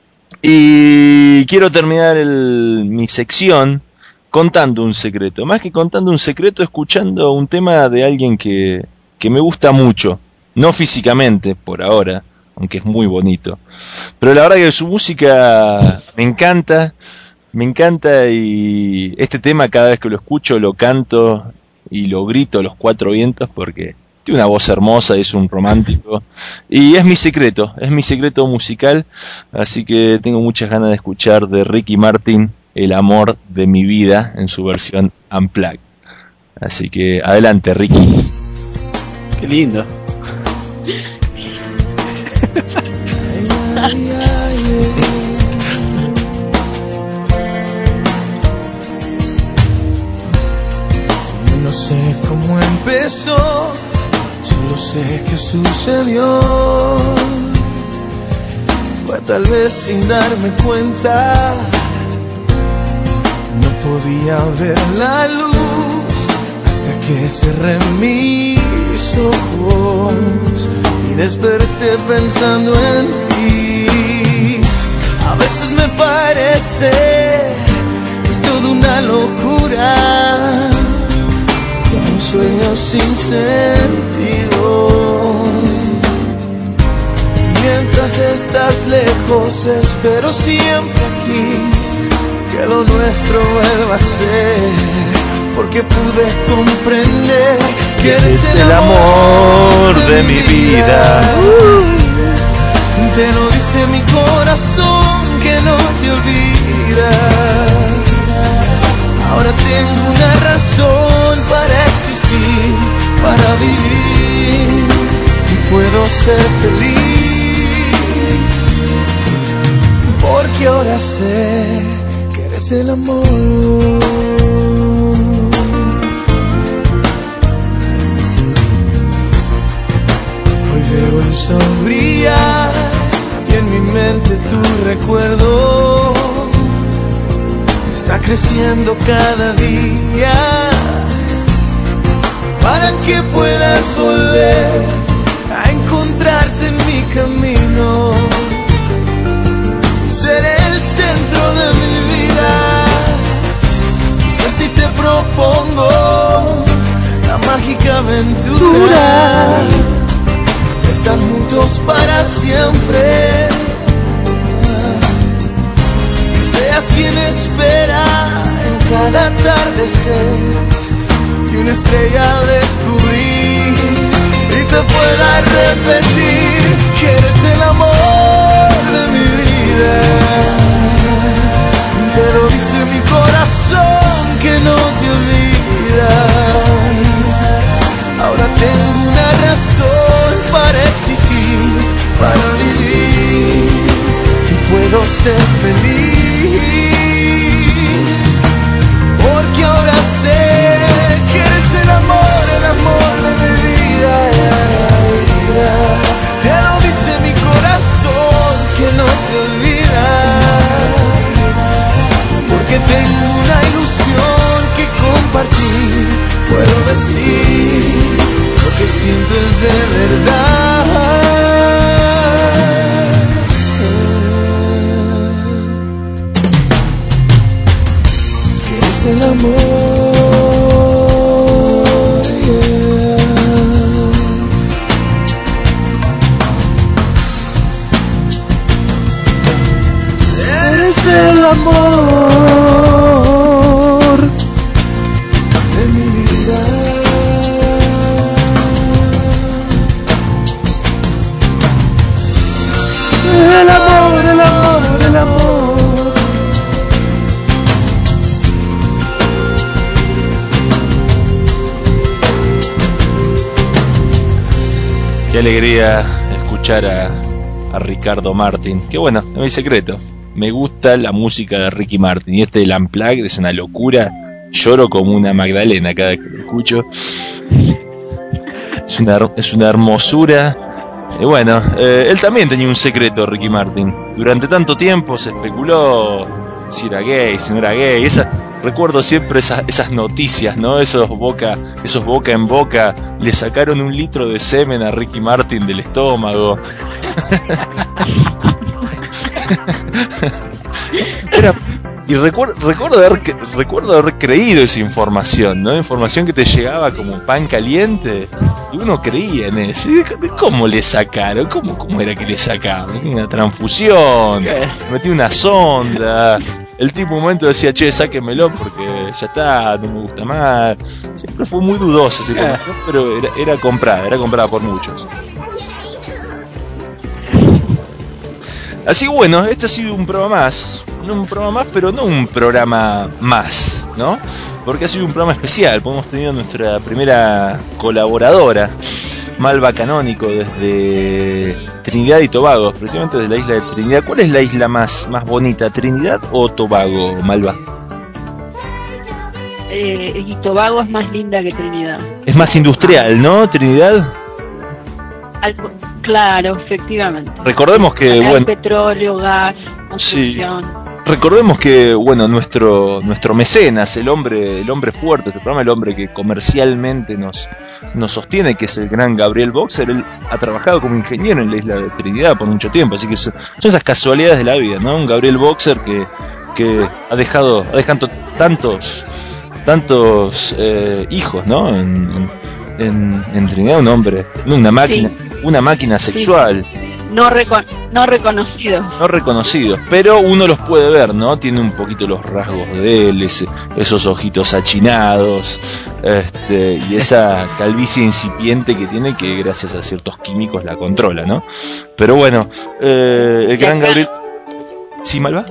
E: Y quiero terminar el, mi sección contando un secreto. Más que contando un secreto, escuchando un tema de alguien que, que me gusta mucho. No físicamente, por ahora, aunque es muy bonito. Pero la verdad que su música me encanta. Me encanta y este tema cada vez que lo escucho lo canto y lo grito a los cuatro vientos porque tiene una voz hermosa y es un romántico. Y es mi secreto, es mi secreto musical. Así que tengo muchas ganas de escuchar de Ricky Martin, El amor de mi vida, en su versión Unplugged. Así que adelante, Ricky.
B: Qué lindo.
H: No sé cómo empezó, solo sé que sucedió. Fue tal vez sin darme cuenta. No podía ver la luz hasta que cerré mis ojos y desperté pensando en ti. A veces me parece que es toda una locura, un sueño sin sentido. Mientras estás lejos, espero siempre aquí que lo nuestro vuelva a ser, porque pude comprender que eres el, el amor de mi vida. Uh, te lo dice mi corazón que no te olvida. Ahora tengo una razón para existir, para vivir y puedo ser feliz, porque ahora sé que eres el amor. Hoy veo el sol brillar y en mi mente tu recuerdo está creciendo cada día, para que puedas volver a encontrarte en mi camino y ser el centro de mi vida. Si así te propongo la mágica aventura de estar juntos para siempre, y seas quien espera en cada atardecer y una estrella descubrir, y te pueda repetir que eres el amor de mi vida. Te lo dice mi corazón que no te olvida. Ahora tengo una razón para existir, para vivir, y puedo ser amor de mi vida. El amor, el amor, el amor.
E: Qué alegría escuchar a, a Ricardo Martin. Que bueno, es mi secreto. Me gusta la música de Ricky Martin. Y este del Unplugged es una locura. Lloro como una Magdalena cada vez que lo escucho. Es una, es una hermosura. Y bueno, eh, él también tenía un secreto, Ricky Martin. Durante tanto tiempo se especuló si era gay, si no era gay. Esa, recuerdo siempre esas, esas noticias, ¿no? Esos boca, esos boca en boca. Le sacaron un litro de semen a Ricky Martin del estómago. Era, y recuerdo, recuerdo, haber, recuerdo haber creído esa información, ¿no? Información que te llegaba como pan caliente. Y uno creía en eso. ¿Y cómo le sacaron? ¿Cómo, cómo era que le sacaban? Una transfusión. Metí una sonda. El tipo un momento decía, che, sáquemelo porque ya está, no me gusta más. Siempre fue muy dudosa esa información, pero era, era comprada, era comprada por muchos. Así que bueno, este ha sido un programa más. No un programa más, pero no un programa más, ¿no? Porque ha sido un programa especial. Hemos tenido nuestra primera colaboradora, Malva Canónico, desde Trinidad y Tobago, precisamente desde la isla de Trinidad. ¿Cuál es la isla más, más bonita, Trinidad o Tobago, Malva?
F: Eh, y Tobago es más linda que Trinidad.
E: Es más industrial, ¿no? Trinidad.
F: Al, claro, efectivamente.
E: Recordemos que,
F: hay
E: bueno,
F: petróleo, gas, construcción.
E: Sí. Recordemos que, bueno, nuestro nuestro mecenas, el hombre el hombre fuerte de este programa, el hombre que comercialmente nos nos sostiene, que es el gran Gabriel Boxer. Él ha trabajado como ingeniero en la isla de Trinidad por mucho tiempo, así que son, son esas casualidades de la vida, ¿no? Un Gabriel Boxer que que ha dejado ha dejado tantos tantos eh, hijos, ¿no? En, en, en Trinidad, un hombre, una máquina, sí. una máquina sexual. Sí.
F: No, reco- no reconocidos.
E: No reconocidos, pero uno los puede ver, ¿no? Tiene un poquito los rasgos de él, ese, esos ojitos achinados, este, y esa calvicie incipiente que tiene, que gracias a ciertos químicos la controla, ¿no? Pero bueno, eh, el gran Gabriel... ¿Sí, Malva?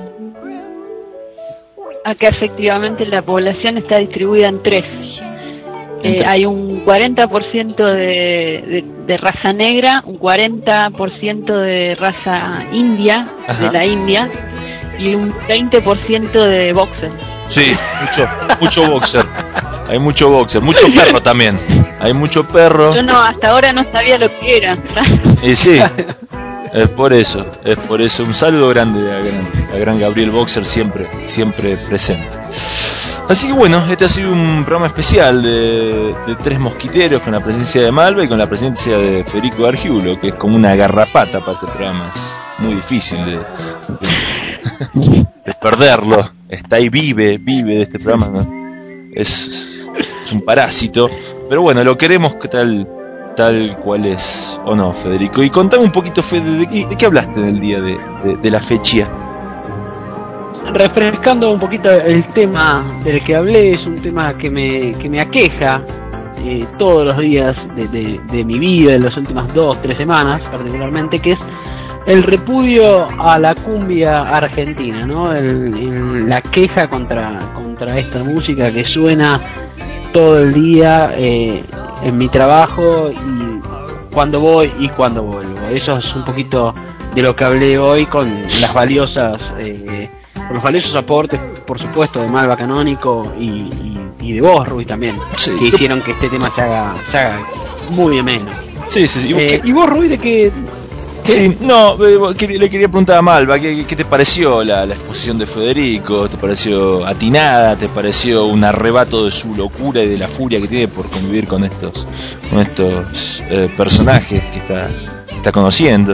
F: Acá efectivamente la población está distribuida en tres. Eh, hay un cuarenta por ciento de, de, de raza negra, un cuarenta por ciento de raza india, Ajá. de la India, y un veinte por ciento de boxer.
E: Sí, mucho, mucho boxer. Hay mucho boxer, mucho perro también. Hay mucho perro.
F: Yo no, hasta ahora no sabía lo que era.
E: Y sí, es por eso, es por eso. Un saludo grande a gran, a gran Gabriel Boxer, siempre, siempre presente. Así que bueno, este ha sido un programa especial de, de Tres Mosquiteros, con la presencia de Malva y con la presencia de Federico Argiulo, que es como una garrapata para este programa. Es muy difícil de, de, de perderlo. Está ahí, vive, vive de este programa, ¿no? Es, es un parásito. Pero bueno, lo queremos tal, tal cual es, ¿o no, Federico? Y contame un poquito, Fede, ¿de qué, de qué hablaste del día de, de, de la fecha?
G: Refrescando un poquito el tema del que hablé, es un tema que me, que me aqueja eh, todos los días de, de, de mi vida, en las últimas dos, tres semanas particularmente, que es el repudio a la cumbia argentina, ¿no? El, el, la queja contra, contra esta música que suena todo el día eh, en mi trabajo y cuando voy y cuando vuelvo. Eso es un poquito de lo que hablé hoy con las valiosas... Eh, con los valiosos aportes, por supuesto, de Malva Canónico y, y, y de vos, Rui, también, sí, que hicieron que este tema se haga, se haga muy ameno.
E: Sí, sí, sí.
G: Eh, ¿Y vos, Rui, de qué...? ¿Qué?
E: Sí, no, le quería preguntar a Malva, ¿qué, qué te pareció la, la exposición de Federico? ¿Te pareció atinada? ¿Te pareció un arrebato de su locura y de la furia que tiene por convivir con estos, con estos eh, personajes que está, que está conociendo?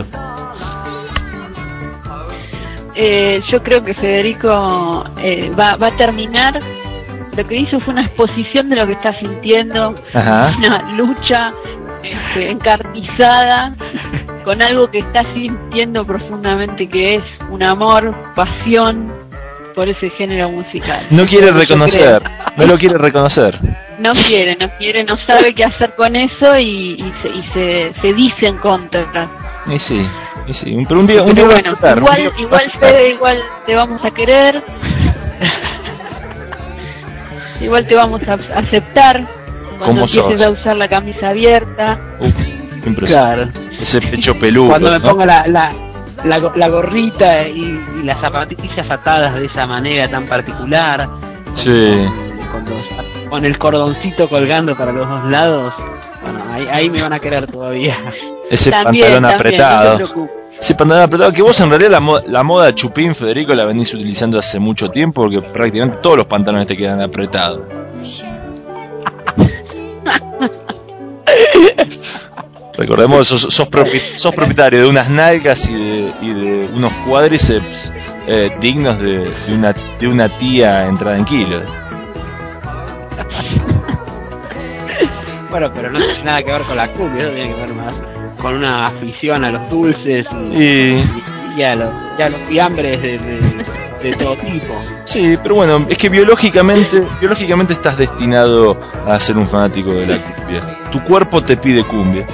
F: Eh, yo creo que Federico eh, va, va a terminar. Lo que hizo fue una exposición de lo que está sintiendo, Ajá. una lucha este, encarnizada con algo que está sintiendo profundamente, que es un amor, pasión, por ese género musical.
E: No quiere
F: Yo
E: reconocer,
F: creo.
E: no lo quiere reconocer.
F: No quiere, no quiere, no sabe qué hacer con eso y, y, se, y se, se dice en contra.
E: Y sí, y sí. Pero un día, un día
F: Pero
E: va a
F: bueno,
E: explotar, un
F: igual,
E: día va a
F: igual
E: explotar.
F: Fede, igual te vamos a querer. Igual te vamos a a aceptar cuando
E: ¿Cómo
F: empieces
E: sos?
F: a usar la camisa abierta.
E: Uf, qué impresión. Ese pecho peludo.
G: Cuando me
E: ¿no?
G: ponga la, la, la, go- la gorrita y, y las zapatillas atadas de esa manera tan particular,
E: Sí.
G: con, los- con el cordoncito colgando para los dos lados, bueno, ahí, ahí me van a querer todavía.
E: Ese
F: También,
E: pantalón
F: también,
E: apretado.
F: no te preocupes.
E: Ese pantalón apretado que vos en realidad la, mo- la moda chupín, Federico, la venís utilizando hace mucho tiempo porque prácticamente todos los pantalones te quedan apretados. Recordemos, sos, sos, propi- sos propietario de unas nalgas y de, y de unos cuádriceps eh, dignos de, de, una, de una tía entrada en kilos.
G: Bueno, pero no tiene nada que ver con la cumbia, eso tiene que ver más con una afición a los dulces y,
E: Sí.
G: y, y a, los, y a los fiambres de, de, de todo tipo.
E: Sí, pero bueno, es que biológicamente, biológicamente estás destinado a ser un fanático de la cumbia. Tu cuerpo te pide cumbia.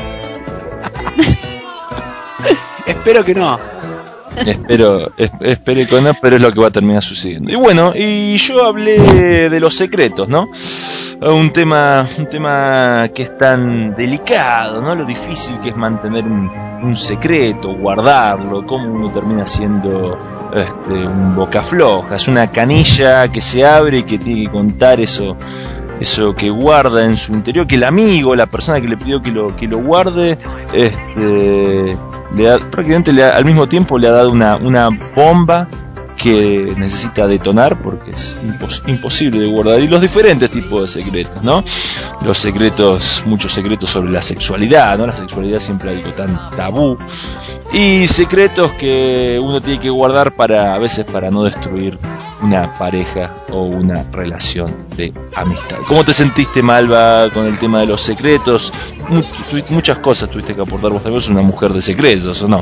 G: Espero que no.
E: Espero, es- espere que no, pero es lo que va a terminar sucediendo. Y bueno, y yo hablé de los secretos, ¿no? Un tema, un tema que es tan delicado, ¿no? Lo difícil que es mantener un, un secreto, guardarlo, cómo uno termina siendo este, un boca floja. Es una canilla que se abre y que tiene que contar eso, eso que guarda en su interior, que el amigo, la persona que le pidió que lo, que lo guarde, este, le ha, prácticamente le ha- al mismo tiempo le ha dado una, una bomba que necesita detonar porque es impos- imposible de guardar. Y los diferentes tipos de secretos, ¿no? Los secretos, muchos secretos sobre la sexualidad, ¿no? La sexualidad siempre algo tan tabú. Y secretos que uno tiene que guardar para, a veces para no destruir una pareja o una relación de amistad. ¿Cómo te sentiste, Malva, con el tema de los secretos? Mu- tu- muchas cosas tuviste que aportar, vos también sos una mujer de secretos, ¿o no?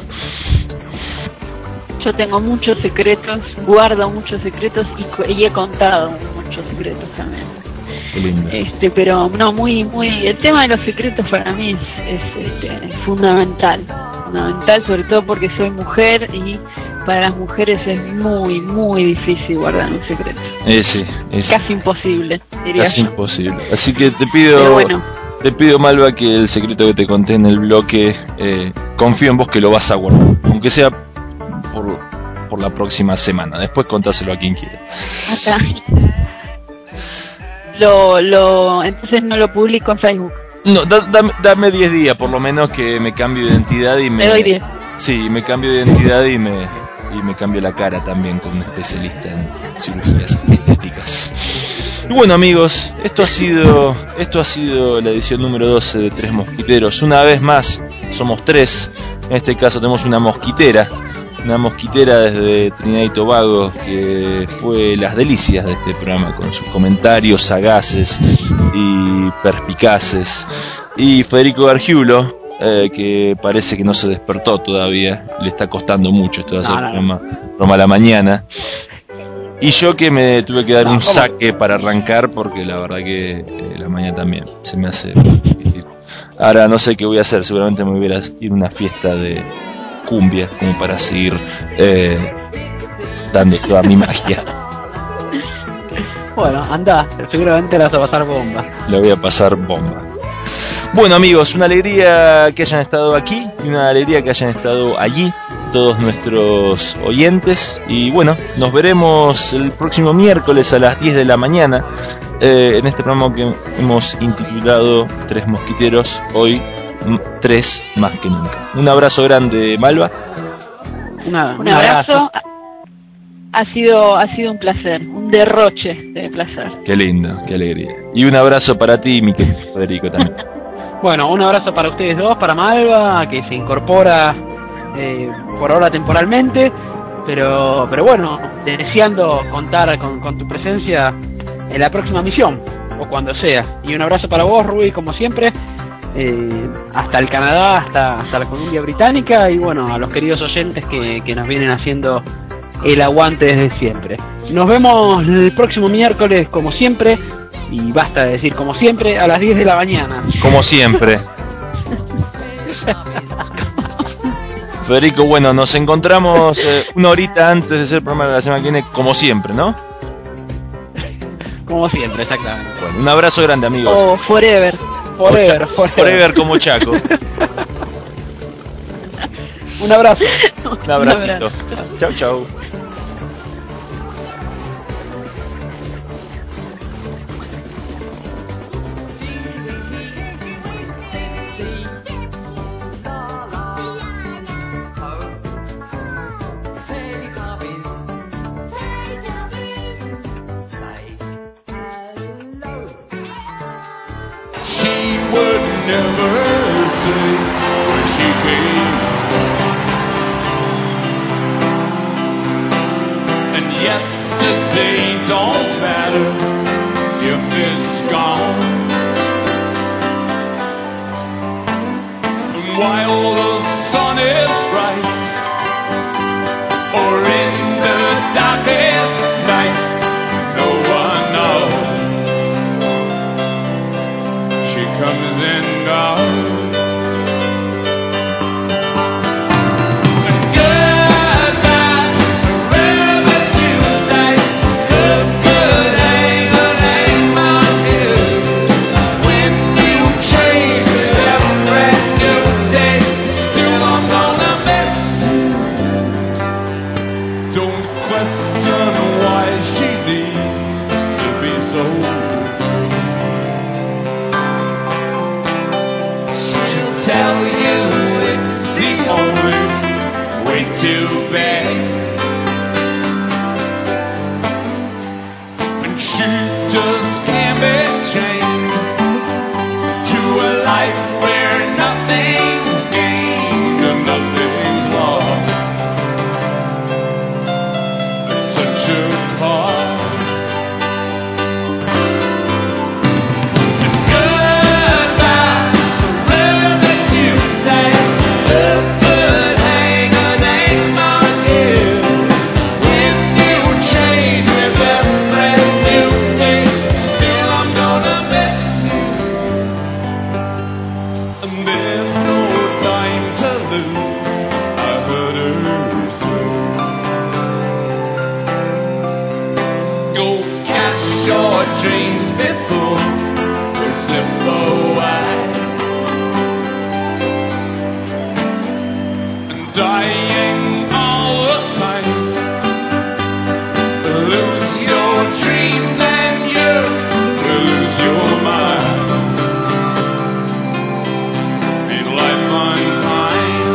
F: Yo tengo muchos secretos, guardo muchos secretos y, co- y he contado muchos secretos también.
E: Qué lindo.
F: Este, pero no, muy, muy, el tema de los secretos para mí es, es, este, fundamental, fundamental sobre todo porque soy mujer y para las mujeres es muy, muy difícil guardar un secreto,
E: Ese, ese.
F: casi imposible, diría
E: Casi
F: yo.
E: imposible. Así que te
F: Pero
E: pido,
F: bueno,
E: te pido, Malva, que el secreto que te conté en el bloque, eh, confío en vos que lo vas a guardar, aunque sea por, por la próxima semana. Después contáselo a quien quiera.
F: acá. Lo, lo, entonces no lo publico en Facebook.
E: No, da- dame- dame diez días por lo menos que me cambio de identidad y me...
F: Me doy diez.
E: Sí, me cambio de identidad y me, y me cambio la cara también con un especialista en cirugías estéticas. Y bueno, amigos, esto ha sido esto ha sido la edición número doce de Tres Mosquiteros. Una vez más, somos tres. En este caso tenemos una mosquitera. Una mosquitera desde Trinidad y Tobago que fue las delicias de este programa con sus comentarios sagaces y perspicaces. Y Federico Gargiulo, eh, que parece que no se despertó todavía, le está costando mucho esto de hacer
G: No, no, no.
E: programa, programa a la mañana. Y yo que me tuve que dar
G: No,
E: un
G: ¿cómo?
E: saque para arrancar porque la verdad que eh, la mañana también se me hace difícil. Ahora no sé qué voy a hacer, seguramente me voy a ir a una fiesta de cumbia como para seguir eh, dando toda mi magia.
G: Bueno, anda, seguramente la vas a pasar bomba.
E: Le voy a pasar bomba. Bueno, amigos, una alegría que hayan estado aquí y una alegría que hayan estado allí todos nuestros oyentes. Y bueno, nos veremos el próximo miércoles a las diez de la mañana eh, en este programa que hemos intitulado Tres Mosquiteros. Hoy m- tres más que nunca. Un abrazo grande, Malva.
G: Una-
F: Un abrazo. Ha sido, ha sido un placer, un derroche de placer.
E: Qué lindo, qué alegría. Y un abrazo para ti, mi querido Federico, también.
G: Bueno, un abrazo para ustedes dos, para Malva, que se incorpora eh, por ahora temporalmente, pero pero bueno, deseando contar con, con tu presencia en la próxima misión, o cuando sea. Y un abrazo para vos, Rui, como siempre, eh, hasta el Canadá, hasta, hasta la Columbia Británica, y bueno, a los queridos oyentes que, que nos vienen haciendo el aguante desde siempre. Nos vemos el próximo miércoles como siempre, y basta de decir como siempre, a las diez de la mañana.
E: Como siempre. Federico, bueno, nos encontramos eh, una horita antes de hacer el programa de la semana que viene, como siempre, ¿no?
G: Como siempre, exactamente.
E: Bueno, un abrazo grande, amigos.
F: Oh, forever.
G: Forever, forever.
E: Forever como Chaco.
G: Un abrazo.
E: Un abracito. Chau, chau.
D: She would never say where she came from. And yesterday don't matter if it's gone. And while the sun is bright, or in the darkest night, no one knows. She comes and goes. And goodbye, forever Tuesday. Good, good, hang on, hang on, good. When you change with every brand new day, still I'm gonna miss you. Don't question why she needs to be so. Tell you it's the only way to bed. And she just can't be changed to a life where nothing's gained and nothing's lost. It's such a cost. Your dreams before they slip away. And dying all the time, lose your dreams and you lose your mind. Ain't life unkind?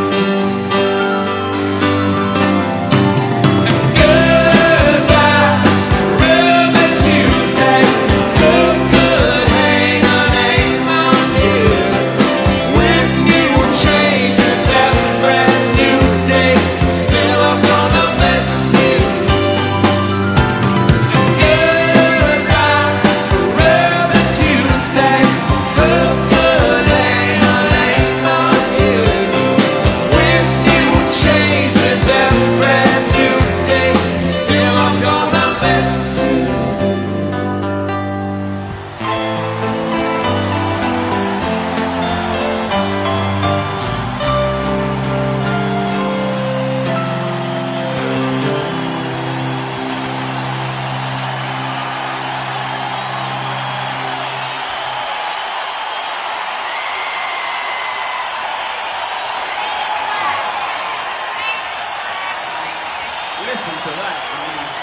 D: And goodbye, forever Tuesday. Good, good, hang on, hang on, yeah. When you change with every brand new day, still I'm gonna miss you. Goodbye, forever Tuesday. Good, good, hang on, hang on, yeah. When you change with every brand new day, still I'm gonna miss you. Listen to that.